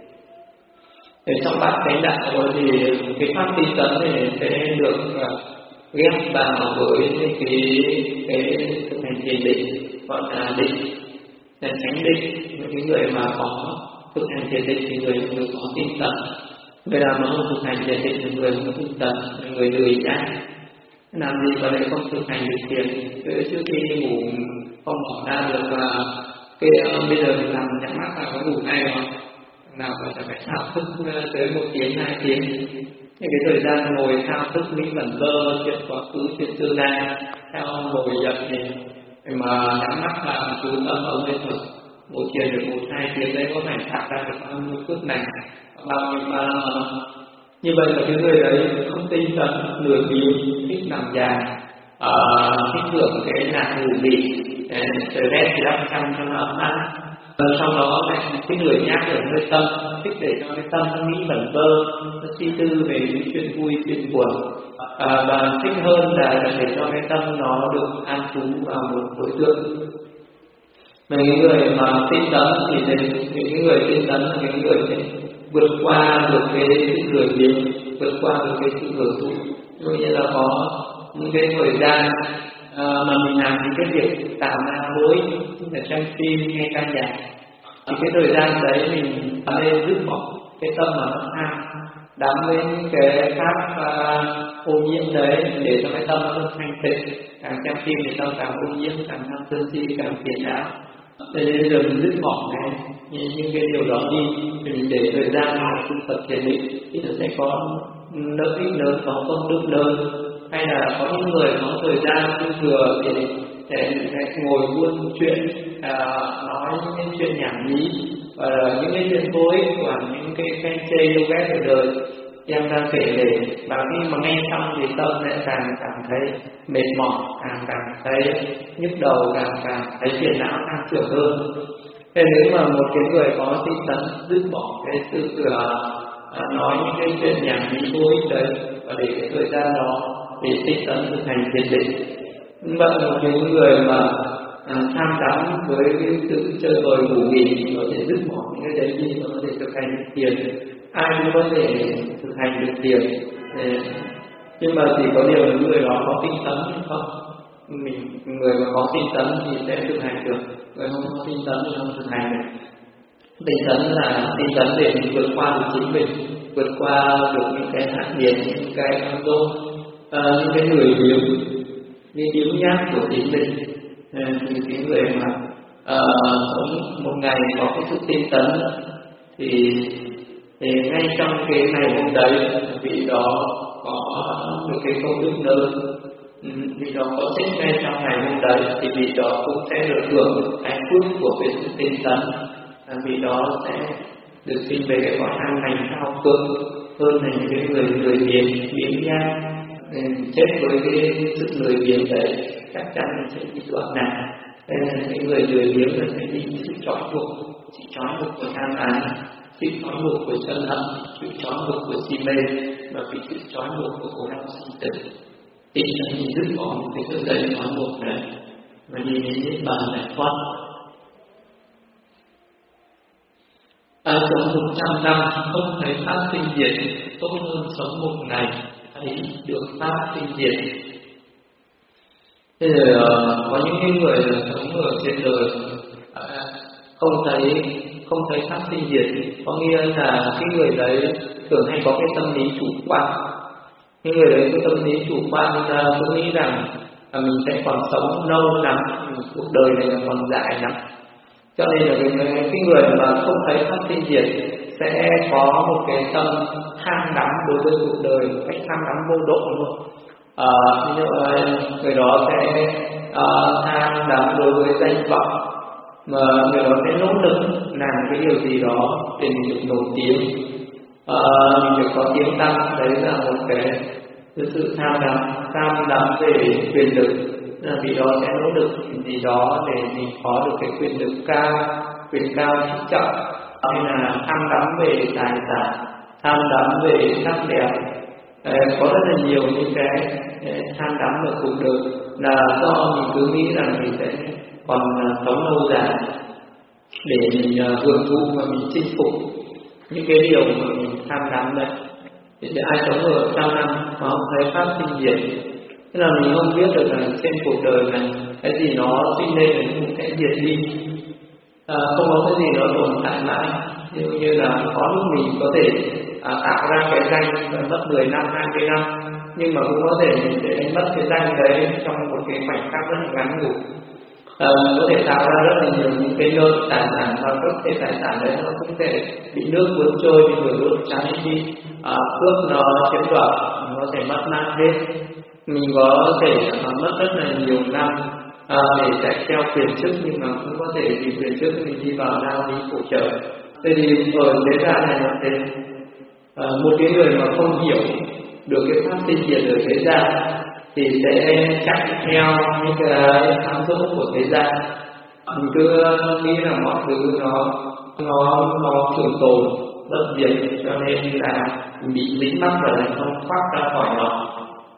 Để trong bát chánh đạo thì cái pháp tinh tấn thì sẽ được ghép vào với cái cái thực hành thiền định gọi là định, là chánh định. Những người mà có thực hành thiền định thì người người có tinh tấn, người nào mà không thực hành thiền định thì người không tinh tấn, người lười nhác. Làm gì mà lại không thực hành được thiền? Trước khi ngủ không bỏ ra được là cái bây giờ mình làm nhắm mắt là có ngủ ngay không? Nào phải phải thao thức tới một tiếng hai tiếng. Những cái thời gian ngồi thao thức nghĩ vẩn vơ chuyện quá khứ chuyện tương lai, theo ngồi dậy thì mà nhắm mắt là chú tâm ở hơi thở, ngồi thiền được một hai tiếng đấy có phải thả ra được bao nhiêu phút này, bao nhiêu ba như vậy là cái người đấy không tinh tấn, lười biếng, thích nằm dài, thích hưởng cái nạt ngủ nghỉ, trời rét thì đắp chăn cho nó ấm áp. Sau đó cái người nhắc ở nơi tâm, thích để cho cái tâm nó nghĩ vẩn vơ, nó suy tư về những chuyện vui, chuyện buồn, à, và thích hơn là để cho cái tâm nó được an trú vào một đối tượng. Mà những người mà tinh tấn thì những người tinh tấn là những người sẽ vượt qua được cái sự lười biếng, vượt qua được cái sự hưởng thụ. Như như là có những cái thời gian à, mà mình làm những cái việc tạo ra mới, như là xem phim, nghe ca nhạc, thì cái thời gian đấy mình nên dứt bỏ cái tâm mà nó tham, đắm đến cái pháp uh, ô nhiễm đấy để cho cái tâm nó được thanh tịnh. Càng xem phim thì tâm càng ô nhiễm, càng tham sân si, càng phiền não. Thế nên giờ mình dứt bỏ cái những, những cái điều đó đi, thì mình để thời gian tu tập thiền định thì nó sẽ có lợi ích lớn, có công đức lớn. Hay là có những người có thời gian dư thừa thì sẽ ngồi buôn chuyện, à, nói những cái chuyện nhảm nhí và những cái chuyện vô ích của những cái khen chê yêu ghét ở đời em đang kể để, và khi mà nghe xong thì tâm sẽ càng cảm thấy mệt mỏi, càng cảm thấy nhức đầu, càng càng thấy phiền não càng trưởng hơn. Thế nếu mà một cái người có tinh tấn dứt bỏ cái sự uh, nói những cái chuyện nhảm nhí vô ích đấy, và để cái thời gian đó để tinh tấn thực hành thiền định. Vậy một cái người mà à, tham đắm với cái sự chơi bời ngủ nghỉ có thể dứt bỏ những cái đấy đi, có thể thực hành thiền. Ai cũng có thể thực hành được thiền, nhưng mà chỉ có điều những người đó có tinh tấn hay không. Mình người mà có tinh tấn thì sẽ thực hành được, người không có tinh tấn thì không thực hành được. Tinh tấn là tinh tấn để mình vượt qua được chính mình, vượt qua được những cái hạn nhiệt, những cái cam dỗ, à, những cái người biếng, những biếng nhác của chính mình. À, thì cái người mà à, sống một ngày có cái sự tinh tấn thì thì ngay trong cái ngày hôm đấy vị đó có được cái công đức lớn, vị đó có chết ngay trong ngày hôm đấy thì vị đó cũng sẽ được hưởng cái phước của cái sự tinh tấn. Vị đó sẽ được sinh về cái cõi an lành cao cường hơn là những cái người lười biếng biếng nhác. Chết với cái sự lười biếng đấy chắc chắn là sẽ bị đoạn nạn. Đây là những người lười biếng là sẽ bị sự trói buộc, sự trói buộc của tham ái, sự trói buộc của sân hận, sự trói buộc của si mê, và bị sự trói buộc của khổ đau sinh tử. Tinh tấn thì dứt bỏ cái sự dây trói buộc này và đi đến niết bàn giải thoát. Ai sống một trăm năm không thấy pháp sinh diệt, tốt hơn sống một ngày thấy được pháp sinh diệt. Thế rồi có những cái người sống ở trên đời không thấy không thấy pháp sinh diệt, có nghĩa là cái người đấy thường hay có cái tâm lý chủ quan. Cái người đấy có tâm lý chủ quan là cứ nghĩ rằng là mình sẽ còn sống lâu lắm, cuộc đời này là còn dài lắm. Cho nên là cái, cái người mà không thấy pháp sinh diệt sẽ có một cái tâm tham đắm đối với cuộc đời, một cách tham đắm vô độ luôn. À, như người đó sẽ à, tham đắm đối với danh vọng, mà người đó sẽ nỗ lực làm cái điều gì đó để mình được nổi tiếng, à, mình được có tiếng tăm. Đấy là một cái sự tham đắm, tham đắm về quyền lực, là vị đó sẽ nỗ lực gì đó để mình có được cái quyền lực cao, quyền cao chức trọng, hay là tham đắm về tài sản, tham đắm về sắc đẹp. Có rất là nhiều những cái tham đắm ở cuộc đời là do mình cứ nghĩ rằng mình sẽ còn sống lâu dài để mình hưởng thụ và mình chinh phục những cái điều mà mình tham đắm đấy. Thì ai sống ở trăm năm mà không thấy pháp sinh diệt, tức là mình không biết được là trên cuộc đời này cái gì nó sinh lên thì cũng sẽ diệt đi, à, không có cái gì nó tồn tại mãi. Như như là có lúc mình có thể à, tạo ra cái danh mất mười năm, hai mươi năm, nhưng mà cũng có thể mình sẽ mất cái danh đấy trong một cái khoảnh khắc rất là ngắn ngủi. À, có thể tạo ra rất là nhiều những cái nơi tài sản, và các cái tài sản đấy nó cũng thể bị nước cuốn trôi, bị người đốt cháy đi, à, cướp nó chiếm đoạt, nó sẽ mất mát hết. Mình có thể à, mất rất là nhiều năm à, để chạy theo quyền chức, nhưng mà cũng có thể vì quyền chức mình đi vào lao lý khổ trợ. Thế thì ở thế gian này là thế, à, một cái người mà không hiểu được cái pháp sinh diệt ở thế gian thì sẽ chạy theo những cái tham dỗ của thế gian. Mình cứ nghĩ là mọi thứ nó nó nó trường tồn bất diệt, cho nên là bị dính mắc và lại không thoát ra khỏi nó.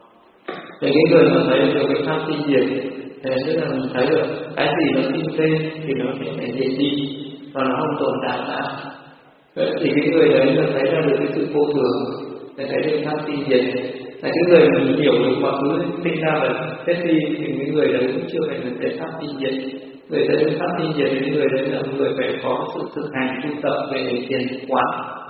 Thì cái người mà thấy được cái pháp sinh diệt thì tức là mình thấy được cái gì nó sinh lên thì nó sẽ phải diệt đi và nó không tồn tại nữa. Thì cái người đấy là thấy ra được cái sự vô thường, để thấy được pháp sinh diệt. Là cái người mà hiểu được mọi thứ sinh ra và chết đi thì cái người đấy cũng chưa phải là cái pháp sinh diệt. Người đấy pháp sinh diệt thì người đấy là người phải có sự thực hành tu tập về thiền quán.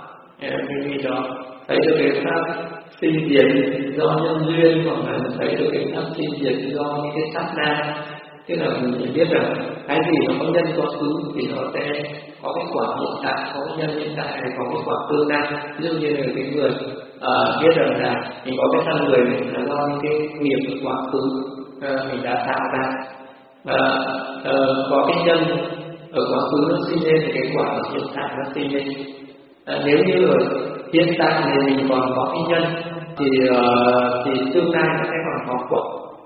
Cái gì đó thấy được cái pháp sinh diệt do nhân duyên, hoặc là thấy được cái pháp sinh diệt do những cái sát na. Tức là mình biết rằng cái gì nó có nhân có xứ thì nó sẽ có cái quả hiện tại, có cái nhân hiện tại hay có cái quả tương lai. Ví dụ như là cái người uh, biết rằng là mình có cái thân người này là do những cái nghiệp của quá khứ uh, mình đã tạo ra, và uh, có cái nhân ở quá khứ nó sinh lên thì cái quả ở hiện tại nó sinh lên. Uh, nếu như ở hiện tại thì mình còn có cái nhân thì uh, thì tương lai nó sẽ còn có quả.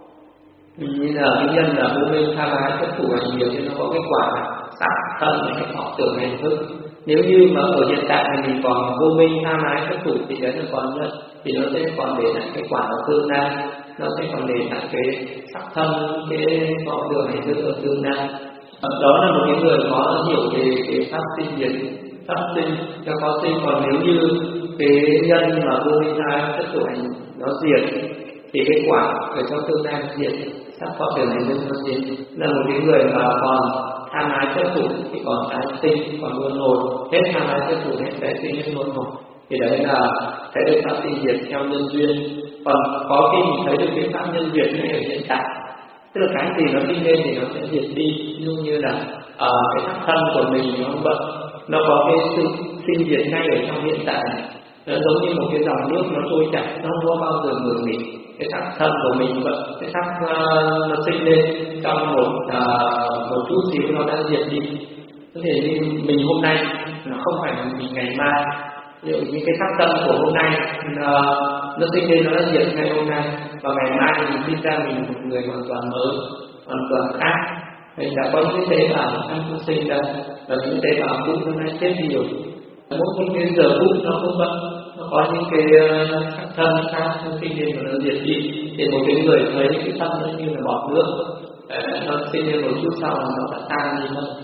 Như là cái nhân là vô minh tham ái chấp thủ hành nhiều thì nó có cái quả sắc thân cái họ tưởng hành thức. Nếu như mà ở hiện tại thì mình còn vô minh tham ái chấp thủ thì đấy là còn nhân, thì nó sẽ còn để lại cái quả ở tương lai, nó sẽ còn để lại cái sắc thân, cái họ tưởng hành thức ở tương lai. Đó là một cái người có hiểu về cái pháp sinh diệt, pháp sinh cho có sinh. Còn nếu như cái nhân mà vô minh tham ái chấp thủ hành nó diệt thì cái quả ở trong tương lai nó diệt, sắc thọ tưởng hành thức nó diệt. Là một cái người mà còn tham ái chấp thủ thì còn tái sinh, còn luân hồi, hết tham ái chấp thủ hết tái sinh hết luân hồi. Thì đấy là thấy được pháp sinh diệt theo nhân duyên. Còn có khi mình thấy được cái pháp nhân duyên ngay ở hiện tại, tức là cái gì nó sinh lên thì nó sẽ diệt đi. Ví dụ như là uh, cái sắc thân của mình nó bận, nó có cái sự sinh diệt ngay ở trong hiện tại này. Nó giống như một cái dòng nước nó trôi chảy, nó không có bao giờ ngừng nghỉ. Cái sắc thân của mình vậy, cái sắc uh, nó sinh lên trong một uh, một chút xíu nó đã diệt đi. Có thể như mình hôm nay nó không phải là mình ngày mai. Ví dụ như cái sắc thân của hôm nay uh, nó sinh lên nó đã diệt ngay hôm nay, và ngày mai mình sinh ra mình một người hoàn toàn mới, hoàn toàn khác. Mình đã có những cái tế bào khác nó sinh ra, và những tế bào cũ nó đã chết đi rồi. Mỗi những cái giờ phút nó cũng vậy, nó có những cái uh, sắc thân khác nó sinh lên và nó diệt đi. Thì một cái người thấy cái thân nó như là bọt nước, uh, nó sinh lên một chút sau là nó đã tan đi mất.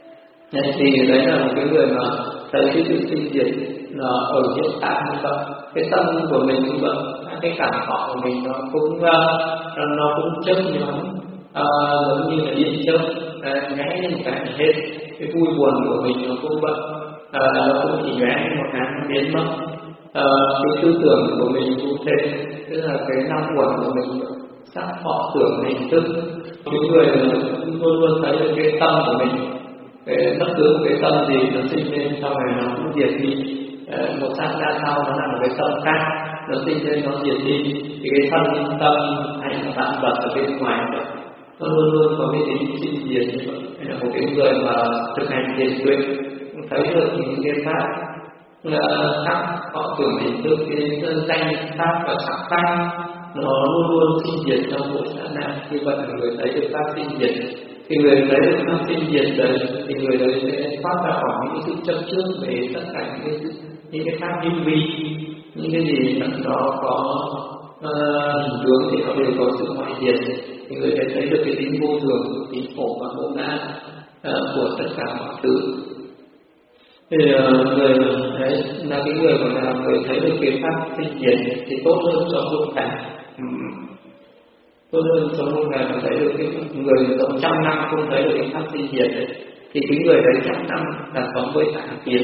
Nên thì đấy là một cái người mà thấy cái sự sinh diệt là ở hiện tại như vậy, cái tâm của mình như vậy, cái cảm thọ của mình nó cũng uh, nó cũng chớp nhóm, uh, giống như là điện chớp, uh, nháy lên một cái hết. Cái vui buồn của mình nó cũng vậy, uh, nó cũng chỉ nháy một cái nó biến mất. Uh, cái tư tưởng của mình cũng thế, tức là cái năm uẩn của mình, sắc thọ tưởng hành thức. Những người luôn luôn thấy được cái tâm của mình, cái bất cứ một cái tâm gì nó sinh lên sau này nó cũng diệt đi. Một sát na sau nó là một cái tâm khác, nó sinh lên nó diệt đi. Thì cái thân tâm hay là vạn vật ở bên ngoài đó, nó luôn luôn có cái tính sinh diệt như vậy. Hay là một cái người mà thực hành thiền tuệ thấy được những cái pháp sắc họ tưởng hình thức, cái danh pháp và sắc pháp nó luôn luôn sinh diệt trong mỗi sát na. Như vậy người thấy được pháp sinh diệt, thì người thấy được pháp sinh diệt đấy thì người đấy sẽ thoát ra khỏi những sự chấp trước về tất cả những cái những cái pháp vi vi, những cái gì nó có hình tướng thì nó đều có sự ngoại diệt. Thì người đấy thấy được cái tính vô thường, tính khổ và vô ngã của tất cả mọi thứ. Thì uh, người đấy là cái người mà là người thấy được cái pháp sinh diệt thì tốt hơn cho muôn cảnh, tốt hơn cho muôn ngày mà thấy được cái người sống trăm năm không thấy được cái pháp sinh diệt đấy, thì cái người đấy trăm năm là sống với tà kiến,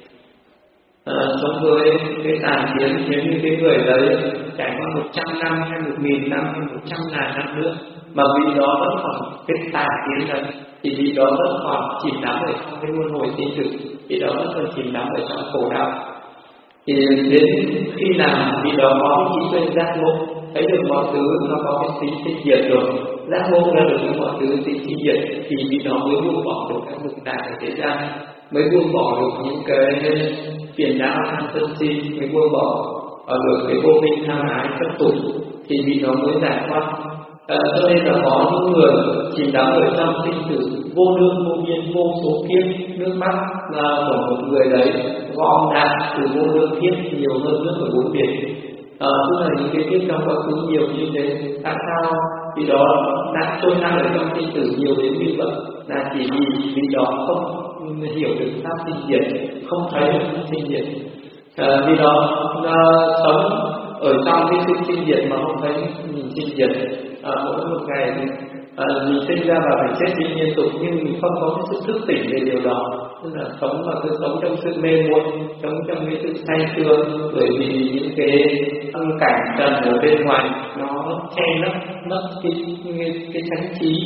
à, sống với cái tà kiến. Nếu như cái người đấy trải qua một trăm năm hay một nghìn năm hay một trăm ngàn năm nữa mà vị đó vẫn còn cái tà kiến đấy, thì vị đó vẫn còn chìm đắm ở trong cái luân hồi sinh tử, vị đó vẫn còn chìm đắm ở trong khổ đau. Thì đến khi nào vị đó có trí tuệ giác ngộ, thấy được mọi thứ nó có cái tính sinh diệt rồi, giác ngộ ra được những mọi thứ tính sinh diệt, thì vị đó mới buông bỏ được các dục đại ở thế gian, mới buông bỏ được những cái phiền não tham sân si, mới buông bỏ được cái vô minh tham ái chấp tục, thì vị đó mới giải thoát. À, cho nên là có những người chìm đắm ở trong sinh tử vô lượng vô biên vô số kiếp, nước mắt là của một người đấy gom đạn từ vô lượng kiếp nhiều hơn nước ở bốn biển. À, tức là những cái kiếp trong quá khứ nhiều như thế. Tại sao vì đó đã trôi nổi ở trong sinh tử nhiều đến như vậy? Là chỉ vì vì đó không hiểu được pháp sinh diệt, không thấy được pháp sinh diệt. À, vì đó à, sống ở trong cái sự sinh diệt mà không thấy mình sinh diệt. À, mỗi một ngày thì à, mình sinh ra và phải chết đi liên tục, nhưng mình không có cái sự thức tỉnh về điều đó. Tức là sống và cứ sống trong sự mê muội, sống trong cái sự say sưa, bởi vì những cái âm cảnh trần ở bên ngoài nó che lấp mất cái cái, cái chánh trí,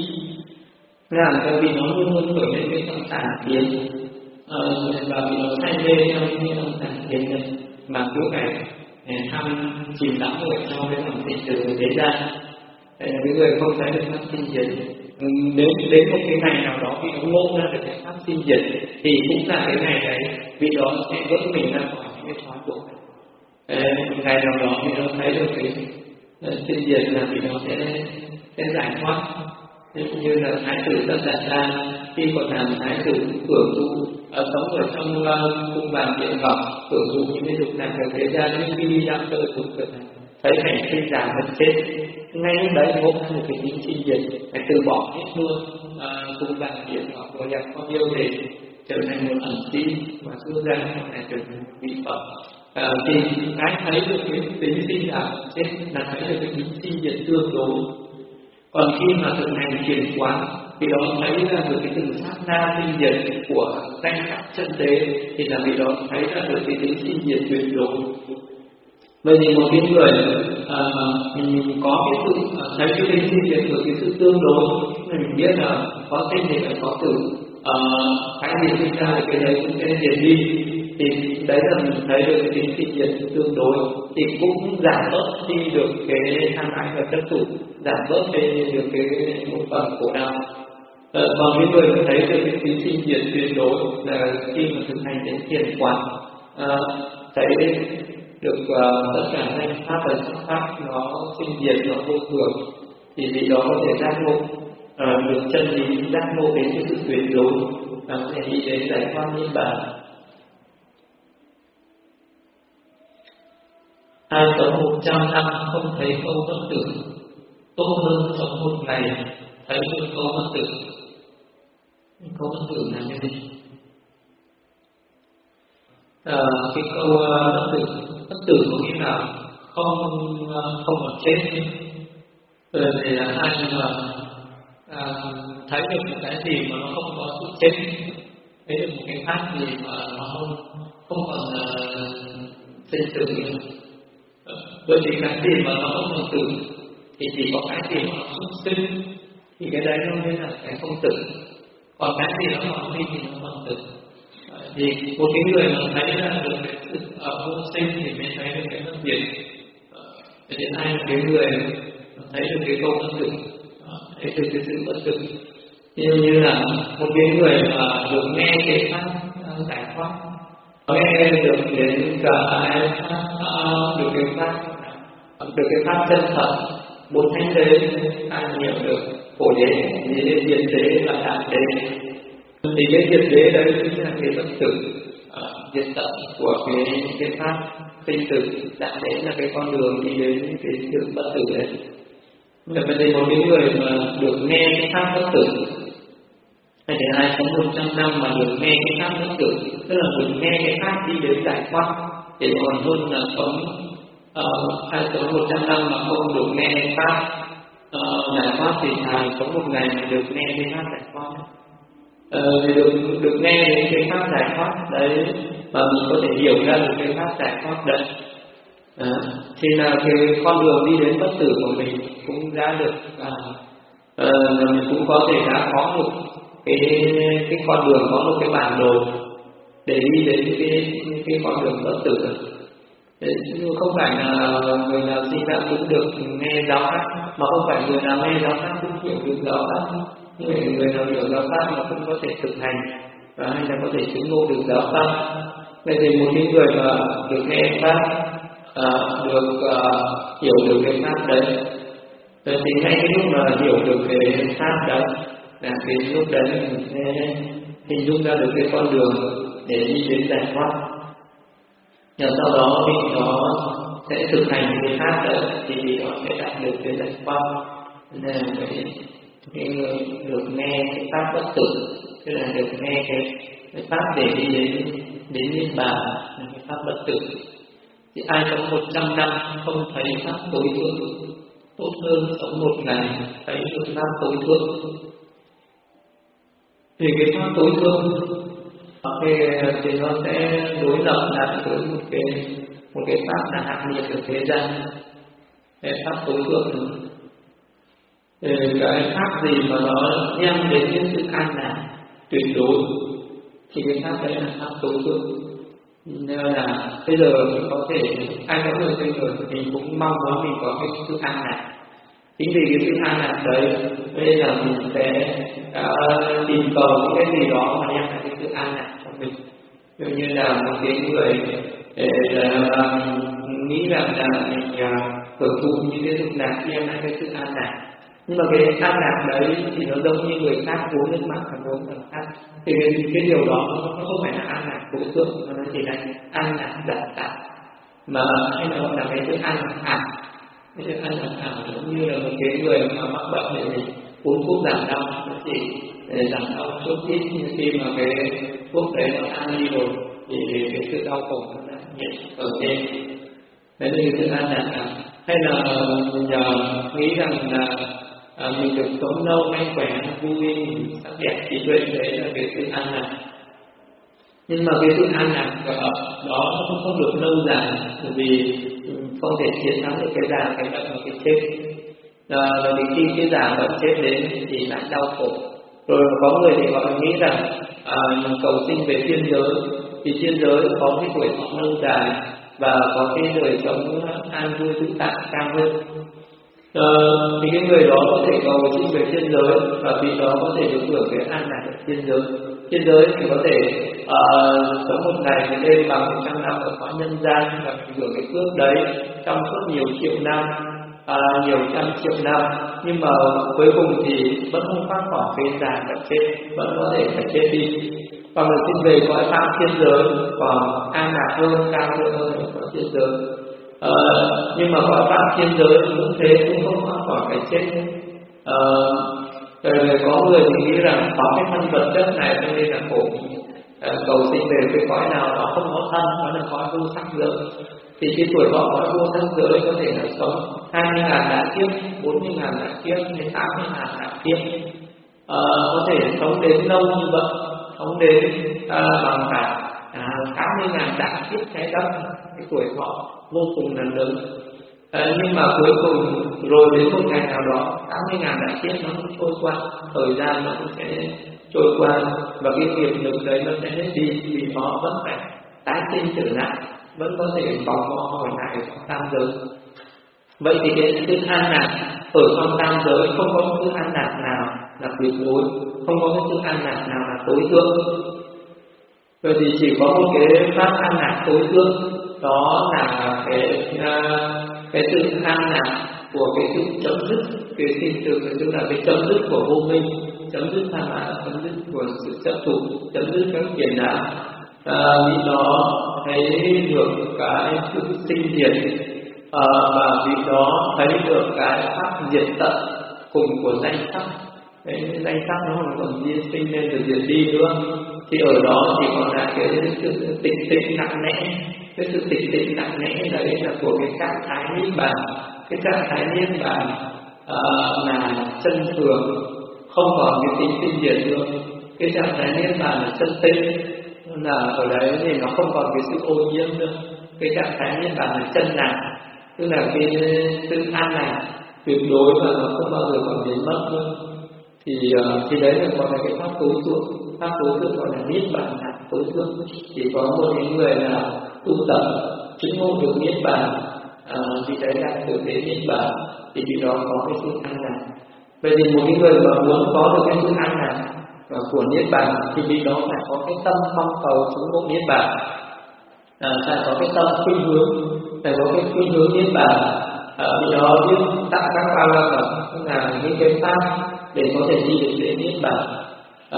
làm cho vì nó luôn luôn khởi lên cái tâm tà kiến, à, và vì nó say mê trong cái tâm tà kiến này mà cứ phải tham chìm đắm ở trong cái lòng sinh tử của thế gian. Cái người không thấy được pháp sinh diệt, nếu đến một cái ngày nào đó khi nó ngộ ra được cái pháp sinh diệt, thì cũng là cái ngày đấy vị đó sẽ vỡ mình ra khỏi những cái trói buộc. Một ngày nào đó thì nó thấy được cái sinh diệt là vị đó sẽ sẽ giải thoát. Như là thái tử Tất Đạt Đa khi còn làm thái tử hưởng thụ ở sống ở trong uh, cung vàng điện ngọc, hưởng thụ những cái dục lạc ở thế gian, nhưng khi đi ra cơ dục cực này thấy cảnh sinh già mất chết, ngay lúc đấy ngộ ra một cái tính sinh diệt, phải từ bỏ hết luôn uh, cung vàng điện ngọc của nhập con yêu để trở thành một ẩn sĩ và xuất ra sau này trở thành một vị Phật. Uh, thì cái thấy được cái tính sinh già mất chết là thấy được cái tính sinh diệt tương đối. Còn khi mà thực hành thiền quán thì đó thấy ra được cái từng sát na sinh diệt của danh sắc chân tế, thì là vì đó thấy ra được cái tính sinh diệt tuyệt đối. Vậy thì một cái người à, mình có cái sự à, thấy cái tính sinh diệt của cái sự tương đối, mình biết là có sinh thì phải có tử, à, cái gì sinh ra thì cái đấy cũng sẽ diệt đi, thì đấy là mình thấy được cái tính sinh diệt tương đối, thì cũng giảm bớt đi được cái tham ái và chấp thủ, giảm bớt đi được cái một phần khổ đau. À, còn cái người mà thấy được cái tính sinh diệt tuyệt đối là khi mà thực hành đến thiền quán, à, thấy được uh, tất cả danh pháp và sắc pháp nó sinh diệt, nó vô thường, thì vì đó có thể giác ngộ uh, được chân lý, giác ngộ đến cái sự tuyệt đối, và có thể đi đến giải thoát niết bàn. Ai sống một trăm năm không thấy câu bất tử, tốt hơn sống một ngày thấy được câu bất tử. Câu bất tử là cái gì? À, cái câu uh, bất tử, bất tử có nghĩa là không uh, không còn chết. Rồi thì là ai mà à, thấy được một cái gì mà nó không có sự chết, thấy được một cái pháp gì mà nó không không còn uh, sinh tử nữa. Bởi vì cái gì mà nó không còn tử thì chỉ có cái gì mà nó xuất sinh, thì cái đấy nó mới là cái không tử. Còn cái gì nó còn sinh thì nó còn tử. Thì một cái người mà thấy ra được cái sự ở vô sinh thì mới thấy được cái bất diệt. Cho nên ai là cái người thấy được cái câu bất tử, thấy được cái sự bất tử. Như như là một cái người mà được nghe cái pháp giải thoát, nghe được đến cả ai được cái pháp được cái pháp chân thật, bốn thánh đế, ai hiểu được phổ đế, đế diệt đế và đại đế. Thì cái diệt đế đấy chính là cái bất tử, uh, diệt tận của cái cái pháp sinh tử. Đại đế là cái con đường đi đến cái sự bất tử đấy. Vậy vấn đề một cái người mà được nghe cái pháp bất tử, hay thì ai sống một trăm năm mà được nghe cái pháp bất tử, tức là được nghe cái pháp đi đến giải thoát, thì còn hơn là sống uh, ai sống một trăm năm mà không được nghe cái pháp uh, giải thoát, thì thà sống một ngày mà được nghe cái pháp giải thoát. Uh, thì được được nghe đến cái pháp giải thoát đấy, mà mình có thể hiểu ra được cái pháp giải thoát đấy. À, thì là cái con đường đi đến bất tử của mình cũng đã được, à, à, mình cũng có thể đã có một cái cái con đường, có một cái bản đồ để đi đến cái cái con đường bất tử. Nhưng không phải là người nào sinh ra cũng được nghe giáo pháp, mà không phải người nào nghe giáo pháp cũng hiểu được giáo pháp. Nhưng người nào hiểu giáo pháp mà cũng có thể thực hành và hay là có thể chứng ngộ được giáo pháp. Vậy thì một cái người mà được nghe pháp, À, được uh, hiểu được cái pháp đấy, rồi thì ngay cái lúc mà hiểu được cái pháp đấy là cái lúc đấy mình sẽ hình dung ra được cái con đường để đi đến giải thoát. Và sau đó thì nó sẽ thực hành cái pháp đấy thì nó sẽ đạt được cái giải thoát. Nên là cái, cái người được nghe cái pháp bất tử, tức là được nghe cái, cái pháp để đi đến đến niết bàn, cái pháp bất tử. Thì ai sống một trăm năm không thấy pháp tối thượng, tốt hơn sống một ngày thấy được pháp tối thượng. Thì cái pháp tối thượng thì, thì nó sẽ đối lập lại với một cái một cái pháp là hạ nhiệt ở thế gian. Cái pháp tối thượng thì cái pháp gì mà nó đem đến cái sự an lạc tuyệt đối thì cái pháp đấy là pháp tối thượng. Nên là bây giờ mình có thể, ai có người sinh rồi thì mình cũng mong muốn mình có cái sự an lạc. Chính vì cái sự an lạc đấy, bây giờ mình sẽ uh, tìm cầu những cái gì đó mà đem lại cái sự an lạc cho mình. Ví dụ như là một cái người để uh, nghĩ rằng là mình uh, hưởng thụ những cái dục lạc đem lại cái sự an lạc. Nhưng mà cái an lạc đấy thì nó giống như người khác uống nước mặn và uống nước khác. Thì cái, cái điều đó nó không phải là an lạc tối thượng, mà nó chỉ là an lạc giả tạo, mà hay là gọi là cái sự an lạc ảo. Cái sự an lạc ảo giống như là một cái người mà mắc bệnh thì mình uống thuốc giảm đau, nó chỉ để giảm đau chút ít, nhưng khi mà cái thuốc đấy nó ăn đi rồi thì cái sự đau khổ nó đã hiện ở trên. Đấy là cái sự an lạc ảo. Hay là nhờ nghĩ rằng là à, mình được sống lâu, mạnh khỏe, vui, sắc đẹp, trí tuệ, đấy là cái sự an lạc. Nhưng mà cái sự an lạc đó nó không có được lâu dài, bởi vì không thể chiến thắng được cái già, cái bệnh và cái chết. À, vì khi cái già bệnh chết đến thì lại đau khổ. Rồi có người thì họ nghĩ rằng à, cầu sinh về thiên giới, thì thiên giới có cái tuổi thọ lâu dài và có cái đời sống an vui tự tại cao hơn. Uh, thì cái người đó có thể cầu sinh về thiên giới và vì đó có thể được hưởng cái an lạc ở thiên giới. Thiên giới thì có thể uh, sống một ngày một đêm bằng một trăm năm ở cõi nhân gian và mình hưởng cái phước đấy trong suốt nhiều triệu năm, uh, nhiều trăm triệu năm. Nhưng mà cuối cùng thì vẫn không thoát khỏi cái già và chết, vẫn có thể phải chết đi. Và mình xin về cõi phạm thiên giới còn an lạc hơn, cao hơn hơn ở cõi thiên giới. Ờ, nhưng mà cõi phạm thiên giới cũng thế, cũng không thoát khỏi cái chết. Ờ, rồi có người thì nghĩ rằng có cái thân vật chất này cho nên là khổ, ờ, cầu sinh về cái cõi nào đó không có thân, đó là cõi vô sắc giới. Thì cái tuổi thọ cõi vô sắc giới có thể là sống hai mươi ngàn đại kiếp, bốn mươi ngàn đại kiếp, hay tám mươi ngàn đại kiếp. Ờ, có thể sống đến lâu như vậy, sống đến uh, bằng cả tám mươi ngàn đại kiếp trái đất, cái tuổi thọ vô cùng là lớn. À, nhưng mà cuối cùng rồi đến một ngày nào đó tám mươi ngàn đại kiếp nó cũng trôi qua, thời gian nó cũng sẽ trôi qua và cái nghiệp lực đấy nó sẽ hết đi, vì nó vẫn phải tái sinh trở lại, vẫn có thể vòng vo hồi lại ở trong tam giới. Vậy thì cái sự an lạc ở trong tam giới không có sự an lạc nào là tuyệt đối, không có cái sự an lạc nào là tối thượng. Vậy thì chỉ có một cái pháp an lạc tối thượng đó là cái cái sự an lạc của cái sự chấm dứt cái sinh tử, tức là cái chấm dứt của vô minh, chấm dứt tham ái, chấm dứt của sự chấp thủ, chấm dứt các phiền não. À, vì đó thấy được cái sự sinh diệt, à, và vì đó thấy được cái pháp diệt tận cùng của danh sắc. Cái danh sắc nó không còn di sinh lên rồi diệt đi nữa, thì ở đó chỉ còn là cái sự tịch tịch nặng nẽ. Cái sự tịch tịch nặng nẽ đấy là của cái trạng thái niết bàn. Cái trạng thái niết bàn à, là chân thường, không còn cái tính sinh diệt nữa. Cái trạng thái niết bàn là chân tĩnh, là ở đấy thì nó không còn cái sự ô nhiễm nữa. Cái trạng thái niết bàn là chân lạc, tức là cái sự an lạc tuyệt đối và nó không bao giờ còn biến mất nữa. Thì uh, thì đấy là gọi là cái pháp tối thượng. Pháp tối thượng gọi là niết bàn lạc tối thượng. Chỉ có một những người là tu tập chứng ngộ được niết bàn, uh, thì đấy là được đến niết bàn, thì vì đó có cái sự an lạc. Vậy thì một cái người mà muốn có được cái sự an lạc của niết bàn thì vì đó phải có cái tâm mong cầu chứng ngộ niết bàn, à, phải có cái tâm khuynh hướng, phải có cái khuynh hướng niết bàn. À, vì đó biết tặng các ba la mật là những cái pháp để có thể đi được đến niết bàn. À,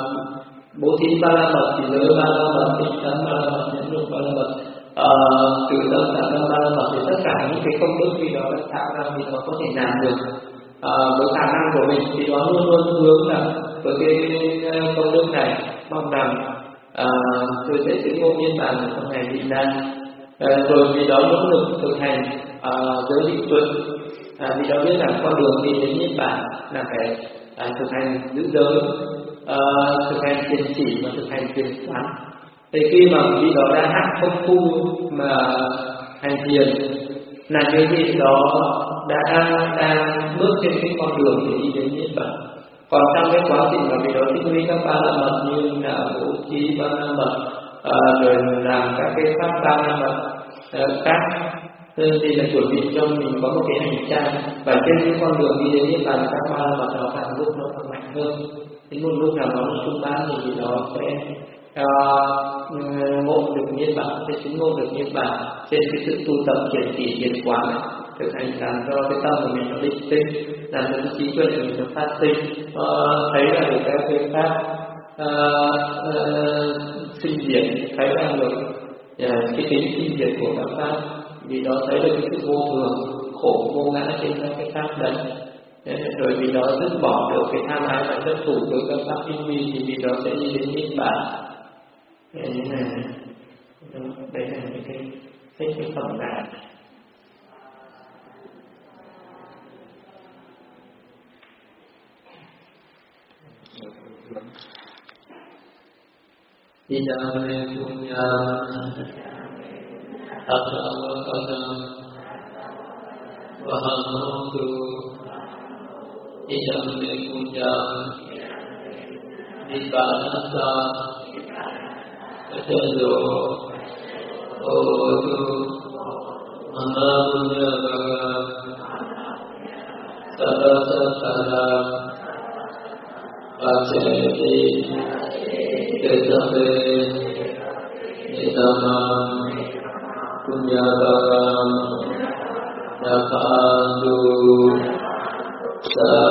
bố thí ba la mật, thì giới ba la mật, tinh tấn ba la mật, nhẫn nhục ba la mật, à, từ tâm tạng tâm ba la mật, thì tất cả những cái công đức vì đó đã tạo ra thì nó có thể làm được à, với khả năng của mình, thì đó luôn luôn hướng là với cái công đức này mong rằng à, tôi sẽ chứng ngộ niết bàn trong ngày vị lai. À, rồi vì đó nỗ lực thực hành à, giới định tuệ, à, vì đó biết rằng con đường đi đến niết bàn là phải à, thực hành giữ giới, à, thực hành thiền chỉ và thực hành thiền quán. Thì khi mà vị đó đã hạ công phu mà hành thiền, là cái vị đó đã đang bước trên cái con đường để đi đến niết bàn. Còn trong cái quá trình mà vị đó tích lũy các ba la mật như là bố thí ba la mật, à, rồi làm các cái pháp ba la mật à, khác, thì là chuẩn bị cho mình có một cái hành trang, và trên cái con đường đi đến niết bàn các ba la mật đó càng lúc nó càng mạnh hơn. Đến một lúc nào đó nó trung bán thì vị đó sẽ uh, ngộ được niết bàn, sẽ chứng ngộ được niết bàn trên cái sự tu tập thiền chỉ thiền quán, thực hành làm cho cái tâm của mình nó định tinh, làm cho cái trí tuệ của mình nó phát sinh, uh, thấy là được các cái pháp uh, uh, sinh diệt, thấy ra được uh, cái tính sinh diệt của các pháp, vì đó thấy được cái sự vô thường, khổ vô ngã trên các cái pháp đấy. Rồi vì đó dứt bỏ được cái tham ái và chấp thủ với các pháp tinh vi, thì vì đó sẽ đi đến niết bàn. Thế này, đây là những cái cái cái phẩm đại. Idame punya atavakadam vahamotu idame punya nibbanasa atado otu manamunya sadasatara Paceti Ketape Nitamam Punyabakam Nakandu Sa